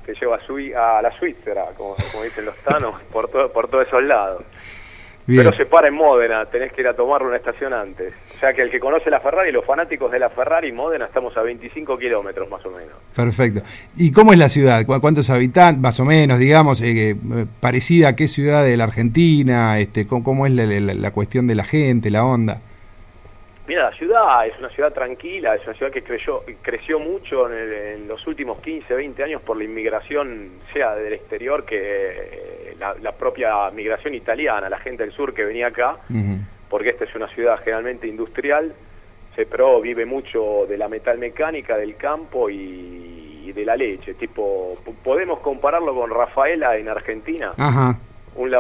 a la Suiza, como dicen los tanos, por todos esos lados. Bien. Pero se para en Módena, tenés que ir a tomarlo una estación antes. O sea que el que conoce la Ferrari, los fanáticos de la Ferrari, Módena, estamos a 25 kilómetros más o menos. Perfecto. ¿Y cómo es la ciudad? ¿Cuántos habitantes, más o menos, digamos, parecida a qué ciudad de la Argentina? ¿Cómo es la cuestión de la gente, la onda? Mira, la ciudad es una ciudad tranquila, es una ciudad que creció mucho en los últimos 15, 20 años por la inmigración, sea del exterior que la propia migración italiana, la gente del sur que venía acá, porque esta es una ciudad generalmente industrial, pero vive mucho de la metalmecánica, del campo y de la leche. Podemos compararlo con Rafaela en Argentina. Ajá. Un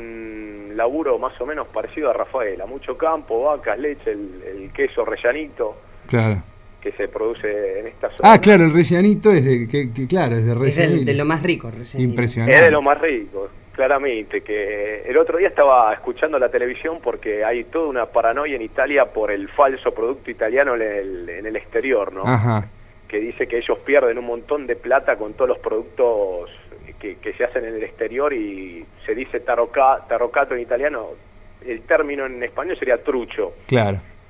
laburo más o menos parecido a Rafaela, mucho campo, vacas, leche, el queso rellanito, claro, que se produce en esta zona. Ah, claro, el rellanito es de Reggio Emilia. Es de lo más rico, rellanito. Impresionante. Es de lo más rico, claramente, que el otro día estaba escuchando la televisión porque hay toda una paranoia en Italia por el falso producto italiano en el exterior, ¿no? Ajá. Que dice que ellos pierden un montón de plata con todos los productos que se hacen en el exterior, y se dice taroccato en italiano, el término en español sería trucho. Claro.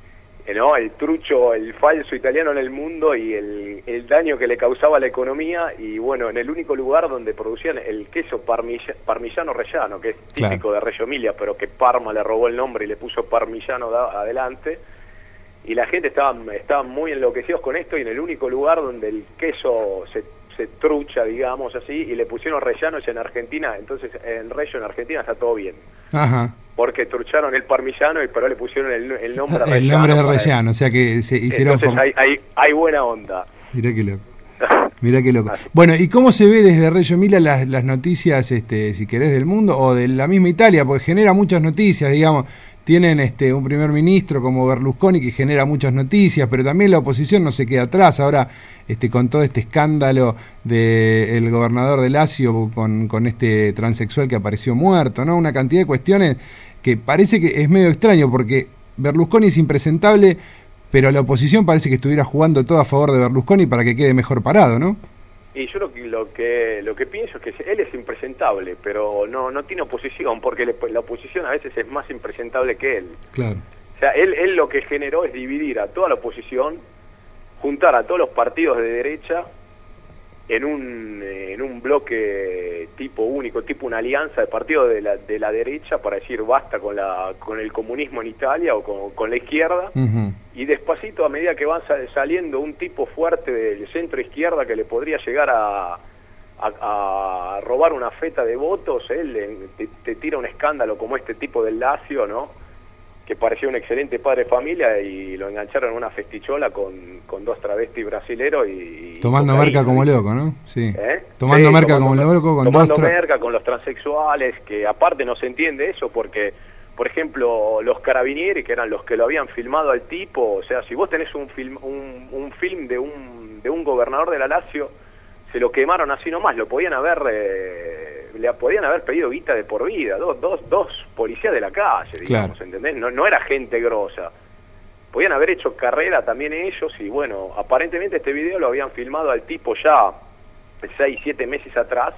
¿no? El trucho, el falso italiano en el mundo y el daño que le causaba a la economía, y bueno, en el único lugar donde producían el queso parmigiano reggiano, que es típico de Reggio Emilia, pero que Parma le robó el nombre y le puso parmigiano adelante, y la gente estaban muy enloquecidos con esto, y en el único lugar donde el queso se trucha, digamos así, y le pusieron Reggianos en Argentina. Entonces en Reggio, en Argentina, está todo bien. Ajá. Porque trucharon el parmigiano, pero le pusieron el nombre Reggiano. El nombre de Reggiano, o sea que se hicieron... Entonces hay buena onda. Mirá qué loco. Mirá qué loco. Bueno, ¿y cómo se ve desde Reggio Emilia las noticias, si querés, del mundo o de la misma Italia? Porque genera muchas noticias, digamos. Tienen un primer ministro como Berlusconi que genera muchas noticias, pero también la oposición no se queda atrás. Ahora, con todo este escándalo del gobernador de Lazio con este transexual que apareció muerto, ¿no? Una cantidad de cuestiones que parece que es medio extraño, porque Berlusconi es impresentable, pero la oposición parece que estuviera jugando todo a favor de Berlusconi para que quede mejor parado, ¿no? Y yo lo que pienso es que él es impresentable, pero no tiene oposición, porque la oposición a veces es más impresentable que él. Claro. O sea, él lo que generó es dividir a toda la oposición, juntar a todos los partidos de derecha en un bloque tipo único, tipo una alianza de partidos de la derecha para decir basta con el comunismo en Italia o con la izquierda. Uh-huh. Y despacito, a medida que van saliendo un tipo fuerte del centro izquierda que le podría llegar a robar una feta de votos, él te tira un escándalo como este tipo del Lazio, ¿no? Que parecía un excelente padre de familia, y lo engancharon en una festichola con dos travestis brasileros y tomando merca como loco, ¿no? Sí. Tomando merca como loco con tomando merca con los transexuales, que aparte no se entiende eso porque, por ejemplo, los carabinieri, que eran los que lo habían filmado al tipo, o sea, si vos tenés un film de un gobernador de la Lazio, se lo quemaron así nomás, le podían haber pedido guita de por vida, dos policías de la calle, digamos, claro. ¿Entendés? No era gente grosa. Podían haber hecho carrera también ellos, y bueno, aparentemente este video lo habían filmado al tipo ya 6-7 meses atrás,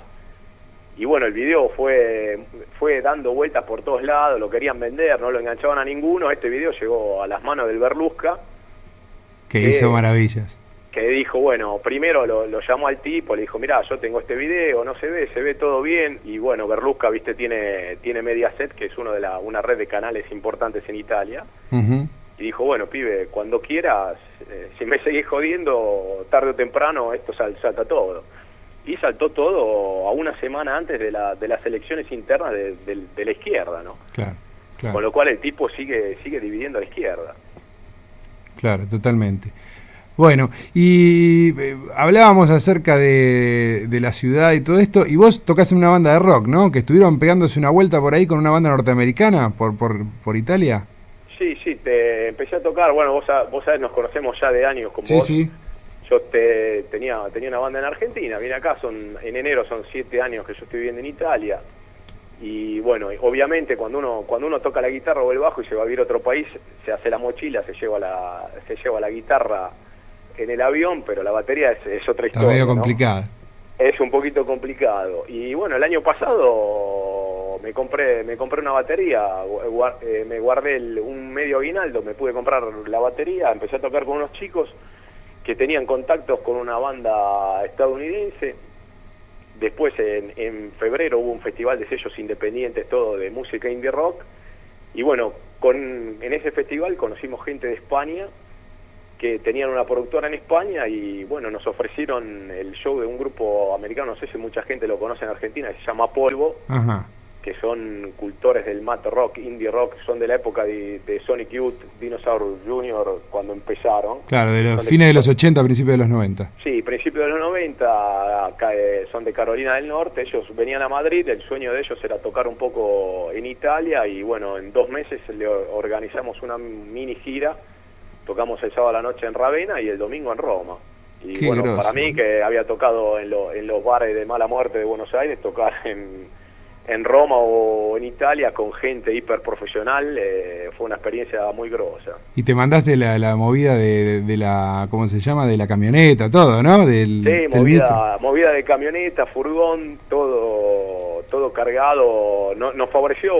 y bueno, el video fue dando vueltas por todos lados, lo querían vender, no lo enganchaban a ninguno. Este video llegó a las manos del Berlusca, que hizo maravillas. Que dijo, bueno, primero lo llamó al tipo, le dijo, mirá, yo tengo este video, no se ve todo bien, y bueno, Berlusca, viste, tiene Mediaset, que es una red de canales importantes en Italia, uh-huh. Y dijo, bueno, pibe, cuando quieras, si me seguís jodiendo, tarde o temprano esto salta todo. Y saltó todo a una semana antes de las elecciones internas de la izquierda, ¿no? Claro. Con lo cual el tipo sigue dividiendo a la izquierda. Claro, totalmente. Bueno, y hablábamos acerca de la ciudad y todo esto, y vos tocás en una banda de rock, ¿no? Que estuvieron pegándose una vuelta por ahí con una banda norteamericana por Italia. Sí, te empecé a tocar, bueno, vos sabés, nos conocemos ya de años con vos. Sí. Yo tenía una banda en Argentina, vine acá, en enero son 7 años que yo estoy viviendo en Italia. Y bueno, obviamente cuando uno toca la guitarra o el bajo y se va a vivir a otro país, se hace la mochila, se lleva la guitarra en el avión, pero la batería es otra historia. Está medio complicada. ¿No? Es un poquito complicado. Y bueno, el año pasado me compré una batería, me guardé un medio aguinaldo, me pude comprar la batería, empecé a tocar con unos chicos que tenían contactos con una banda estadounidense. Después en febrero hubo un festival de sellos independientes, todo de música indie rock, y bueno, en ese festival conocimos gente de España que tenían una productora en España, y bueno, nos ofrecieron el show de un grupo americano, no sé si mucha gente lo conoce en Argentina, que se llama Polvo. Ajá. Que son cultores del mat rock, indie rock, son de la época de Sonic Youth, Dinosaur Jr., cuando empezaron. Claro, de los fines de los 80, principios de los 90. Sí, principios de los 90, son de Carolina del Norte, ellos venían a Madrid, el sueño de ellos era tocar un poco en Italia, y bueno, en 2 meses le organizamos una mini gira, tocamos el sábado a la noche en Ravenna y el domingo en Roma. Y qué bueno, groso. Para mí, que había tocado en los bares de mala muerte de Buenos Aires, tocar en Roma o en Italia con gente hiper profesional, fue una experiencia muy grosa. Y te mandaste la movida de la, ¿cómo se llama? De la camioneta, todo, ¿no? Sí, movida de camioneta, furgón, todo todo cargado. Nos favoreció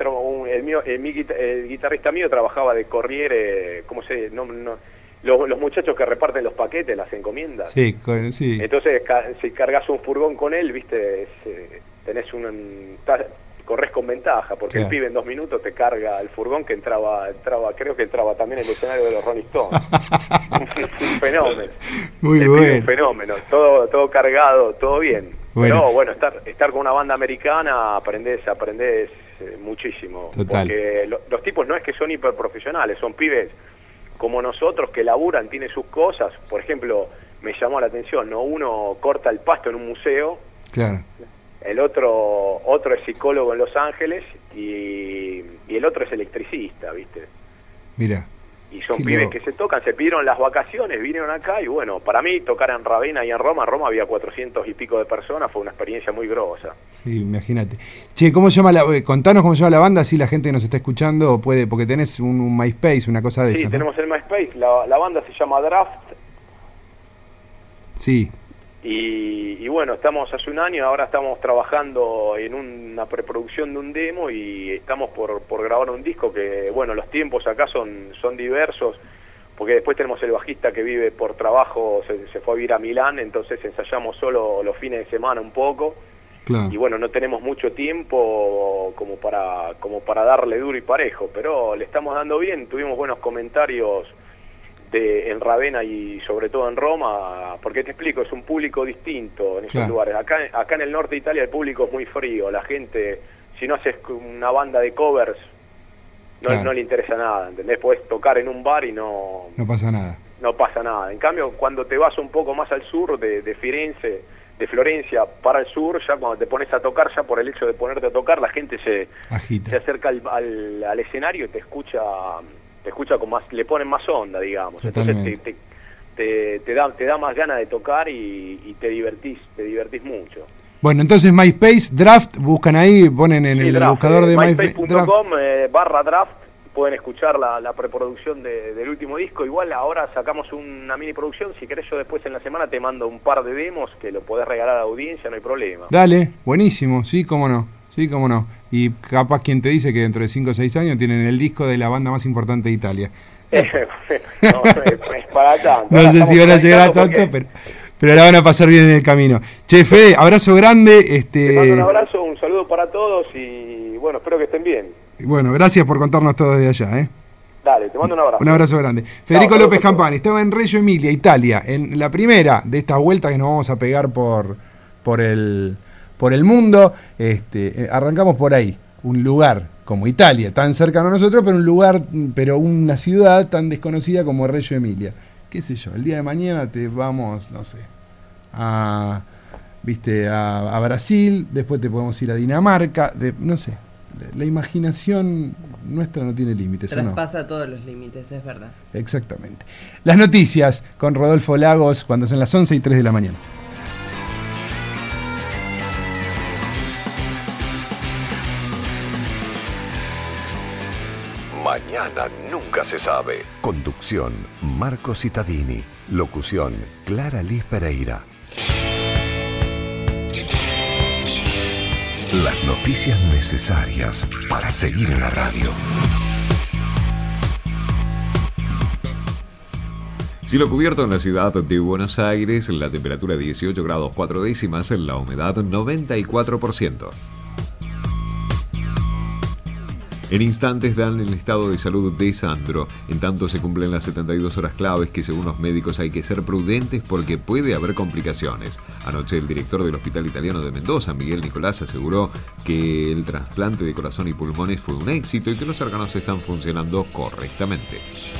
el guitarrista mío trabajaba de corriere, ¿cómo se los muchachos que reparten los paquetes, las encomiendas. Sí, sí. Entonces, si cargas un furgón con él, viste, tenés corres con ventaja, porque el pibe en 2 minutos te carga el furgón que entraba, creo que entraba también en el escenario de los Rolling Stones. Un fenómeno. Muy bueno. Un fenómeno, todo cargado, todo bien. Bueno. Pero bueno, estar con una banda americana aprendés muchísimo. Total. Porque los tipos no es que son hiperprofesionales, son pibes como nosotros que laburan, tienen sus cosas. Por ejemplo, me llamó la atención, ¿no? Uno corta el pasto en un museo. Claro. El otro es psicólogo en Los Ángeles y el otro es electricista, ¿viste? Mira. Y son pibes que se pidieron las vacaciones, vinieron acá y bueno, para mí tocar en Ravenna y en Roma había 400 y pico de personas, fue una experiencia muy grosa. Sí, imagínate. Che, ¿cómo se llama contanos cómo se llama la banda, si la gente que nos está escuchando puede, porque tenés un MySpace, una cosa de sí, esa. Sí, tenemos el MySpace, la banda se llama Draft. Sí. Y bueno, estamos hace un año, ahora estamos trabajando en una preproducción de un demo y estamos por grabar un disco que, bueno, los tiempos acá son diversos, porque después tenemos el bajista que vive por trabajo, se fue a vivir a Milán, entonces ensayamos solo los fines de semana un poco. Claro. Y bueno, no tenemos mucho tiempo como para darle duro y parejo, pero le estamos dando bien, tuvimos buenos comentarios en Ravenna y sobre todo en Roma, porque te explico, es un público distinto en esos lugares. Acá en el norte de Italia el público es muy frío, la gente, si no haces una banda de covers, no le interesa nada, ¿entendés? Podés tocar en un bar y no pasa nada. No pasa nada. En cambio, cuando te vas un poco más al sur, de Firenze, de Florencia para el sur, ya cuando te pones a tocar, ya por el hecho de ponerte a tocar, la gente se acerca al escenario y te escucha con más, le ponen más onda, digamos. Totalmente. Entonces te da más ganas de tocar y te divertís mucho. Bueno, entonces MySpace, Draft, buscan ahí, ponen en el Draft, buscador de MySpace.com /Draft, pueden escuchar la preproducción del último disco. Igual ahora sacamos una mini producción, si querés yo después en la semana te mando un par de demos que lo podés regalar a la audiencia, no hay problema. Dale, buenísimo, sí, cómo no. Sí, cómo no. Y capaz quien te dice que dentro de 5 o 6 años tienen el disco de la banda más importante de Italia. No, es para tanto. No sé si van a llegar a tanto, pero la van a pasar bien en el camino. Che, Fede, abrazo grande. Te mando un abrazo, un saludo para todos y bueno, espero que estén bien. Bueno, gracias por contarnos todo desde allá, Dale, te mando un abrazo. Un abrazo grande. Federico López Campani estaba en Reggio Emilia, Italia, en la primera de estas vueltas que nos vamos a pegar por el mundo. Arrancamos por ahí, un lugar como Italia, tan cercano a nosotros, pero una ciudad tan desconocida como Reggio Emilia. Qué sé yo, el día de mañana te vamos, no sé, a Brasil, después te podemos ir a Dinamarca, no sé, la imaginación nuestra no tiene límites. Traspasa todos los límites, es verdad. Exactamente. Las noticias con Rodolfo Lagos cuando son las 11:03 de la mañana. Mañana nunca se sabe. Conducción, Marco Cittadini. Locución, Clara Liz Pereira. Las noticias necesarias para seguir en la radio. Cielo cubierto en la ciudad de Buenos Aires, la temperatura 18 grados 4 décimas, la humedad 94%. En instantes dan el estado de salud de Sandro. En tanto se cumplen las 72 horas claves que según los médicos hay que ser prudentes porque puede haber complicaciones. Anoche el director del Hospital Italiano de Mendoza, Miguel Nicolás, aseguró que el trasplante de corazón y pulmones fue un éxito y que los órganos están funcionando correctamente.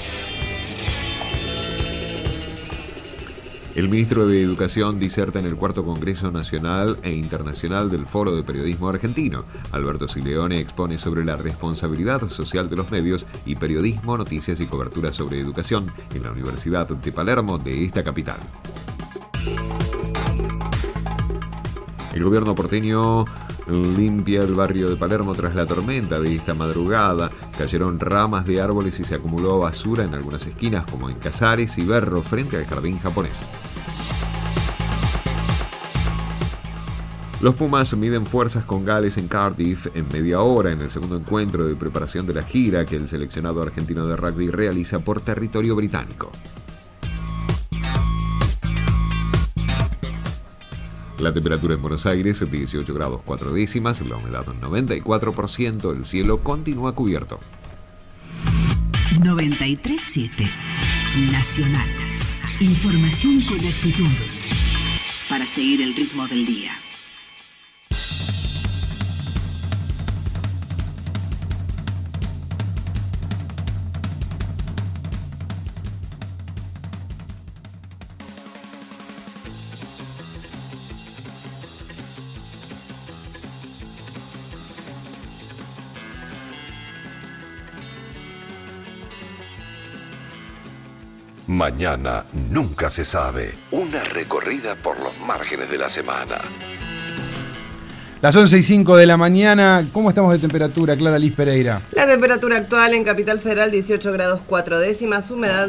El ministro de Educación diserta en el 4º Congreso Nacional e Internacional del Foro de Periodismo Argentino. Alberto Sileone expone sobre la responsabilidad social de los medios y periodismo, noticias y cobertura sobre educación en la Universidad de Palermo de esta capital. El gobierno porteño limpia el barrio de Palermo tras la tormenta de esta madrugada. Cayeron ramas de árboles y se acumuló basura en algunas esquinas como en Casares y Berro frente al jardín japonés. Los Pumas miden fuerzas con Gales en Cardiff en media hora en el segundo encuentro de preparación de la gira que el seleccionado argentino de rugby realiza por territorio británico. La temperatura en Buenos Aires es 18 grados 4 décimas, la humedad 94%, el cielo continúa cubierto. 93.7 Nacionales. Información con actitud para seguir el ritmo del día. Mañana nunca se sabe. Una recorrida por los márgenes de la semana. Las 11:05 de la mañana. ¿Cómo estamos de temperatura, Clara Liz Pereira? La temperatura actual en Capital Federal 18 grados 4 décimas, humedad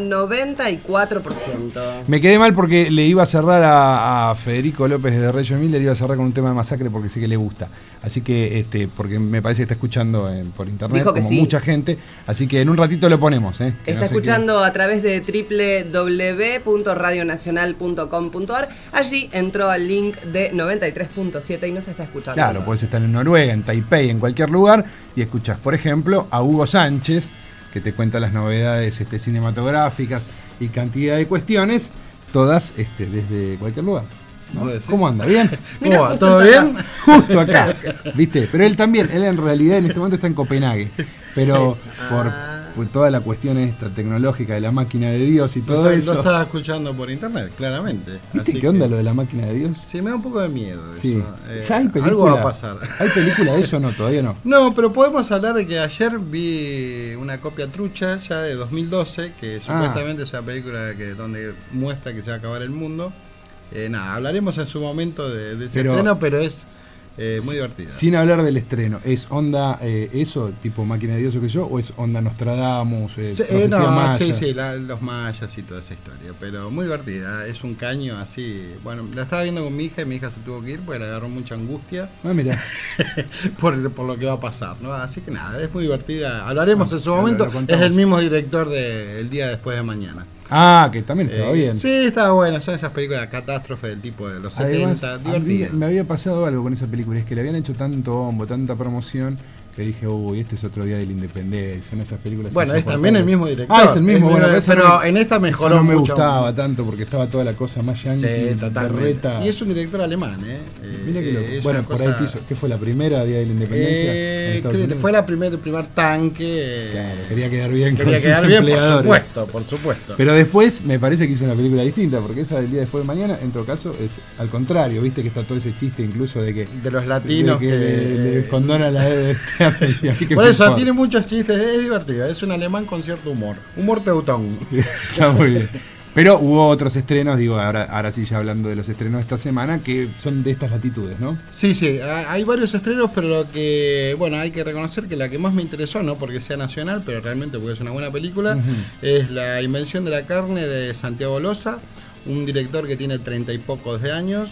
94%. Me quedé mal porque le iba a cerrar a Federico López de Reggio Emilia, le iba a cerrar con un tema de Masacre porque sé que le gusta. Así que, porque me parece que está escuchando por internet, dijo que como sí. Mucha gente. Así que en un ratito lo ponemos. Está escuchando a través de www.radionacional.com.ar. Allí entró al link de 93.7 y nos está escuchando. Claro, puedes estar en Noruega, en Taipei, en cualquier lugar y escuchás, por ejemplo, a Hugo Sánchez, que te cuenta las novedades cinematográficas y cantidad de cuestiones, todas desde cualquier lugar. ¿No? ¿Cómo anda? ¿Bien? Mira, ¿Cómo va? ¿Todo bien? Justo acá. ¿Viste? Pero él también, él en realidad en este momento está en Copenhague, pero por toda la cuestión esta tecnológica de la máquina de Dios y todo eso. Lo estaba escuchando por internet, claramente. ¿Viste qué onda lo de la máquina de Dios? Sí, me da un poco de miedo sí. eso. Ya hay película, algo va a pasar. ¿Hay película de eso o no? Todavía no. No, pero podemos hablar de que ayer vi una copia trucha ya de 2012, que supuestamente es una película donde muestra que se va a acabar el mundo. Hablaremos en su momento de ese estreno, pero es muy divertida. Sin hablar del estreno, ¿es onda eso, tipo Máquina de Dios o qué yo? ¿O es onda Nostradamus, Maya? Sí, los mayas y toda esa historia, pero muy divertida, es un caño así. Bueno, la estaba viendo con mi hija y mi hija se tuvo que ir porque le agarró mucha angustia. Mira. por lo que va a pasar, ¿no? Así que nada, es muy divertida. Hablaremos en su momento, es el mismo director de El día después de mañana. Que también estaba bien. Sí, estaba buena. Son esas películas de catástrofe del tipo de los Además, 70. Divertida. Me había pasado algo con esa película. Es que le habían hecho tanto bombo, tanta promoción, que dije, este es otro día de la independencia. Son esas películas. Bueno, es también el mismo director. Es el mismo. Pero en esta mejoró no me mucho. gustaba tanto porque estaba toda la cosa más yankee. Sí, totalmente. Y es un director alemán, Mira que loco. Bueno, por ahí quiso. ¿Qué fue la primera día de la independencia? Fue el primer tanque. Claro, quería quedar bien con sus empleadores. Por supuesto. Pero después me parece que hizo una película distinta, porque esa del día después de mañana, en todo caso, es al contrario. Viste que está todo ese chiste incluso de que los latinos que le condona la Por eso tiene muchos chistes, es divertida. Es un alemán con cierto humor. Humor teutón. Está muy bien. Pero hubo otros estrenos, ahora sí ya hablando de los estrenos de esta semana, que son de estas latitudes, ¿no? Sí, hay varios estrenos, pero lo que, hay que reconocer que la que más me interesó, no porque sea nacional, pero realmente porque es una buena película, es La invención de la carne de Santiago Loza, un director que tiene 30 y pocos de años,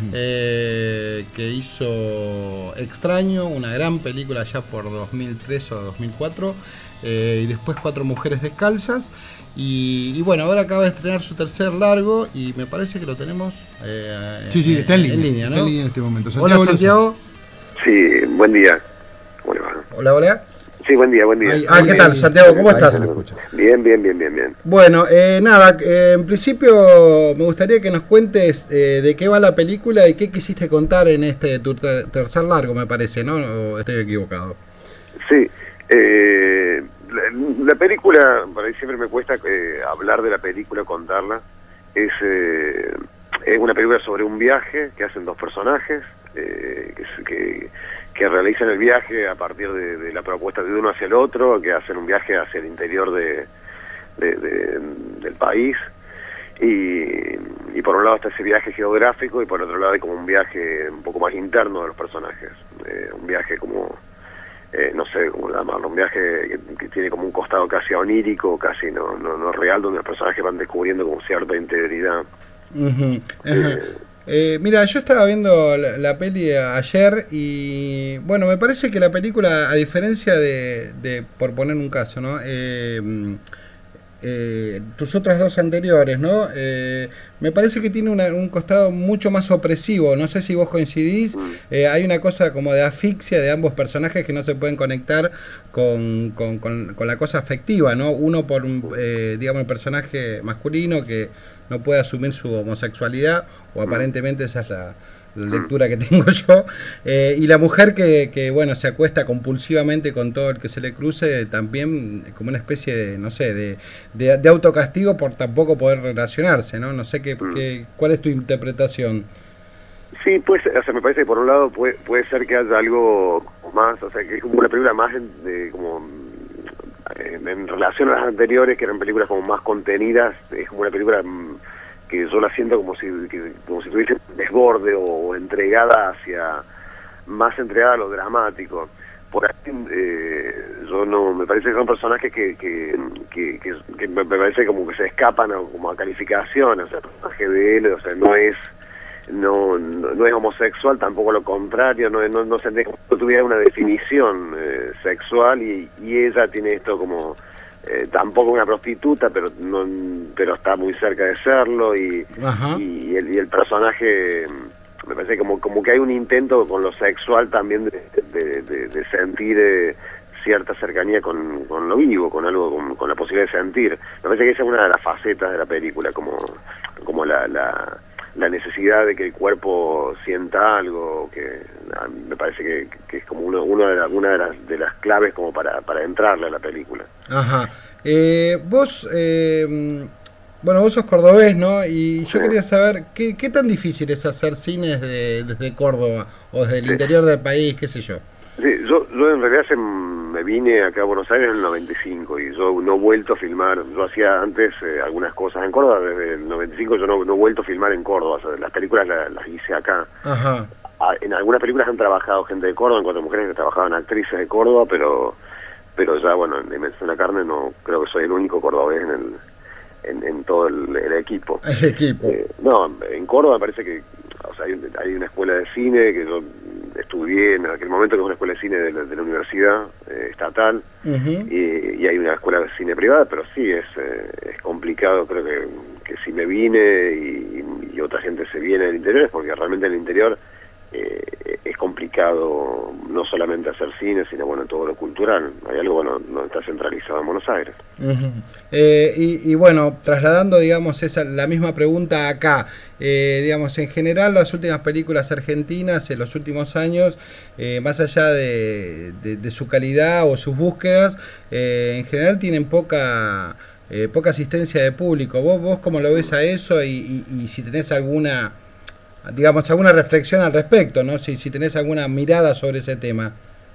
que hizo Extraño, una gran película ya por 2003 o 2004, y después 4 mujeres descalzas. Y ahora acaba de estrenar su tercer largo y me parece que lo tenemos sí, está en línea, ¿no? Está en línea en este momento. Hola, Santiago. Sí, buen día. ¿Cómo le va? Hola. Sí, buen día. ¿Qué tal, Santiago? ¿Cómo estás? Bien. Bueno, en principio me gustaría que nos cuentes de qué va la película y qué quisiste contar en tu tercer largo, me parece, ¿no? ¿O estoy equivocado? Sí, la película, por ahí siempre me cuesta hablar de la película, contarla. Es una película sobre un viaje que hacen 2 personajes que realizan el viaje a partir de la propuesta de uno hacia el otro, que hacen un viaje hacia el interior del país. Y por un lado está ese viaje geográfico y por otro lado hay como un viaje un poco más interno de los personajes. Un viaje como... no sé cómo llamarlo, un viaje que tiene como un costado casi onírico, casi no real, donde los personajes van descubriendo como cierta integridad. Mira, yo estaba viendo la peli ayer y bueno, me parece que la película, a diferencia de por poner un caso, ¿no? Tus otras dos anteriores, ¿no? Me parece que tiene un costado mucho más opresivo, no sé si vos coincidís. Hay una cosa como de asfixia de ambos personajes que no se pueden conectar con la cosa afectiva, ¿no? Uno por, digamos, el personaje masculino que no puede asumir su homosexualidad, o aparentemente esa es la lectura que tengo yo, y la mujer que bueno, se acuesta compulsivamente con todo el que se le cruce, también como una especie de, no sé, de autocastigo por tampoco poder relacionarse, ¿no? No sé cuál es tu interpretación. Sí, pues, o sea, me parece que por un lado puede ser que haya algo más, o sea, que es como una película más en relación a las anteriores, que eran películas como más contenidas. Es como una película que yo la siento como si tuviese un desborde o más entregada a lo dramático. Por ahí yo no, me parece que son personajes que me parece como que se escapan como a calificación. O sea, el personaje de él, o sea, no es homosexual, tampoco lo contrario, no se tuviera una definición sexual, y ella tiene esto como tampoco una prostituta, pero está muy cerca de serlo, y el personaje me parece como que hay un intento con lo sexual también de sentir cierta cercanía con lo vivo, con algo, con la posibilidad de sentir. Me parece que esa es una de las facetas de la película, como la necesidad de que el cuerpo sienta algo, que me parece que es como una de las claves como para entrarle a la película. Ajá. Vos sos cordobés, ¿no? Y yo quería saber qué tan difícil es hacer cine desde Córdoba o desde el interior del país, qué sé yo. Sí, yo en realidad me vine acá a Buenos Aires en el 95 y yo no he vuelto a filmar. Yo hacía antes algunas cosas en Córdoba, desde el 95 yo no he vuelto a filmar en Córdoba. O sea, las películas las hice acá. Ajá. En algunas películas han trabajado gente de Córdoba, en Cuatro Mujeres que trabajaban actrices de Córdoba, pero ya, bueno, en Inmensión de la Carne no creo que soy el único cordobés en todo el equipo. El equipo. No, en Córdoba me parece que, o sea, hay una escuela de cine que yo estudié en aquel momento, que es una escuela de cine de la universidad estatal, y hay una escuela de cine privada, pero sí, es complicado. Creo que si me vine y otra gente se viene del interior, es porque realmente en el interior es complicado no solamente hacer cine, sino bueno, todo lo cultural. Hay algo, bueno, no está centralizado en Buenos Aires. Y bueno, trasladando, digamos, la misma pregunta acá, digamos, en general las últimas películas argentinas en los últimos años, más allá de su calidad o sus búsquedas, en general tienen poca asistencia de público. ¿Vos cómo lo ves a eso? Y si tenés alguna reflexión al respecto, ¿no? Si tenés alguna mirada sobre ese tema.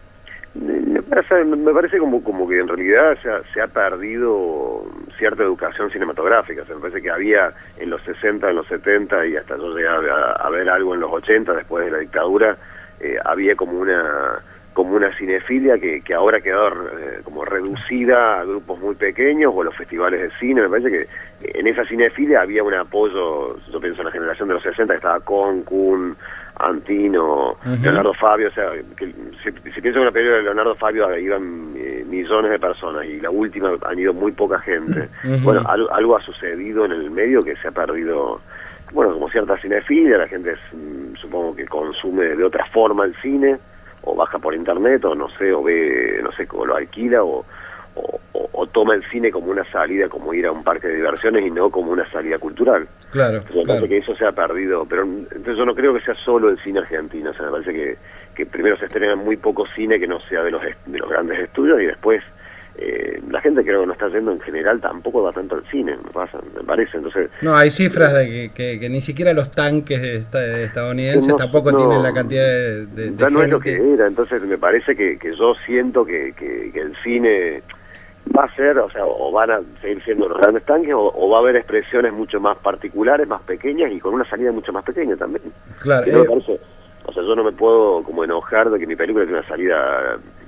Me parece como que en realidad se ha perdido cierta educación cinematográfica. O sea, me parece que había en los 60, en los 70 y hasta yo llegué a ver algo en los 80, después de la dictadura, había como una cinefilia que ahora ha quedado como reducida a grupos muy pequeños o a los festivales de cine. Me parece que en esa cinefilia había un apoyo. Yo pienso en la generación de los 60, que estaba Kun, Antino, Leonardo Fabio. O sea, que si pienso en una película de Leonardo Fabio iban millones de personas, y la última han ido muy poca gente. Bueno, algo ha sucedido en el medio que se ha perdido, bueno, como cierta cinefilia. La gente supongo que consume de otra forma el cine, o baja por internet, o no sé, o ve, no sé, o lo alquila, o toma el cine como una salida, como ir a un parque de diversiones, y no como una salida cultural. Claro. Entonces, me parece que eso se ha perdido, pero entonces yo no creo que sea solo el cine argentino. O sea, me parece que primero se estrena muy poco cine que no sea de los grandes estudios, y después la gente creo que no está yendo en general, tampoco va tanto al cine, me parece. Entonces, no, hay cifras de que ni siquiera los tanques estadounidenses tampoco tienen la cantidad de ya no gente. Es lo que era. Entonces me parece que yo siento que el cine va a ser, o sea, o van a seguir siendo los grandes tanques, o va a haber expresiones mucho más particulares, más pequeñas, y con una salida mucho más pequeña también. Claro. Me parece, o sea, yo no me puedo como enojar de que mi película tiene una salida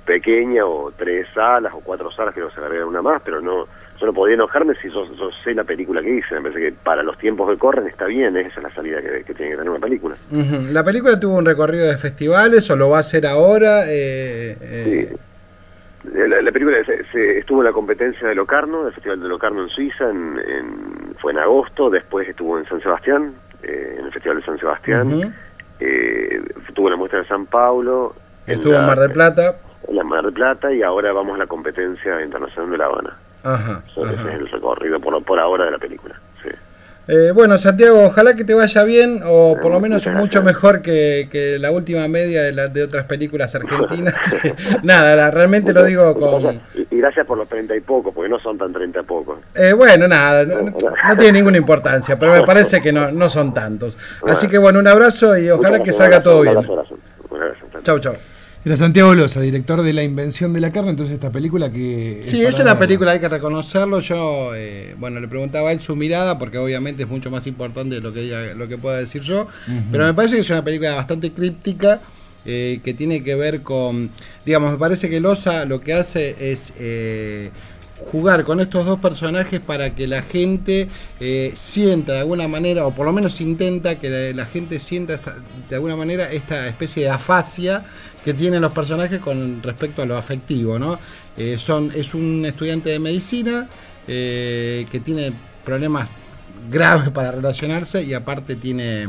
pequeña, o 3 salas o 4 salas, creo que se agregan una más, pero no, yo no podría enojarme si yo sé la película que hice. Me parece que para los tiempos que corren está bien, esa es la salida que tiene que tener una película. ¿La película tuvo un recorrido de festivales o lo va a hacer ahora? Sí. La película estuvo en la competencia de Locarno, del Festival de Locarno en Suiza, fue en agosto. Después estuvo en San Sebastián, en el Festival de San Sebastián. Tuvo la muestra de San Paulo. Estuvo en Mar del Plata. En la Mar del Plata, y ahora vamos a la competencia internacional de La Habana. Ese es el recorrido por ahora de la película. Sí. Bueno, Santiago, ojalá que te vaya bien, o por lo menos mucho mejor que la última media de otras películas argentinas. Nada, realmente lo digo con... Y gracias por los 30 y pocos, porque no son tan 30 y pocos. Bueno, nada, no tiene ninguna importancia, pero me parece que no son tantos. Así que bueno, un abrazo y ojalá que salga todo bien. Chau, chau. Era Santiago Losa, director de La Invención de la Carne, entonces esta película que... Sí, es una película, hay que reconocerlo. Yo, le preguntaba a él su mirada, porque obviamente es mucho más importante lo que pueda decir yo, pero me parece que es una película bastante críptica, que tiene que ver con... Digamos, me parece que Losa lo que hace es... jugar con estos dos personajes para que la gente sienta de alguna manera, o por lo menos intenta que la gente sienta de alguna manera esta especie de afasia que tienen los personajes con respecto a lo afectivo, ¿no? Es un estudiante de medicina que tiene problemas graves para relacionarse, y aparte tiene...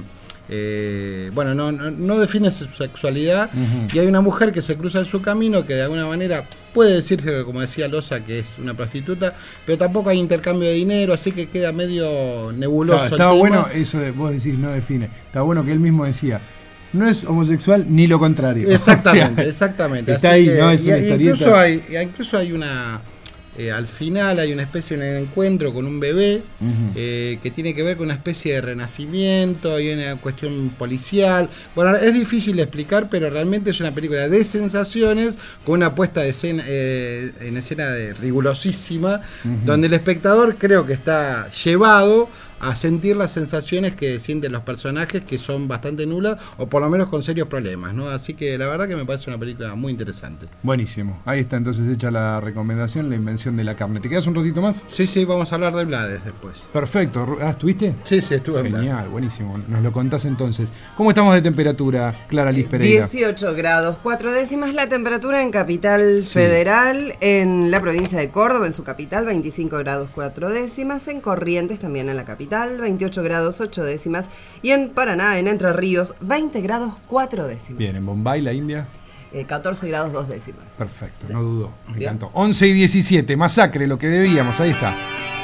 no define su sexualidad, y hay una mujer que se cruza en su camino que de alguna manera puede decirse, como decía Losa, que es una prostituta, pero tampoco hay intercambio de dinero, así que queda medio nebuloso. Estaba bueno eso de vos decís no define, está bueno que él mismo decía no es homosexual ni lo contrario. Exactamente, exactamente. Está así ahí, que, ¿no? Es una historieta. Incluso hay una... al final hay una especie de encuentro con un bebé que tiene que ver con una especie de renacimiento, y una cuestión policial. Bueno, es difícil de explicar, pero realmente es una película de sensaciones con una puesta de escena, en escena rigurosísima, donde el espectador creo que está llevado a sentir las sensaciones que sienten los personajes, que son bastante nulas, o por lo menos con serios problemas, ¿no? Así que la verdad que me parece una película muy interesante. Buenísimo. Ahí está entonces hecha la recomendación, La Invención de la Carne. ¿Te quedas un ratito más? Sí, vamos a hablar de Blades después. Perfecto. ¿Estuviste? Sí, estuve en Blades. Genial, buenísimo. Nos lo contás entonces. ¿Cómo estamos de temperatura, Clara Liz Pereira? 18 grados 4 décimas la temperatura en Capital Federal, en la provincia de Córdoba, en su capital, 25 grados 4 décimas, en Corrientes, también en la capital, 28 grados 8 décimas, y en Paraná, en Entre Ríos, 20 grados 4 décimas. Bien, en Bombay, la India. 14 grados 2 décimas. Perfecto, no dudo, me encantó. 11 y 17, Masacre, lo que debíamos, ahí está.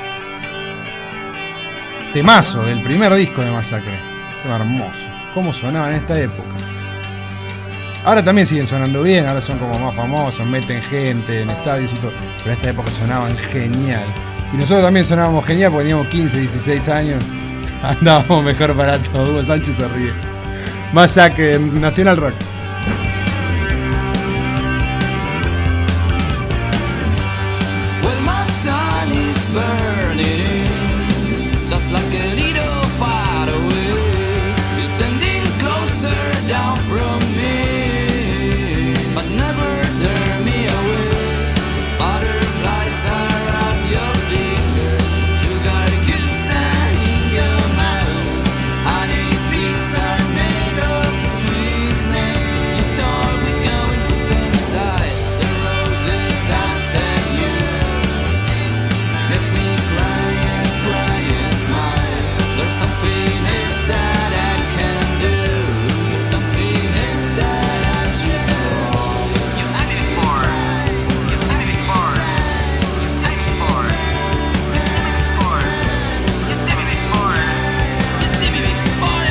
Temazo del primer disco de Masacre. Qué hermoso. Cómo sonaba en esta época. Ahora también siguen sonando bien, ahora son como más famosos, meten gente en estadios y todo. Pero en esta época sonaban genial. Y nosotros también sonábamos genial porque teníamos 15, 16 años. Andábamos mejor para todo. Hugo Sánchez se ríe. Masacre, Nacional Rock. Well, my sun is burning, just like a little far away. You're standing closer down from me, but never turn me away. Butterflies around your fingers, sugar kissing in your mouth. Honey trees are made of sweetness. You thought we're going deep inside the loaded dust, and you makes me cry and smile. There's something is that I can do, something is that I should. You said it before, you said it before, you said it before, you said it before, you said it before, you said it before.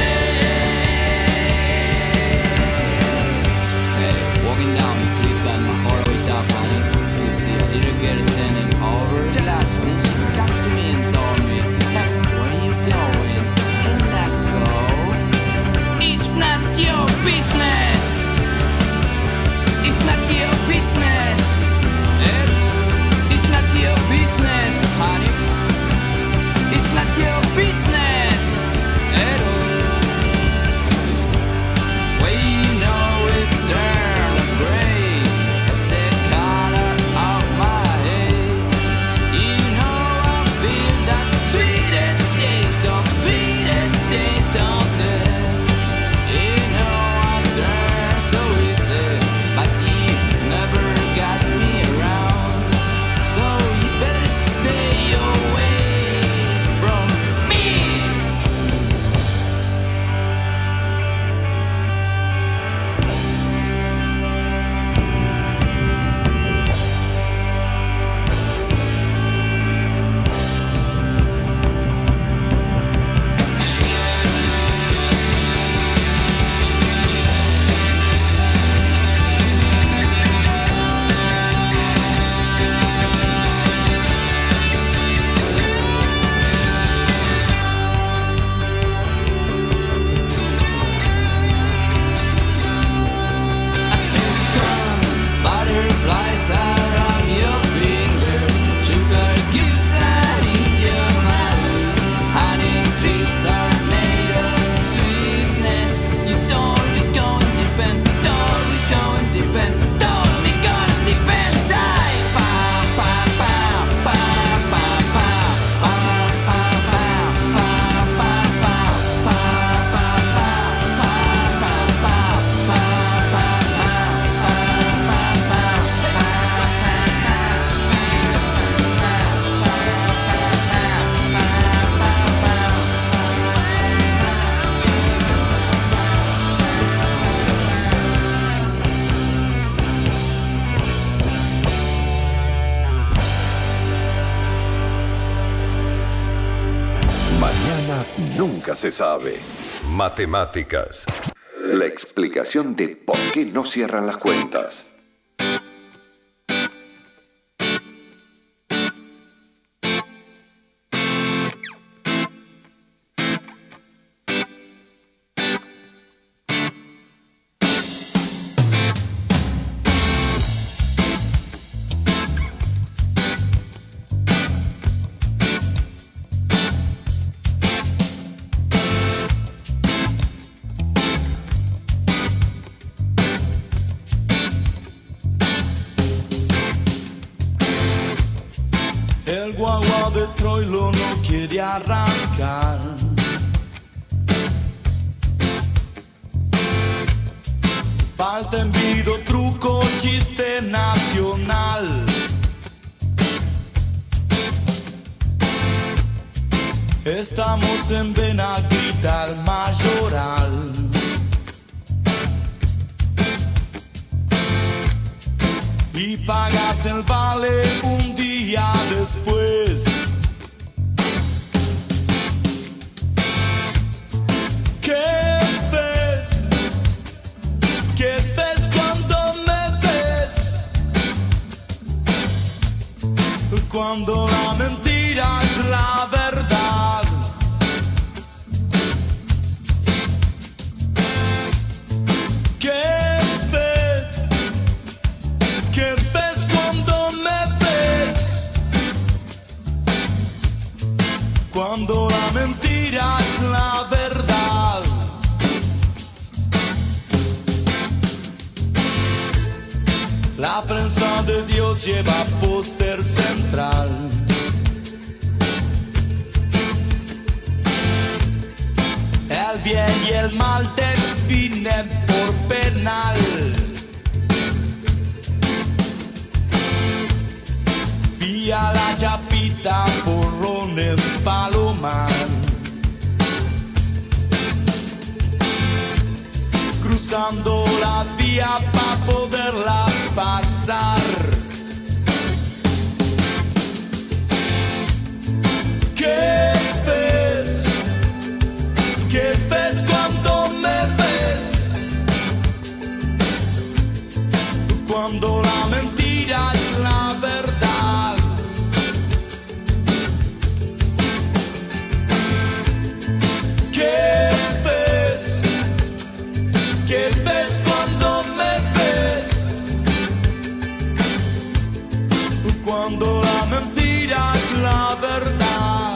Hey, walking down the street by my car was dark running. You see a little girl standing over glass. Then she comes to me and told me, "Hey, where you going?" And I go, "It's not your business. It's not your business. It's not your business, honey. It's not your business at all. We know it's darn great. nunca se sabe. Matemáticas. La explicación de por qué no cierran las cuentas. El guagua de Troilo no quiere arrancar. Falta envido, truco, chiste nacional. Estamos en Benaguita, el Mayoral. Y pagas el vale un día después. ¿Qué ves? ¿Qué ves cuando me ves? Cuando la mentira es la verdad. ¿Qué ves? ¿Qué ves cuando me ves? Cuando la mentira es la verdad. La prensa de Dios lleva póster central. El bien y el mal definen por penal. Vía la Chapita, porrón en Palomar. Cruzando la vía para poderla pasar. ¿Qué ves? ¿Qué ves cuando me ves? Cuando la mentira es la verdad. ¿Qué ves? ¿Qué ves cuando me ves? Cuando la mentira es la verdad.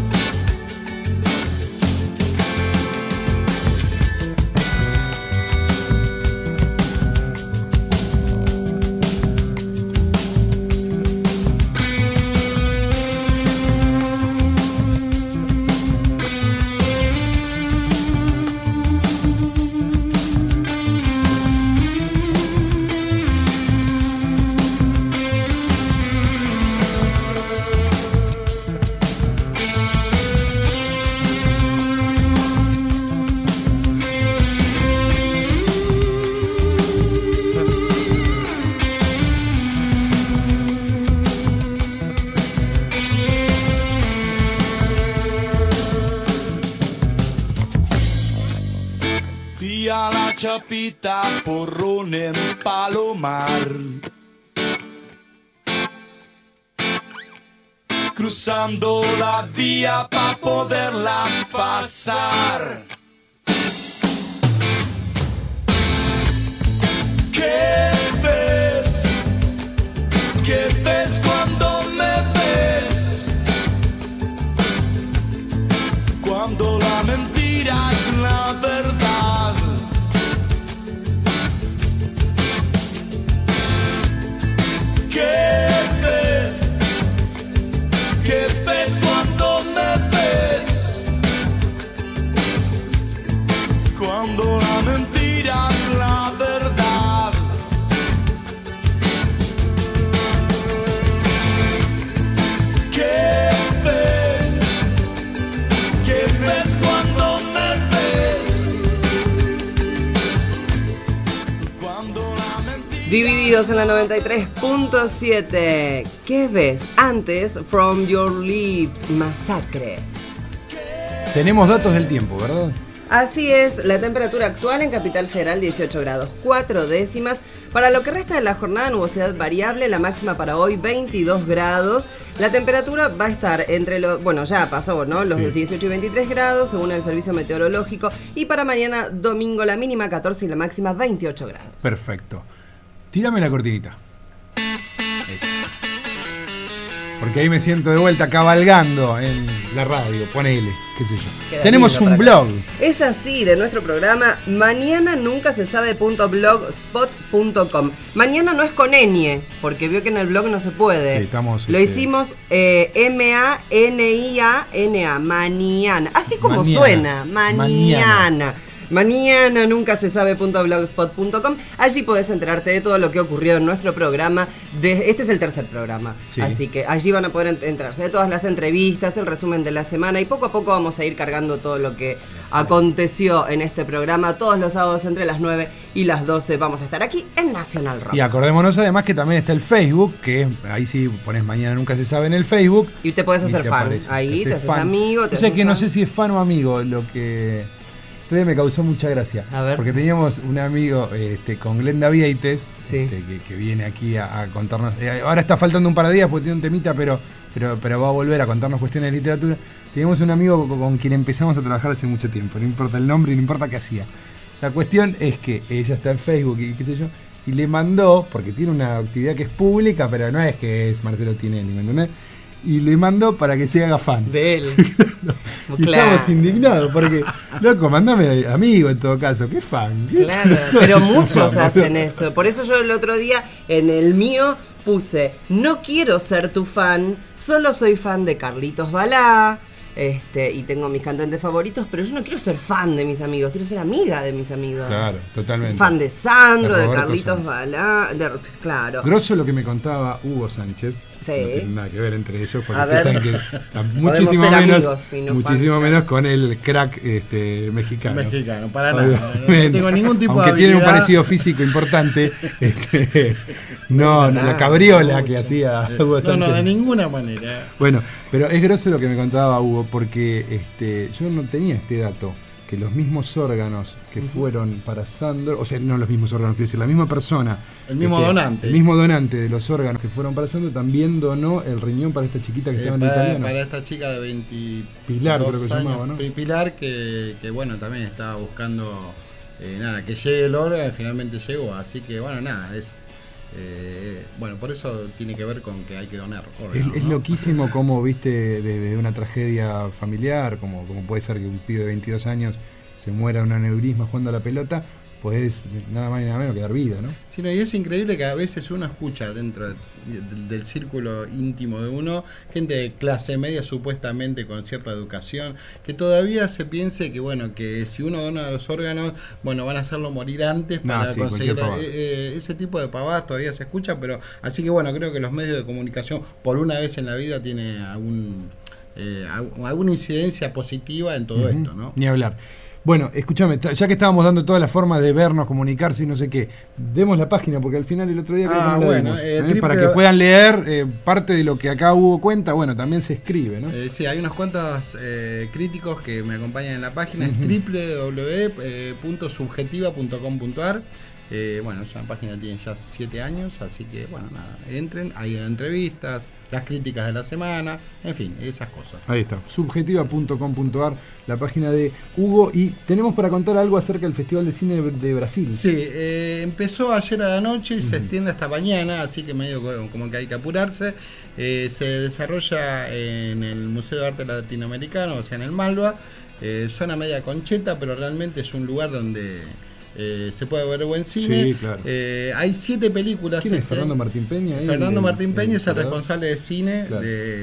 Vía la Chapita, porrón en Palomar. Cruzando la vía para poderla pasar. ¿Qué ves? ¿Qué ves cuando me ves? Cuando la mentira es la verdad. ¿Qué ves? ¿Qué ves cuando me ves? Cuando la mentira es la verdad. ¿Qué ves? ¿Qué ves cuando me ves? Cuando la mentira... Divididos en la 93.7. ¿Qué ves? Antes, From Your Lips, Masacre. tenemos datos del tiempo, ¿verdad? Así es, la temperatura actual en Capital Federal 18 grados 4 décimas. Para lo que resta de la jornada, nubosidad variable, la máxima para hoy 22 grados. La temperatura va a estar entre los, bueno, ya pasó, ¿no? Los 18 y 23 grados según el servicio meteorológico. Y para mañana domingo la mínima 14 y la máxima 28 grados. Perfecto. Tírame la cortinita. Eso. Porque ahí me siento de vuelta cabalgando en la radio, ponele, qué sé yo. Queda Tenemos un blog. Es así, de nuestro programa, mañana nunca se sabe.blogspot.com. Mañana no es con ñ, porque vio que en el blog no se puede. Sí, estamos, Lo hicimos M-A-N-I-A-N-A, mañana. Así como Mañana. Suena, mañana. Mañana nunca se sabe.blogspot.com. Allí podés enterarte de todo lo que ocurrió en nuestro programa. Este es el tercer programa, Sí. así que allí van a poder enterarse de todas las entrevistas, el resumen de la semana, y poco a poco vamos a ir cargando todo lo que aconteció en este programa. Todos los sábados entre las 9 y las 12 vamos a estar aquí en Nacional Rock. Y acordémonos además que también está el Facebook, que ahí sí pones mañana nunca se sabe en el Facebook. Y te podés hacer fan. aparece, Ahí te haces fan. amigo. O sea que no sé si es fan o amigo, lo que... Todavía me causó mucha gracia. A ver. Porque teníamos un amigo con Glenda Vieites, Sí. que viene aquí a contarnos. Ahora está faltando un par de días porque tiene un temita, pero va a volver a contarnos cuestiones de literatura. Teníamos un amigo con quien empezamos a trabajar hace mucho tiempo. No importa el nombre y no importa qué hacía. La cuestión es que ella está en Facebook y qué sé yo, y le mandó, porque tiene una actividad que es pública, pero no es que es Marcelo Tinelli, ¿me entendés? Y le mandó para que se haga fan. De él. Y estamos indignados porque, loco, mandame amigo en todo caso. ¿Qué fan? Claro, pero muchos hacen eso. Por eso yo el otro día en el mío puse: no quiero ser tu fan, solo soy fan de Carlitos Balá. Y tengo mis cantantes favoritos, pero yo no quiero ser fan de mis amigos, quiero ser amiga de mis amigos. Claro, totalmente. Fan de Sandro, de Roberto Carlitos Sánchez. Balá, claro. Grosso lo que me contaba Hugo Sánchez. Sí. No tiene nada que ver entre ellos, porque A ustedes ver. saben que Podemos ser amigos y no muchísimo fan. menos con el crack mexicano. Mexicano, para nada. Obviamente. No tengo ningún tipo Aunque de tiene un habilidad. parecido físico importante, no, la cabriola que hacía Hugo Sánchez. No, de ninguna manera. Bueno, pero es grosso lo que me contaba Hugo, porque yo no tenía este dato, que los mismos órganos que fueron para Sandro, o sea, no los mismos órganos, quiero decir, la misma persona. El mismo donante. El mismo donante de los órganos que fueron para Sandro también donó el riñón para esta chiquita que estaba en italiano. Para esta chica de 20 Pilar, creo que se años, llamaba, ¿no? Pilar, que bueno, también estaba buscando que llegue el órgano, y finalmente llegó. Así que bueno, nada, bueno, por eso tiene que ver con que hay que donar órganos, Es ¿no? loquísimo cómo, viste, de una tragedia familiar, como puede ser que un pibe de 22 años se muera de un aneurisma jugando a la pelota, pues nada más y nada menos que dar vida, ¿no? Sí, no, y es increíble que a veces uno escucha dentro del círculo íntimo de uno, gente de clase media supuestamente con cierta educación, que todavía se piense que bueno, que si uno dona los órganos, bueno, van a hacerlo morir antes para sí, conseguir cualquier pavada. ese tipo de pavadas todavía se escucha, pero así que bueno, creo que los medios de comunicación por una vez en la vida tiene alguna incidencia positiva en todo esto, ¿no? Ni hablar. Bueno, escúchame, ya que estábamos dando todas las formas de vernos, comunicarse y no sé qué, demos la página, porque al final el otro día creo que no la bueno, dimos, para que puedan leer parte de lo que acá Hugo cuenta, bueno, también se escribe, ¿no? Sí, hay unos cuantos críticos que me acompañan en la página, es www.subjetiva.com.ar. Bueno, esa página tiene ya 7 años, así que bueno, nada, entren, hay entrevistas, las críticas de la semana, en fin, esas cosas. Ahí está, subjetiva.com.ar, la página de Hugo, y tenemos para contar algo acerca del Festival de Cine de Brasil. Sí, empezó ayer a la noche y se extiende hasta mañana, así que medio como que hay que apurarse. Se desarrolla en el Museo de Arte Latinoamericano, o sea, en el Malva. Suena media concheta, pero realmente es un lugar donde se puede ver buen cine. Sí, claro. Hay 7 películas. ¿Quién es Fernando Martín Peña? Fernando Martín Peña es el curador. responsable de cine, Claro.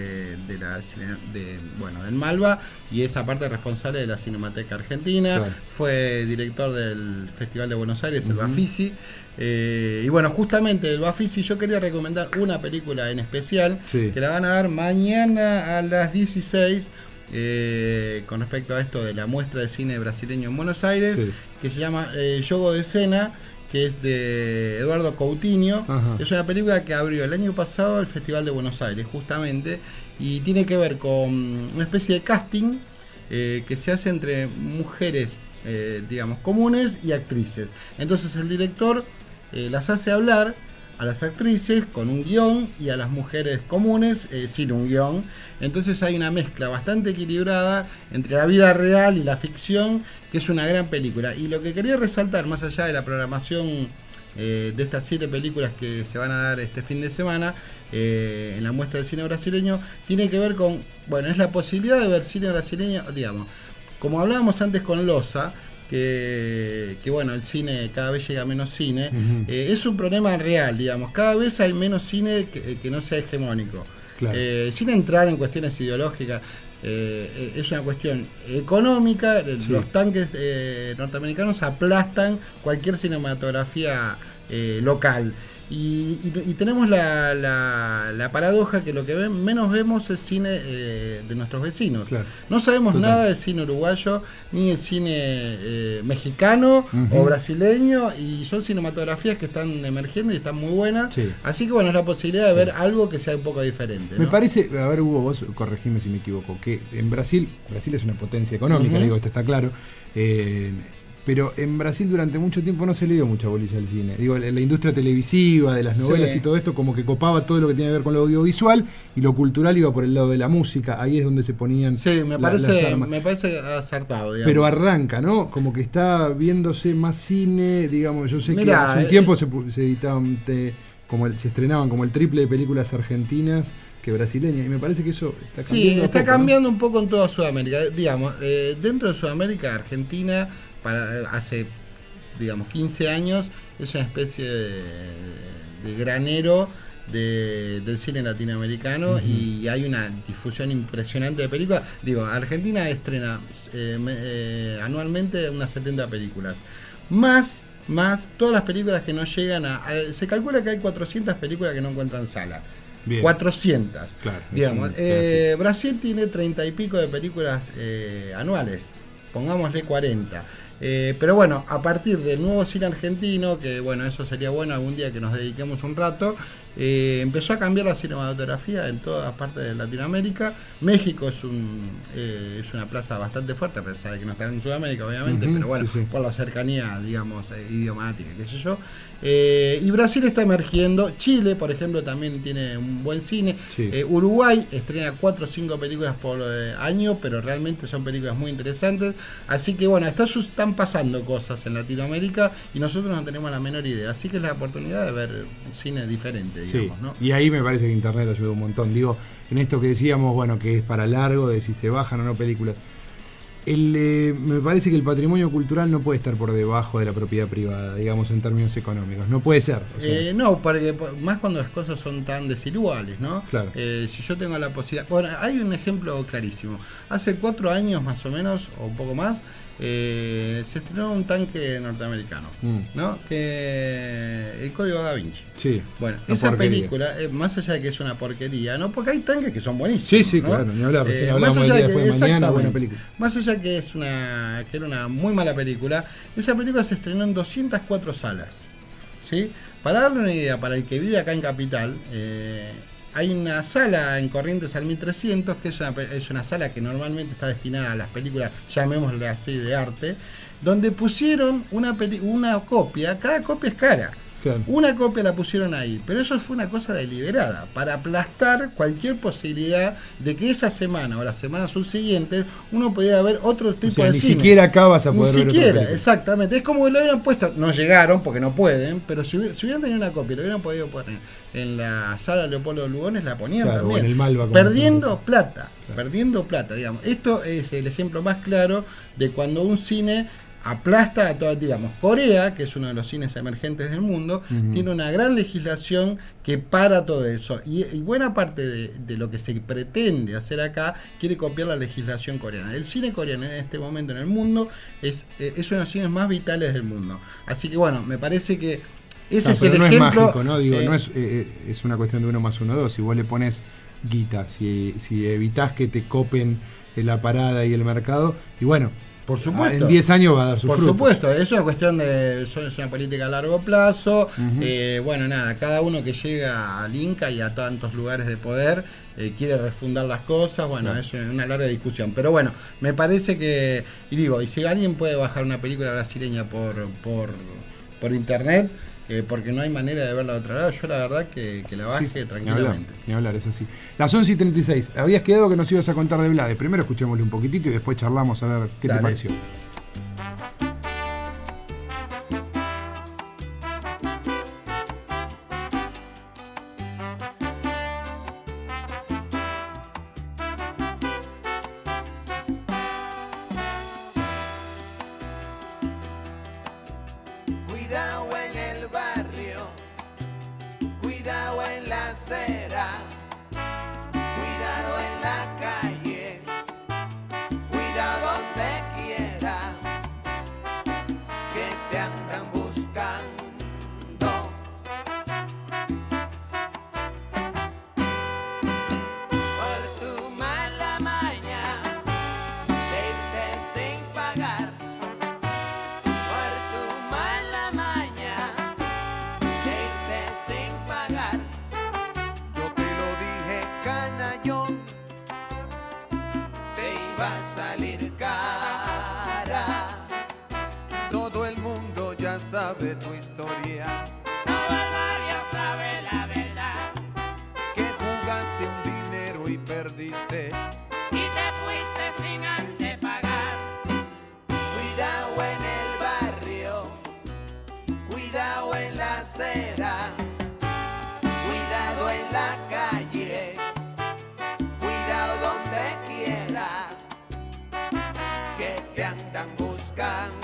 del Malva, y es aparte responsable de la Cinemateca Argentina. Claro. Fue director del Festival de Buenos Aires, el Bafisi. Y bueno, justamente del Bafisi yo quería recomendar una película en especial, Sí. que la van a dar mañana a las 16. Con respecto a esto de la muestra de cine brasileño en Buenos Aires, Sí. que se llama Jogo de Escena, que es de Eduardo Coutinho. Ajá. Es una película que abrió el año pasado el Festival de Buenos Aires, justamente, y tiene que ver con una especie de casting que se hace entre mujeres, digamos, comunes y actrices. Entonces el director las hace hablar a las actrices con un guión y a las mujeres comunes sin un guión. Entonces hay una mezcla bastante equilibrada entre la vida real y la ficción, que es una gran película. Y lo que quería resaltar, más allá de la programación de estas 7 películas que se van a dar este fin de semana en la muestra del cine brasileño, tiene que ver con, bueno, es la posibilidad de ver cine brasileño, digamos, como hablábamos antes con Loza, que bueno, el cine, cada vez llega menos cine, es un problema real, digamos, cada vez hay menos cine que no sea hegemónico. Claro. Sin entrar en cuestiones ideológicas, es una cuestión económica. Sí. Los tanques norteamericanos aplastan cualquier cinematografía local. Y tenemos la paradoja que lo que menos vemos es cine de nuestros vecinos. Claro. No sabemos nada del cine uruguayo ni del cine mexicano o brasileño, y son cinematografías que están emergiendo y están muy buenas. Sí. Así que bueno, es la posibilidad de ver algo que sea un poco diferente, ¿no? Me parece, a ver, Hugo, vos corregime si me equivoco, que en Brasil es una potencia económica, digo, esto está claro. Pero en Brasil durante mucho tiempo no se le dio mucha bolilla al cine. Digo, la industria televisiva, de las novelas y todo esto, como que copaba todo lo que tiene que ver con lo audiovisual, y lo cultural iba por el lado de la música. Ahí es donde se ponían me parece acertado, digamos. Pero arranca, ¿no? Como que está viéndose más cine, digamos. Yo sé que hace un tiempo se editaban, se estrenaban como el triple de películas argentinas que brasileñas, y me parece que eso está cambiando. Sí, está cambiando un poco en toda Sudamérica. Digamos, dentro de Sudamérica, Argentina, hace, digamos, 15 años, es una especie de granero del cine latinoamericano, y hay una difusión impresionante de películas. Digo, Argentina estrena anualmente unas 70 películas. Más todas las películas que no llegan se calcula que hay 400 películas que no encuentran sala. Bien. 400. Claro, digamos. Brasil tiene 30 y pico de películas anuales. Pongámosle 40. Pero bueno, a partir del nuevo cine argentino, que bueno, eso sería bueno algún día que nos dediquemos un rato, empezó a cambiar la cinematografía en todas partes de Latinoamérica. México es una plaza bastante fuerte, a pesar de que no está en Sudamérica, obviamente, pero bueno, por la cercanía, digamos, idiomática, qué sé yo. Y Brasil está emergiendo. Chile, por ejemplo, también tiene un buen cine. Uruguay estrena 4 o 5 películas por año, pero realmente son películas muy interesantes. Así que bueno, están pasando cosas en Latinoamérica y nosotros no tenemos la menor idea. Así que es la oportunidad de ver cine diferente, digamos, ¿no? Y ahí me parece que Internet ayuda un montón. Digo, en esto que decíamos, bueno, que es para largo, de si se bajan o no películas. Me parece que el patrimonio cultural no puede estar por debajo de la propiedad privada, digamos, en términos económicos. No puede ser. O sea. No, porque más cuando las cosas son tan desiguales, ¿no? Claro. Si yo tengo la posibilidad... Bueno, hay un ejemplo clarísimo. Hace 4 años más o menos, o un poco más, se estrenó un tanque norteamericano, ¿no? El Código Da Vinci. Sí. Bueno, esa película, más allá de que es una porquería, ¿no? Porque hay tanques que son buenísimos. Sí, ¿no? Claro, ni hablar. Más allá de que después de mañana, buena película. Más allá que era una muy mala película, esa película se estrenó en 204 salas, ¿sí? Para darle una idea, para el que vive acá en Capital, hay una sala en Corrientes al 1300, que es una sala que normalmente está destinada a las películas, llamémosle así, de arte, donde pusieron una copia. Cada copia es cara. Claro. Una copia la pusieron ahí, pero eso fue una cosa deliberada, para aplastar cualquier posibilidad de que esa semana o las semanas subsiguientes uno pudiera ver otro tipo de cine. Ni siquiera acá vas a poder ver. Ni siquiera, exactamente. Es como que lo hubieran puesto, no llegaron porque no pueden, pero si hubieran tenido una copia, lo hubieran podido poner en la sala Leopoldo Lugones, la ponían también. En el Malva, perdiendo plata, digamos. Esto es el ejemplo más claro de cuando un cine aplasta a todas, digamos. Corea, que es uno de los cines emergentes del mundo, tiene una gran legislación que para todo eso. Y buena parte de lo que se pretende hacer acá quiere copiar la legislación coreana. El cine coreano en este momento en el mundo es uno de los cines más vitales del mundo. Así que bueno, me parece que ese es el ejemplo. No es mágico, ¿no? Digo, no es una cuestión de 1 más 1, 2. Si vos le pones guita, si evitás que te copen la parada y el mercado, y bueno, Por supuesto. En 10 años va a dar su fruto. Por supuesto, eso es una cuestión de. Es una política a largo plazo. Bueno, nada, cada uno que llega al Inca y a tantos lugares de poder quiere refundar las cosas. Bueno, es una larga discusión. Pero bueno, me parece que. Y digo, y si alguien puede bajar una película brasileña por internet. Porque no hay manera de verla de otro lado, yo la verdad que la baje tranquilamente. Ni hablar, es así. Las 11:36, habías quedado que nos ibas a contar de Blades. Primero escuchémosle un poquitito y después charlamos a ver qué te pareció. Sabe tu historia. Todo el barrio sabe la verdad. Que jugaste un dinero y perdiste. Y te fuiste sin antes pagar. Cuidado en el barrio. Cuidado en la acera. Cuidado en la calle. Cuidado donde quiera. Que te andan buscando.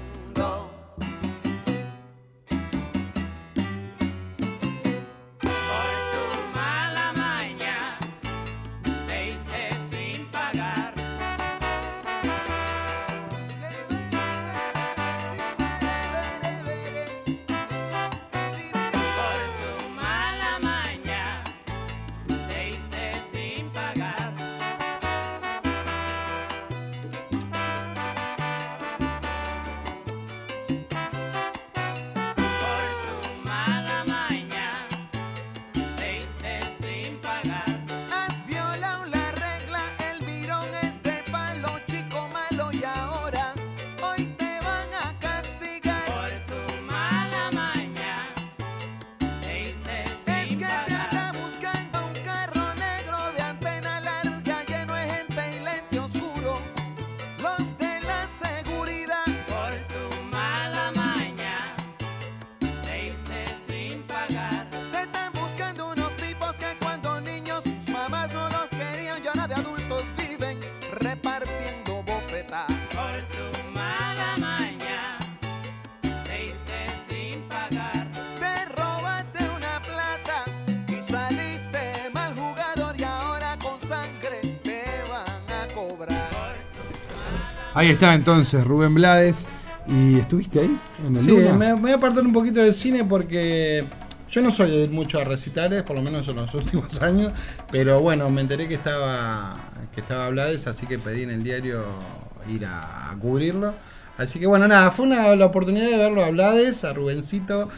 Ahí está entonces Rubén Blades. ¿Y estuviste ahí? Sí, me voy a apartar un poquito del cine porque yo no soy de ir mucho a recitales, por lo menos en los últimos años, pero bueno, me enteré que estaba Blades, así que pedí en el diario ir a cubrirlo. Así que bueno, nada, fue la oportunidad de verlo a Blades, a Rubencito.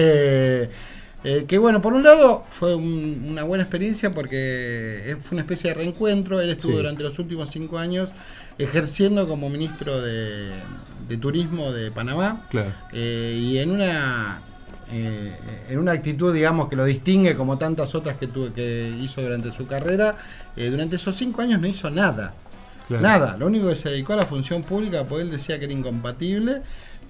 Que bueno, por un lado fue una buena experiencia porque fue una especie de reencuentro. Él estuvo durante los últimos 5 años ejerciendo como ministro de Turismo de Panamá. Claro. Y en una actitud, digamos, que lo distingue como tantas otras que hizo durante su carrera. Durante esos 5 años no hizo nada. Claro. Nada, lo único que se dedicó a la función pública, porque él decía que era incompatible.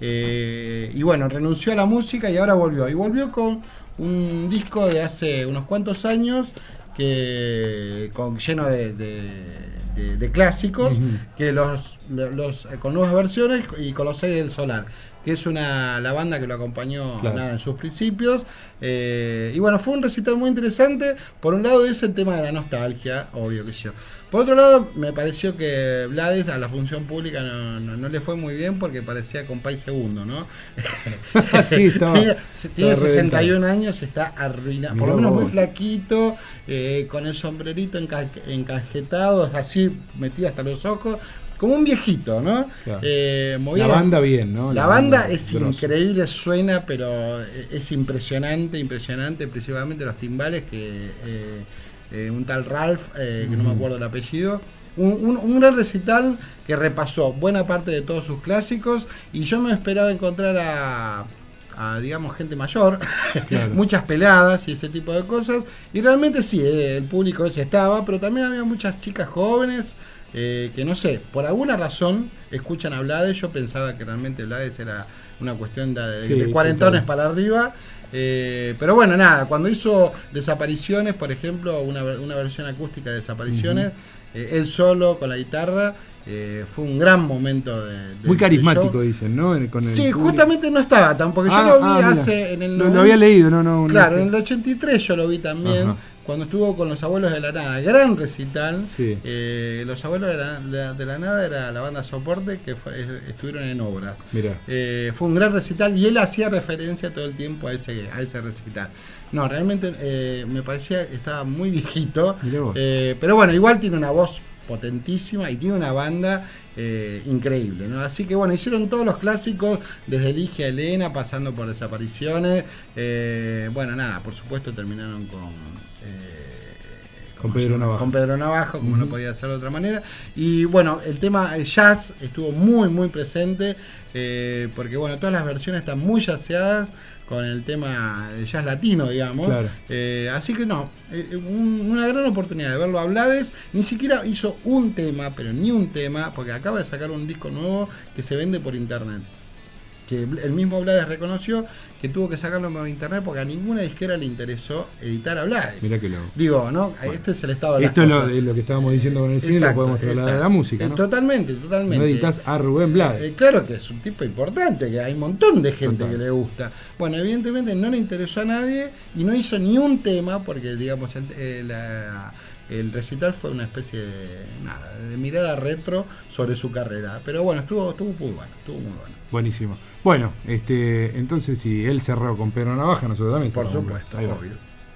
Y bueno, renunció a la música y ahora volvió. Y volvió con un disco de hace unos cuantos años lleno de clásicos, que con nuevas versiones y con los 6 del Solar, que es la banda que lo acompañó en sus principios. Y bueno, fue un recital muy interesante. Por un lado es el tema de la nostalgia, obvio que yo. Por otro lado, me pareció que Blades a la función pública no le fue muy bien porque parecía Compay Segundo, ¿no? Sí, tiene 61 años, está arruinado, por lo menos muy flaquito, con el sombrerito encajetado, así metido hasta los ojos. como un viejito, ¿no? Claro. La banda bien, ¿no? La banda es increíble, suena, pero es impresionante, principalmente los timbales, que un tal Ralph, que no me acuerdo el apellido. Un gran recital que repasó buena parte de todos sus clásicos, y yo me esperaba encontrar a digamos, gente mayor, claro. Muchas peladas y ese tipo de cosas, y realmente sí, el público ese estaba, pero también había muchas chicas jóvenes que no sé, por alguna razón escuchan a Blades. Yo pensaba que realmente Blades era una cuestión de cuarentones para arriba, pero bueno, nada, cuando hizo Desapariciones, por ejemplo, una versión acústica de Desapariciones, él solo con la guitarra, fue un gran momento muy carismático, dicen, ¿no? Sí, justamente no estaba tan, porque yo lo vi hace en el 90, lo había leído, no. Claro, en el 83 yo lo vi también. Ajá. Cuando estuvo con Los Abuelos de la Nada, gran recital. Sí. Los Abuelos de la Nada era la banda soporte que estuvieron en Obras. Mirá. Fue un gran recital y él hacía referencia todo el tiempo a ese recital. No, realmente me parecía que estaba muy viejito, pero bueno, igual tiene una voz potentísima y tiene una banda increíble, ¿no? Así que bueno, hicieron todos los clásicos, desde Ligia Elena, pasando por Desapariciones. Bueno, nada, por supuesto terminaron con Pedro Navajo, como no podía ser de otra manera. Y bueno, el tema jazz estuvo muy, muy presente, porque bueno, todas las versiones están muy jazzeadas con el tema de jazz latino, digamos. Claro. Así que no, una gran oportunidad de verlo a Blades. Ni siquiera hizo un tema, pero ni un tema, porque acaba de sacar un disco nuevo que se vende por internet. Que el mismo Blades reconoció que tuvo que sacarlo por internet porque a ninguna disquera le interesó editar a Blades. Mirá que lo... Digo, ¿no? Bueno, este es el estado de las cosas. Esto es lo que estábamos diciendo con el cine, lo podemos trasladar a la música, ¿no? Totalmente. No editas a Rubén Blades. Claro que es un tipo importante, que hay un montón de gente que le gusta. Bueno, evidentemente no le interesó a nadie y no hizo ni un tema porque, digamos, el recital fue una especie de mirada retro sobre su carrera. Pero bueno, estuvo muy bueno. Buenísimo. Bueno, entonces si él cerró con Pedro Navaja, nosotros también. Por supuesto, obvio.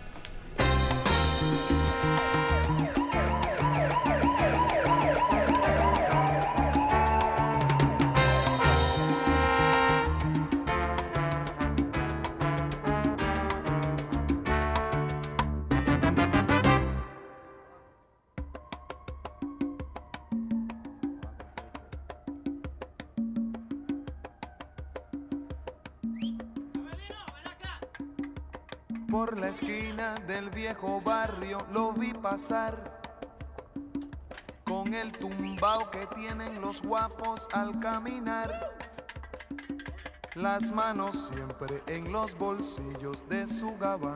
Por la esquina del viejo barrio lo vi pasar, con el tumbao que tienen los guapos al caminar, las manos siempre en los bolsillos de su gabán,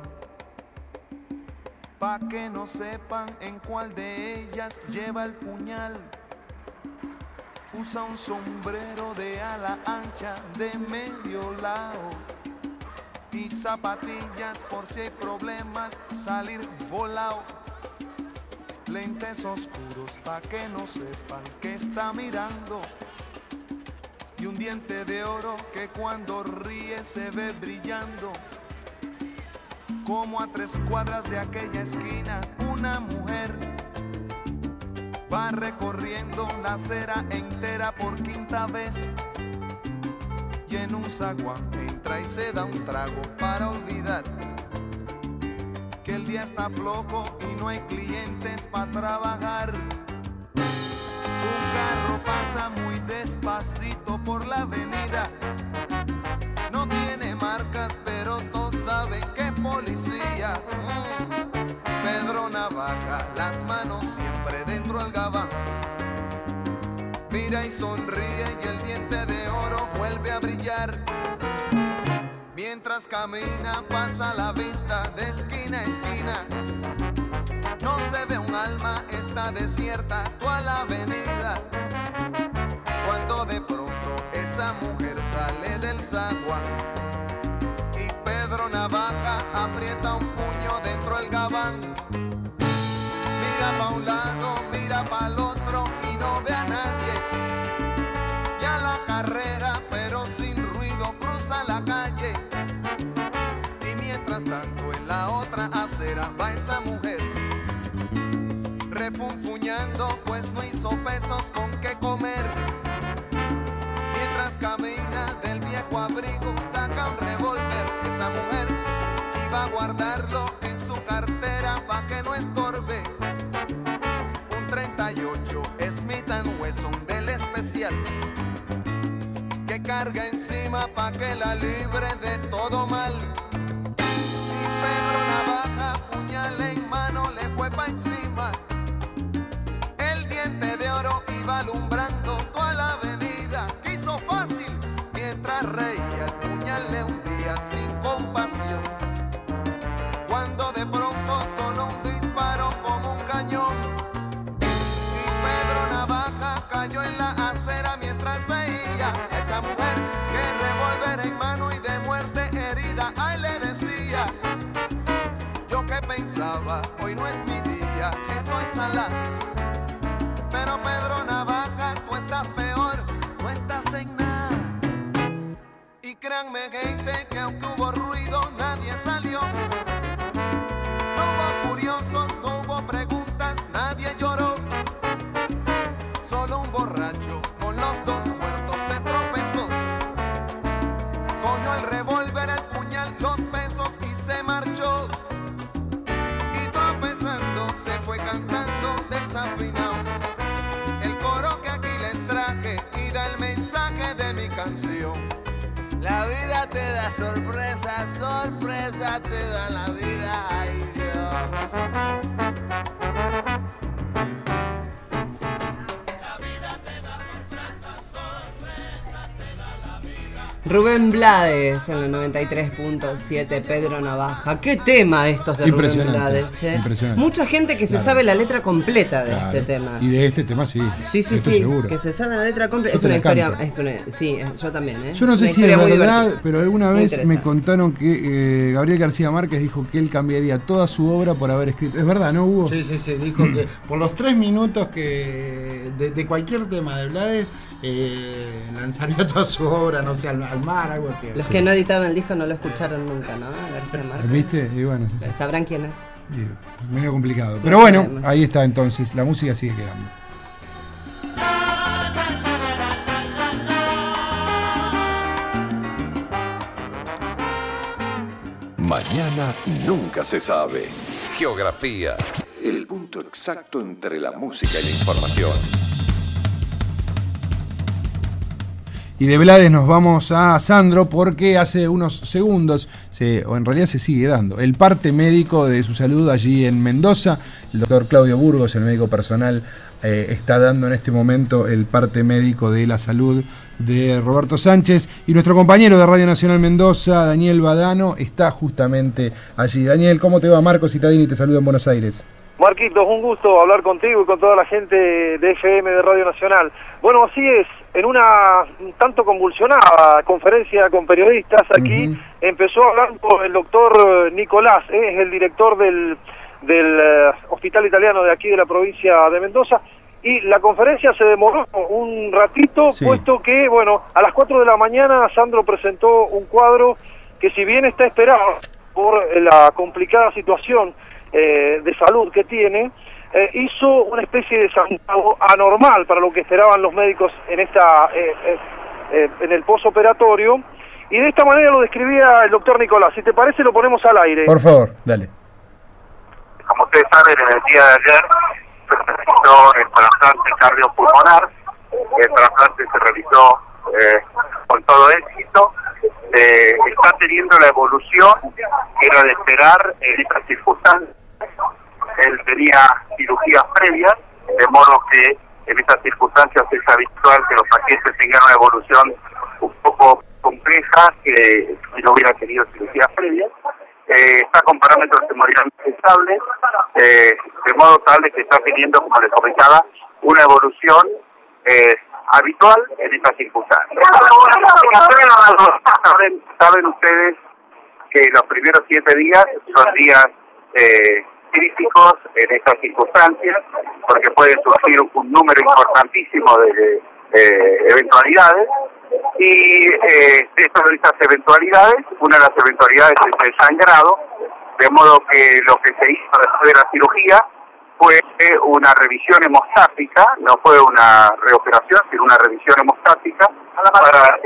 pa' que no sepan en cuál de ellas lleva el puñal. Usa un sombrero de ala ancha de medio lado y zapatillas por si hay problemas, salir volado. Lentes oscuros pa' que no sepan que está mirando, y un diente de oro que cuando ríe se ve brillando. Como a 3 cuadras de aquella esquina una mujer va recorriendo la acera entera por 5ª vez, y en un zaguán entra y se da un trago para olvidar que el día está flojo y no hay clientes para trabajar. Un carro pasa muy despacito por la avenida, no tiene marcas pero todos saben que es policía. Pedro Navaja, las manos siempre dentro del gabán, mira y sonríe y el diente de oro vuelve a brillar. Mientras camina pasa la vista de esquina a esquina, no se ve un alma, está desierta toda la avenida. Cuando de pronto esa mujer sale del zaguán y Pedro Navaja aprieta un puño dentro del gabán. Mira pa' un lado, mira pa' el otro y no ve a nadie. Y a la carrera, pero sin ruido, cruza la calle. Y mientras tanto en la otra acera va esa mujer refunfuñando pues no hizo pesos con qué comer. Mientras camina del viejo abrigo saca un revólver. Esa mujer iba a guardarlo en su cartera pa' que no estorbe. Un 38 Smith & Wesson del especial que carga encima pa' que la libre de todo mal. Y Pedro Navaja, puñal en mano, le fue pa' encima. El diente de oro iba alumbrando toda la avenida. Quiso fácil mientras reía, el puñal le hundía sin compasión. Cuando de pronto sonó un disparo como un cañón. Y Pedro Navaja cayó en la acera mientras veía a esa mujer que revólver en mano y de muerte herida. Ay, le decía, yo que pensaba, hoy no es mi día, estoy salada. Pero Pedro Navaja, tú estás peor, no estás en nada. Y créanme, gente, que aunque hubo ruido, nadie salió. No hubo curiosos, no hubo preguntas, nadie lloró. Solo un borracho con los dos muertos se tropezó. Cogió el revólver, el puñal, los pesos y se marchó. Y tropezando se fue cantando desafinado el coro que aquí les traje y da el mensaje de mi canción. La vida te da sorpresa, sorpresa te da la vida, ay Dios. Rubén Blades en el 93.7, Pedro Navaja. ¿Qué tema estos de Rubén Blades? Impresionante. Mucha gente que se sabe la letra completa de este tema. Y de este tema sí. Sí, seguro. Que se sabe la letra completa. Es una historia. Sí, yo también. Yo no sé si es verdad, pero alguna vez me contaron que Gabriel García Márquez dijo que él cambiaría toda su obra por haber escrito. ¿Es verdad, no, Hugo? Sí, dijo que por los 3 minutos que de cualquier tema de Blades lanzaría toda su obra, no sé, al mar, algo así. Los que no editaron el disco no lo escucharon nunca, ¿no? García Márquez. ¿Viste? Y bueno, sí. Sabrán quién es. Medio complicado. Pero bueno, ahí está entonces. La música sigue quedando. Mañana nunca se sabe. Geografía. El punto exacto entre la música y la información. Y de Blades nos vamos a Sandro porque hace unos segundos, o en realidad se sigue dando, el parte médico de su salud allí en Mendoza. El doctor Claudio Burgos, el médico personal, está dando en este momento el parte médico de la salud de Roberto Sánchez. Y nuestro compañero de Radio Nacional Mendoza, Daniel Badano, está justamente allí. Daniel, ¿cómo te va? Marcos Citadini te saluda en Buenos Aires. Marquitos, un gusto hablar contigo y con toda la gente de FM de Radio Nacional. Bueno, así es, en una tanto convulsionada conferencia con periodistas aquí, empezó hablando el doctor Nicolás, es el director del hospital italiano de aquí de la provincia de Mendoza, y la conferencia se demoró un ratito, puesto que, bueno, a las 4 de la mañana Sandro presentó un cuadro que, si bien está esperado por la complicada situación de salud que tiene, hizo una especie de sangrado anormal para lo que esperaban los médicos en en el posoperatorio, y de esta manera lo describía el doctor Nicolás. Si te parece, lo ponemos al aire. Por favor, dale. Como ustedes saben, en el día de ayer se realizó el trasplante cardiopulmonar. El trasplante se realizó con todo éxito. Está teniendo la evolución que era de esperar en estas circunstancias. Él tenía cirugías previas, de modo que en estas circunstancias es habitual que los pacientes tengan una evolución un poco compleja que si no hubiera tenido cirugías previas. Está con parámetros hemodinámicos estables, de modo tal de que está teniendo, como les comentaba, una evolución habitual en estas circunstancias. Saben ustedes que los primeros 7 días son días críticos en estas circunstancias, porque puede surgir un número importantísimo de eventualidades, y dentro de estas eventualidades, una de las eventualidades es el sangrado, de modo que lo que se hizo después de la cirugía fue una revisión hemostática, no fue una reoperación, sino una revisión hemostática para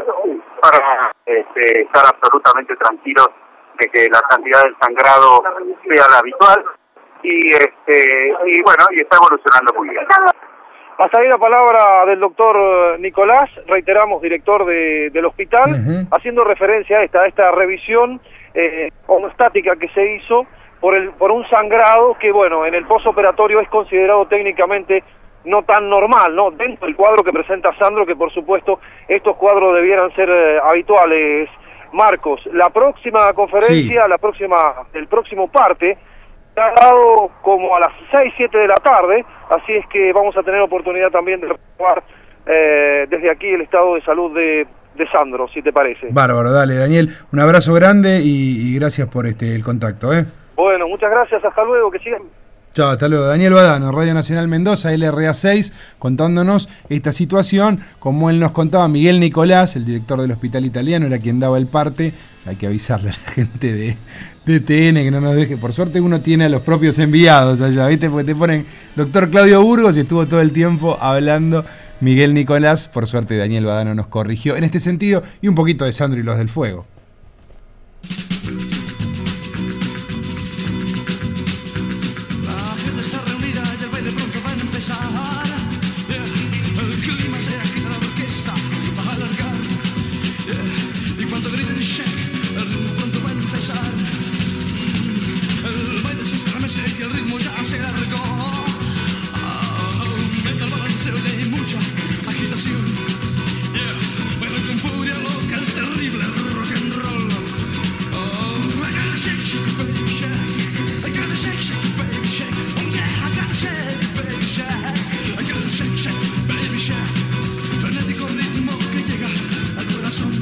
estar absolutamente tranquilos de que la cantidad del sangrado sea la habitual y bueno, y está evolucionando muy bien. Hasta ahí la palabra del doctor Nicolás, reiteramos, director del hospital, haciendo referencia a esta revisión hemostática que se hizo por un sangrado que, bueno, en el postoperatorio es considerado técnicamente no tan normal, ¿no? Dentro del cuadro que presenta Sandro, que por supuesto estos cuadros debieran ser habituales. Marcos, la próxima conferencia, el próximo parte, ha dado como a las 6, 7 de la tarde, así es que vamos a tener oportunidad también de retomar desde aquí el estado de salud de Sandro, si te parece. Bárbaro, dale, Daniel, un abrazo grande y gracias por el contacto, Bueno, muchas gracias, hasta luego, que sigan. Chao, hasta luego. Daniel Badano, Radio Nacional Mendoza, LRA6, contándonos esta situación. Como él nos contaba, Miguel Nicolás, el director del hospital italiano, era quien daba el parte. Hay que avisarle a la gente de TN que no nos deje. Por suerte uno tiene a los propios enviados allá, ¿viste? Porque te ponen doctor Claudio Burgos y estuvo todo el tiempo hablando Miguel Nicolás. Por suerte Daniel Badano nos corrigió en este sentido y un poquito de Sandro y los del Fuego. Que el ritmo ya se largó, aumenta el balanceo y hay mucha agitación. Baila con furia loca el terrible rock and roll. Oh, I gotta shake, shake, baby, shake. I gotta shake, shake, baby, shake. Oh yeah, I gotta shake, baby, shake. I gotta shake, shake, baby, shake. Frenético ritmo que llega al corazón.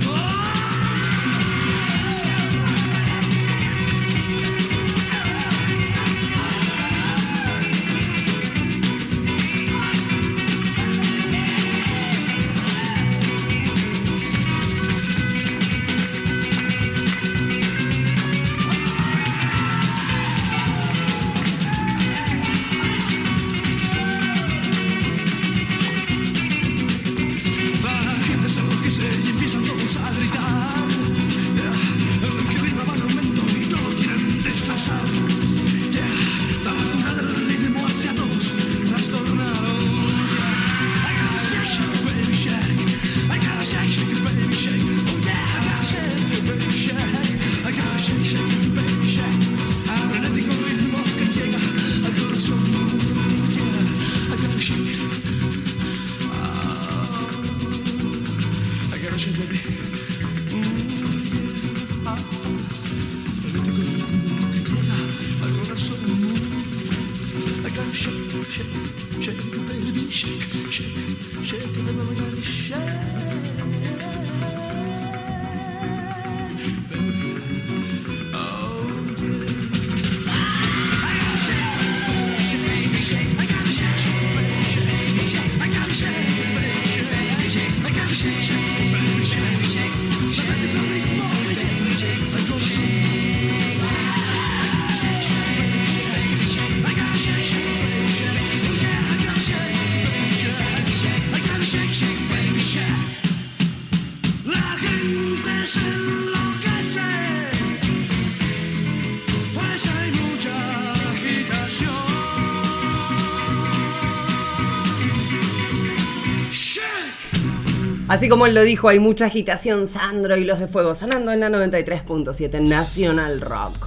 Así como él lo dijo, hay mucha agitación, Sandro y los de Fuego, sonando en la 93.7 Nacional Rock.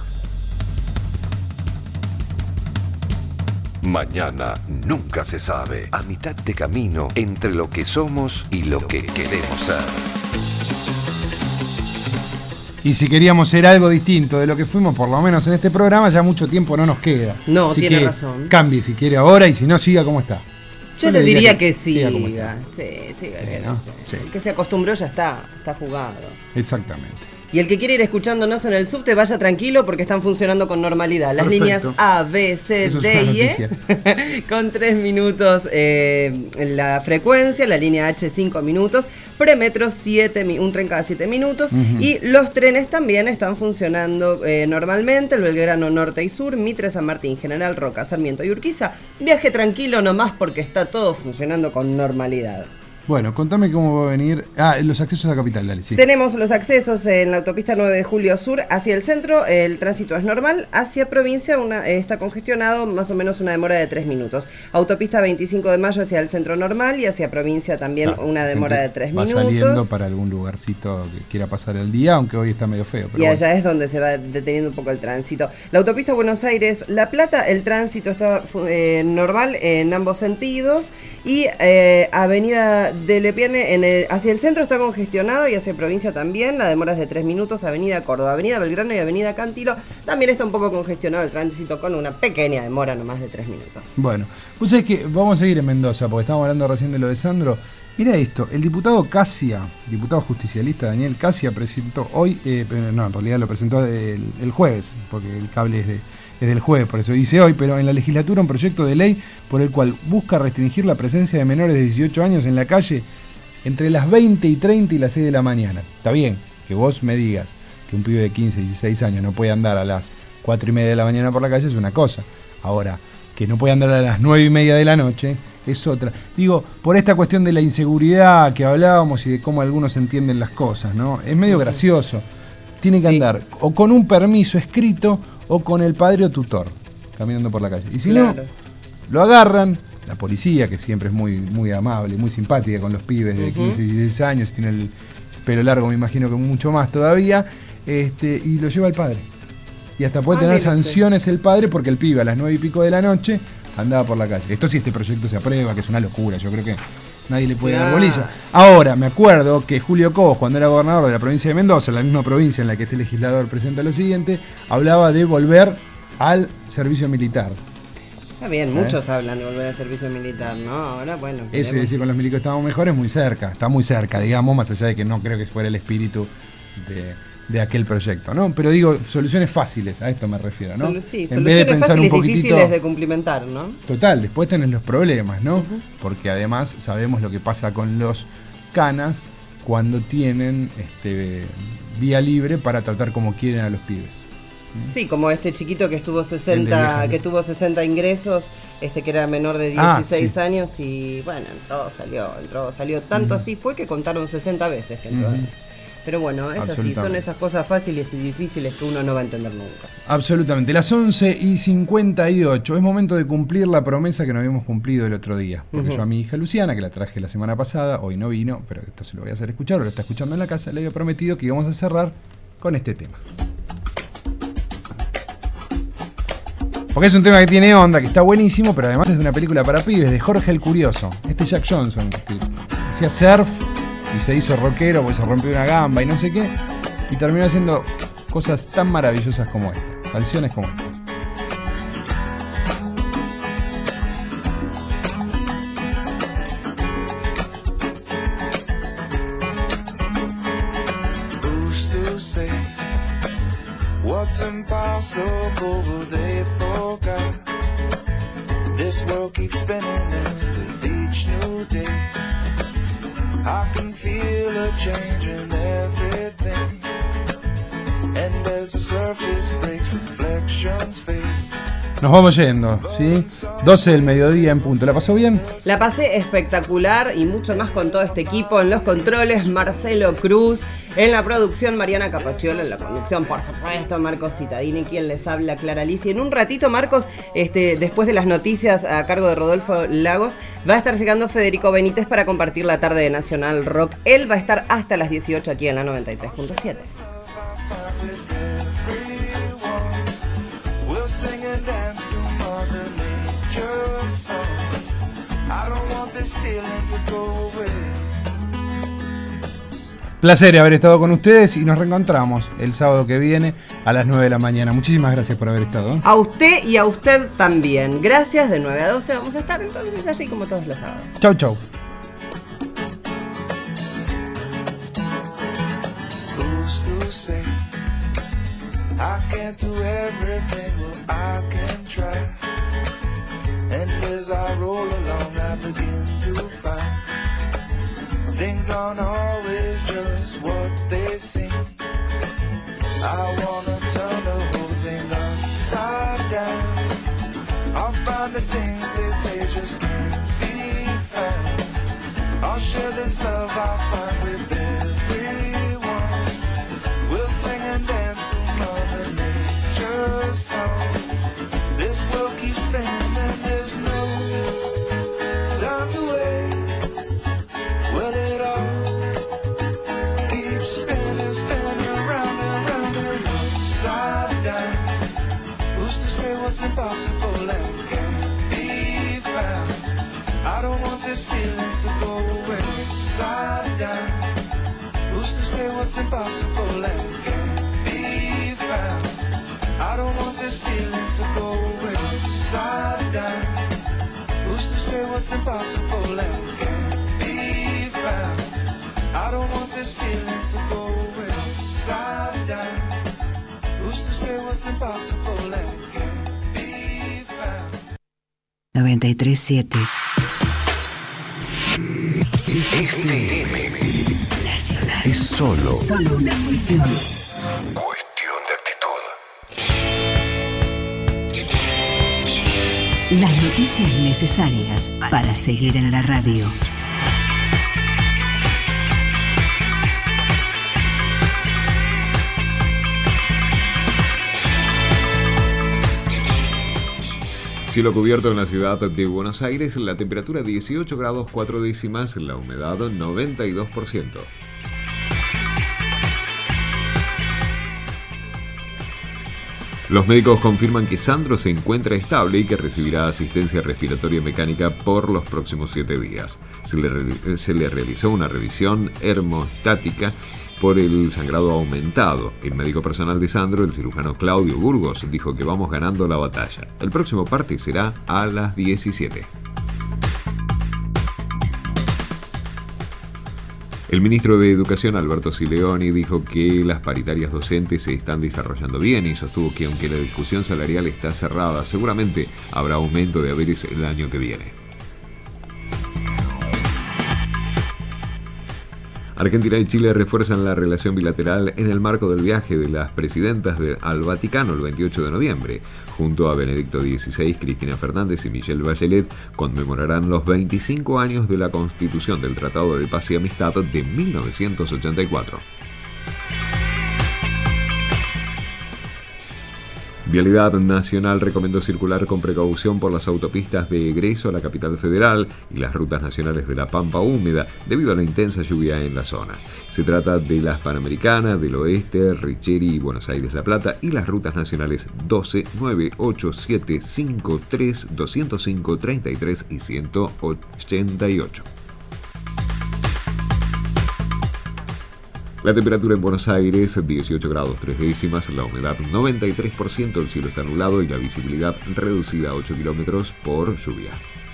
Mañana nunca se sabe. A mitad de camino entre lo que somos y lo que queremos ser. Y si queríamos ser algo distinto de lo que fuimos, por lo menos en este programa, ya mucho tiempo no nos queda. No, así tiene que razón. Cambie si quiere ahora y si no, siga como está. Yo le diría que siga. Siga Sí, ¿no? Sí. que se acostumbró, ya está jugado. Exactamente. Y el que quiere ir escuchándonos en el subte, vaya tranquilo porque están funcionando con normalidad. Las líneas A, B, C, D y E, con 3 minutos la frecuencia, la línea H 5 minutos, premetro un tren cada 7 minutos, y los trenes también están funcionando normalmente, el Belgrano Norte y Sur, Mitre, San Martín, General Roca, Sarmiento y Urquiza. Viaje tranquilo nomás porque está todo funcionando con normalidad. Bueno, contame cómo va a venir. Los accesos a Capital, dale, sí. Tenemos los accesos en la autopista 9 de Julio Sur hacia el centro, el tránsito es normal. Hacia provincia está congestionado, más o menos una demora de 3 minutos. Autopista 25 de Mayo hacia el centro normal y hacia provincia también una demora de 3 minutos. Va saliendo para algún lugarcito que quiera pasar el día, aunque hoy está medio feo. Pero y allá es donde se va deteniendo un poco el tránsito. La autopista Buenos Aires-La Plata, el tránsito está normal en ambos sentidos. Y avenida de Lepiane hacia el centro está congestionado y hacia provincia también, la demora es de 3 minutos, avenida Córdoba, avenida Belgrano y avenida Cantilo también está un poco congestionado el tránsito con una pequeña demora, no más de 3 minutos. Bueno, pues es que vamos a seguir en Mendoza, porque estamos hablando recién de lo de Sandro. Mira esto, el diputado Casia, diputado justicialista Daniel Casia, presentó hoy, no, en realidad lo presentó el jueves, porque el cable es del jueves, por eso dice hoy, pero en la legislatura un proyecto de ley por el cual busca restringir la presencia de menores de 18 años en la calle entre las 20 y 30 y las 6 de la mañana. Está bien que vos me digas que un pibe de 15, 16 años no puede andar a las 4 y media de la mañana por la calle es una cosa. Ahora, que no puede andar a las 9 y media de la noche es otra. Digo, por esta cuestión de la inseguridad que hablábamos y de cómo algunos entienden las cosas, ¿no? Es medio gracioso. Tiene que andar o con un permiso escrito o con el padre o tutor caminando por la calle. Y si no, lo agarran, la policía, que siempre es muy, muy amable, muy simpática con los pibes de 15 y 16 años, tiene el pelo largo, me imagino que mucho más todavía, y lo lleva el padre. Y hasta puede tener sanciones el padre porque el pibe a las 9 y pico de la noche andaba por la calle. Esto sí, este proyecto se aprueba, que es una locura, yo creo que nadie le puede dar bolilla. Ahora, me acuerdo que Julio Cobos, cuando era gobernador de la provincia de Mendoza, la misma provincia en la que este legislador presenta lo siguiente, hablaba de volver al servicio militar. Está bien, muchos hablan de volver al servicio militar, ¿no? Ahora, bueno. Eso de decir con los milicos estamos mejores, muy cerca, está muy cerca, digamos, más allá de que no creo que fuera el espíritu de aquel proyecto, ¿no? Pero digo, soluciones fáciles, a esto me refiero, ¿no? Sí, en vez de pensar fáciles, un poquitito, difíciles de cumplimentar, ¿no? Total, después tenés los problemas, ¿no? Porque además sabemos lo que pasa con los canas cuando tienen vía libre para tratar como quieren a los pibes. Sí, como este chiquito que tuvo 60 ingresos, que era menor de 16 años y bueno, entró, salió. Tanto así fue que contaron 60 veces que entró. Pero bueno, es así, son esas cosas fáciles y difíciles que uno no va a entender nunca. Absolutamente. Las 11:58, es momento de cumplir la promesa que no habíamos cumplido el otro día. Porque yo a mi hija Luciana, que la traje la semana pasada, hoy no vino, pero esto se lo voy a hacer escuchar, lo está escuchando en la casa, le había prometido que íbamos a cerrar con este tema. Porque es un tema que tiene onda, que está buenísimo, pero además es de una película para pibes, de Jorge el Curioso. Jack Johnson, que hacía surf y se hizo rockero porque se rompió una gamba y no sé qué, y terminó haciendo cosas tan maravillosas como esta, canciones como esta. What's impossible they forgot. This world keeps spinning and with each new day I can feel a change in everything. And as the surface breaks, reflections fade. Nos vamos yendo, ¿sí? 12 del mediodía en punto. ¿La pasó bien? La pasé espectacular y mucho más con todo este equipo. En los controles, Marcelo Cruz. En la producción, Mariana Capacciolo. En la conducción, por supuesto, Marcos Citadini. Quien les habla, Clara Lisi. En un ratito, Marcos, después de las noticias a cargo de Rodolfo Lagos, va a estar llegando Federico Benítez para compartir la tarde de Nacional Rock. Él va a estar hasta las 18 aquí en la 93.7. Sing and dance to Mother Nature's songs. I don't want this feeling to go away. Placer haber estado con ustedes y nos reencontramos el sábado que viene a las 9 de la mañana. Muchísimas gracias por haber estado. A usted y a usted también. Gracias, de 9 a 12 vamos a estar entonces allí como todos los sábados. Chau, chau. to say I can't do everything, well I can try. And as I roll along I begin to find things aren't always just what they seem. I wanna turn the whole thing upside down. I'll find the things they say just can't be found. I'll share this love I'll find with everyone. We'll sing and dance to Mother Nature's song. This world keeps spinning and there's no time to waste. Well, it all keeps spinning, spinning round and round and upside down. Who's to say what's impossible and can't be found? I don't want this feeling to go away. Upside down. Who's to say what's impossible and can't be found? I don't want this feeling to go away. Upside down. Who's to say what's impossible and can't be found? I don't want this feeling to go away. Upside down. Who's to say what's impossible and can't be found? 93.7 FM Nacional. es solo una cuestión. Cuestión de actitud. Las noticias necesarias para seguir en la radio. Cielo cubierto en la ciudad de Buenos Aires, la temperatura 18 grados 4 décimas, la humedad 92%. Los médicos confirman que Sandro se encuentra estable y que recibirá asistencia respiratoria mecánica por los próximos 7 días. Se le realizó una revisión hemostática por el sangrado aumentado. El médico personal de Sandro, el cirujano Claudio Burgos, dijo que vamos ganando la batalla. El próximo parte será a las 17. El ministro de Educación, Alberto Sileoni, dijo que las paritarias docentes se están desarrollando bien y sostuvo que aunque la discusión salarial está cerrada, seguramente habrá aumento de haberes el año que viene. Argentina y Chile refuerzan la relación bilateral en el marco del viaje de las presidentas al Vaticano el 28 de noviembre. Junto a Benedicto XVI, Cristina Fernández y Michelle Bachelet conmemorarán los 25 años de la Constitución del Tratado de Paz y Amistad de 1984. Vialidad Nacional recomendó circular con precaución por las autopistas de egreso a la capital federal y las rutas nacionales de la Pampa Húmeda debido a la intensa lluvia en la zona. Se trata de las Panamericana, del Oeste, Richeri y Buenos Aires-La Plata y las rutas nacionales 12, 9, 8, 7, 5, 3, 205, 33 y 188. La temperatura en Buenos Aires, 18 grados 3 décimas, la humedad 93%, el cielo está nublado y la visibilidad reducida a 8 kilómetros por lluvia.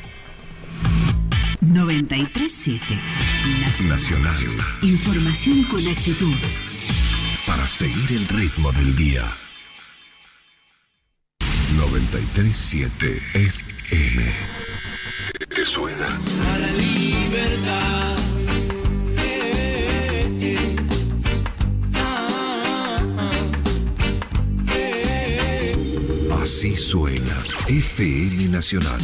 93.7 Nacional. Información con actitud. Para seguir el ritmo del día. 93.7 FM. ¿Te suena? A la libertad. Así suena FM Nacional.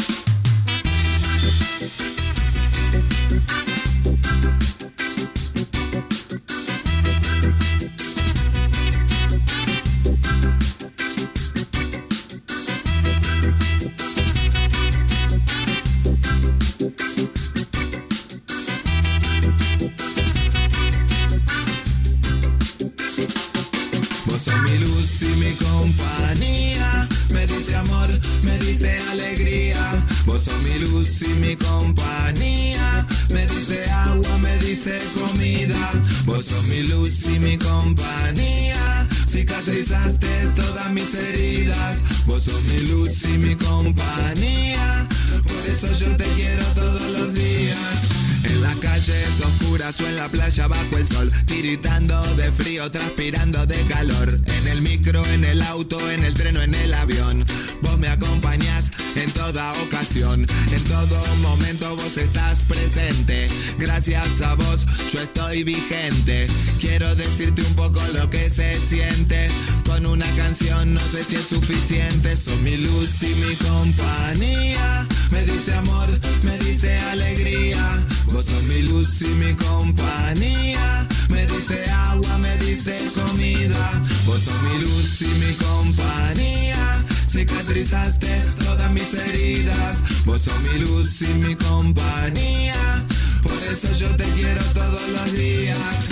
Vos sos mi luz y mi compañía, me diste amor, me diste alegría. Vos sos mi luz y mi compañía, me diste agua, me diste comida. Vos sos mi luz y mi compañía, cicatrizaste todas mis heridas. Vos sos mi luz y mi compañía, por eso yo te quiero todos los días. En la calle es oscura, suena en la playa bajo el sol, tiritando de frío, transpirando de calor. En el micro, en el auto, en el tren o en el avión, vos me acompañás en toda ocasión. En todo momento vos estás presente. Gracias a vos yo estoy vigente. Quiero decirte un poco lo que se siente. Con una canción no sé si es suficiente. Sos mi luz y mi compañía. Me diste amor, me diste alegría. Vos sos mi luz y mi compañía. Me diste agua, me diste comida. Vos sos mi luz y mi compañía. Cicatrizaste todas mis heridas. Vos sos mi luz y mi compañía. Por eso yo te quiero todos los días.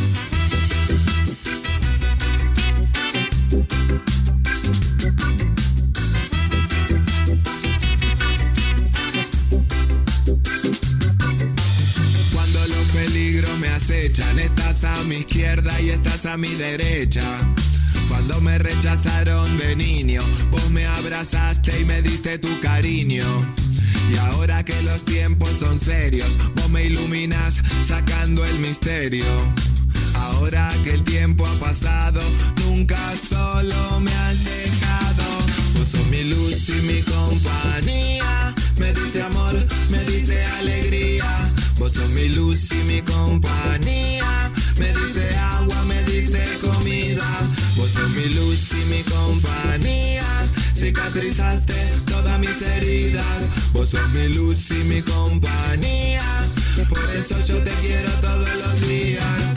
Cuando los peligros me acechan, estás a mi izquierda y estás a mi derecha. Cuando me rechazaron de niño, vos me abrazaste y me diste tu cariño. Y ahora que los tiempos son serios, vos me iluminas sacando el misterio. Ahora que el tiempo ha pasado, nunca solo me has dejado. Vos sos mi luz y mi compañía. Me diste amor, me diste alegría. Vos sos mi luz y mi compañía. Me diste agua, me diste comida. Vos sos mi luz y mi compañía. Cicatrizaste todas mis heridas. Vos sos mi luz y mi compañía. Por eso yo te quiero todos los días.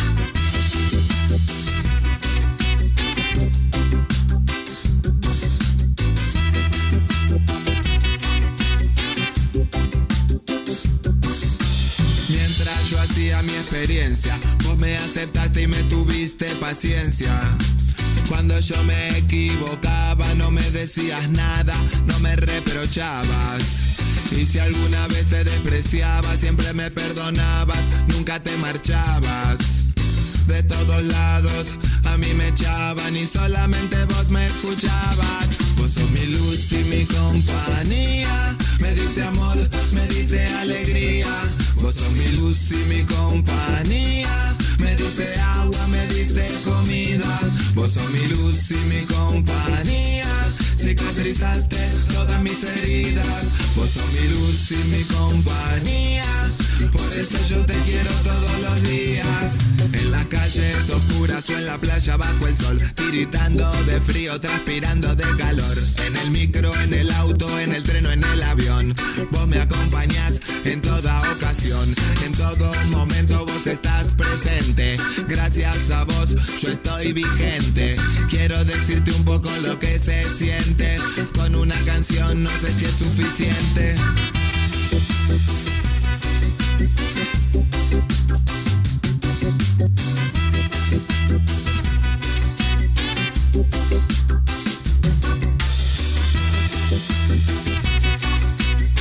Mientras yo hacía mi experiencia, vos me aceptaste y me tuviste paciencia. Cuando yo me equivocaba no me decías nada, no me reprochabas. Y si alguna vez te despreciaba, siempre me perdonabas, nunca te marchabas. De todos lados a mí me echaban y solamente vos me escuchabas. Vos sos mi luz y mi compañía. Me diste amor, me diste alegría. Vos sos mi luz y mi compañía. Me diste agua, me diste comida. Vos sos mi luz y mi compañía. Cicatrizaste todas mis heridas. Vos sos mi luz y mi compañía. Por eso yo te quiero todos los días. En las calles oscuras o en la playa bajo el sol, tiritando de frío, transpirando de calor. En el micro, en el auto, en el tren o en el avión, vos me acompañás en toda ocasión. En todo momento vos estás presente. Gracias a vos yo estoy vigente. Quiero decirte un poco lo que se siente. Con una canción no sé si es suficiente.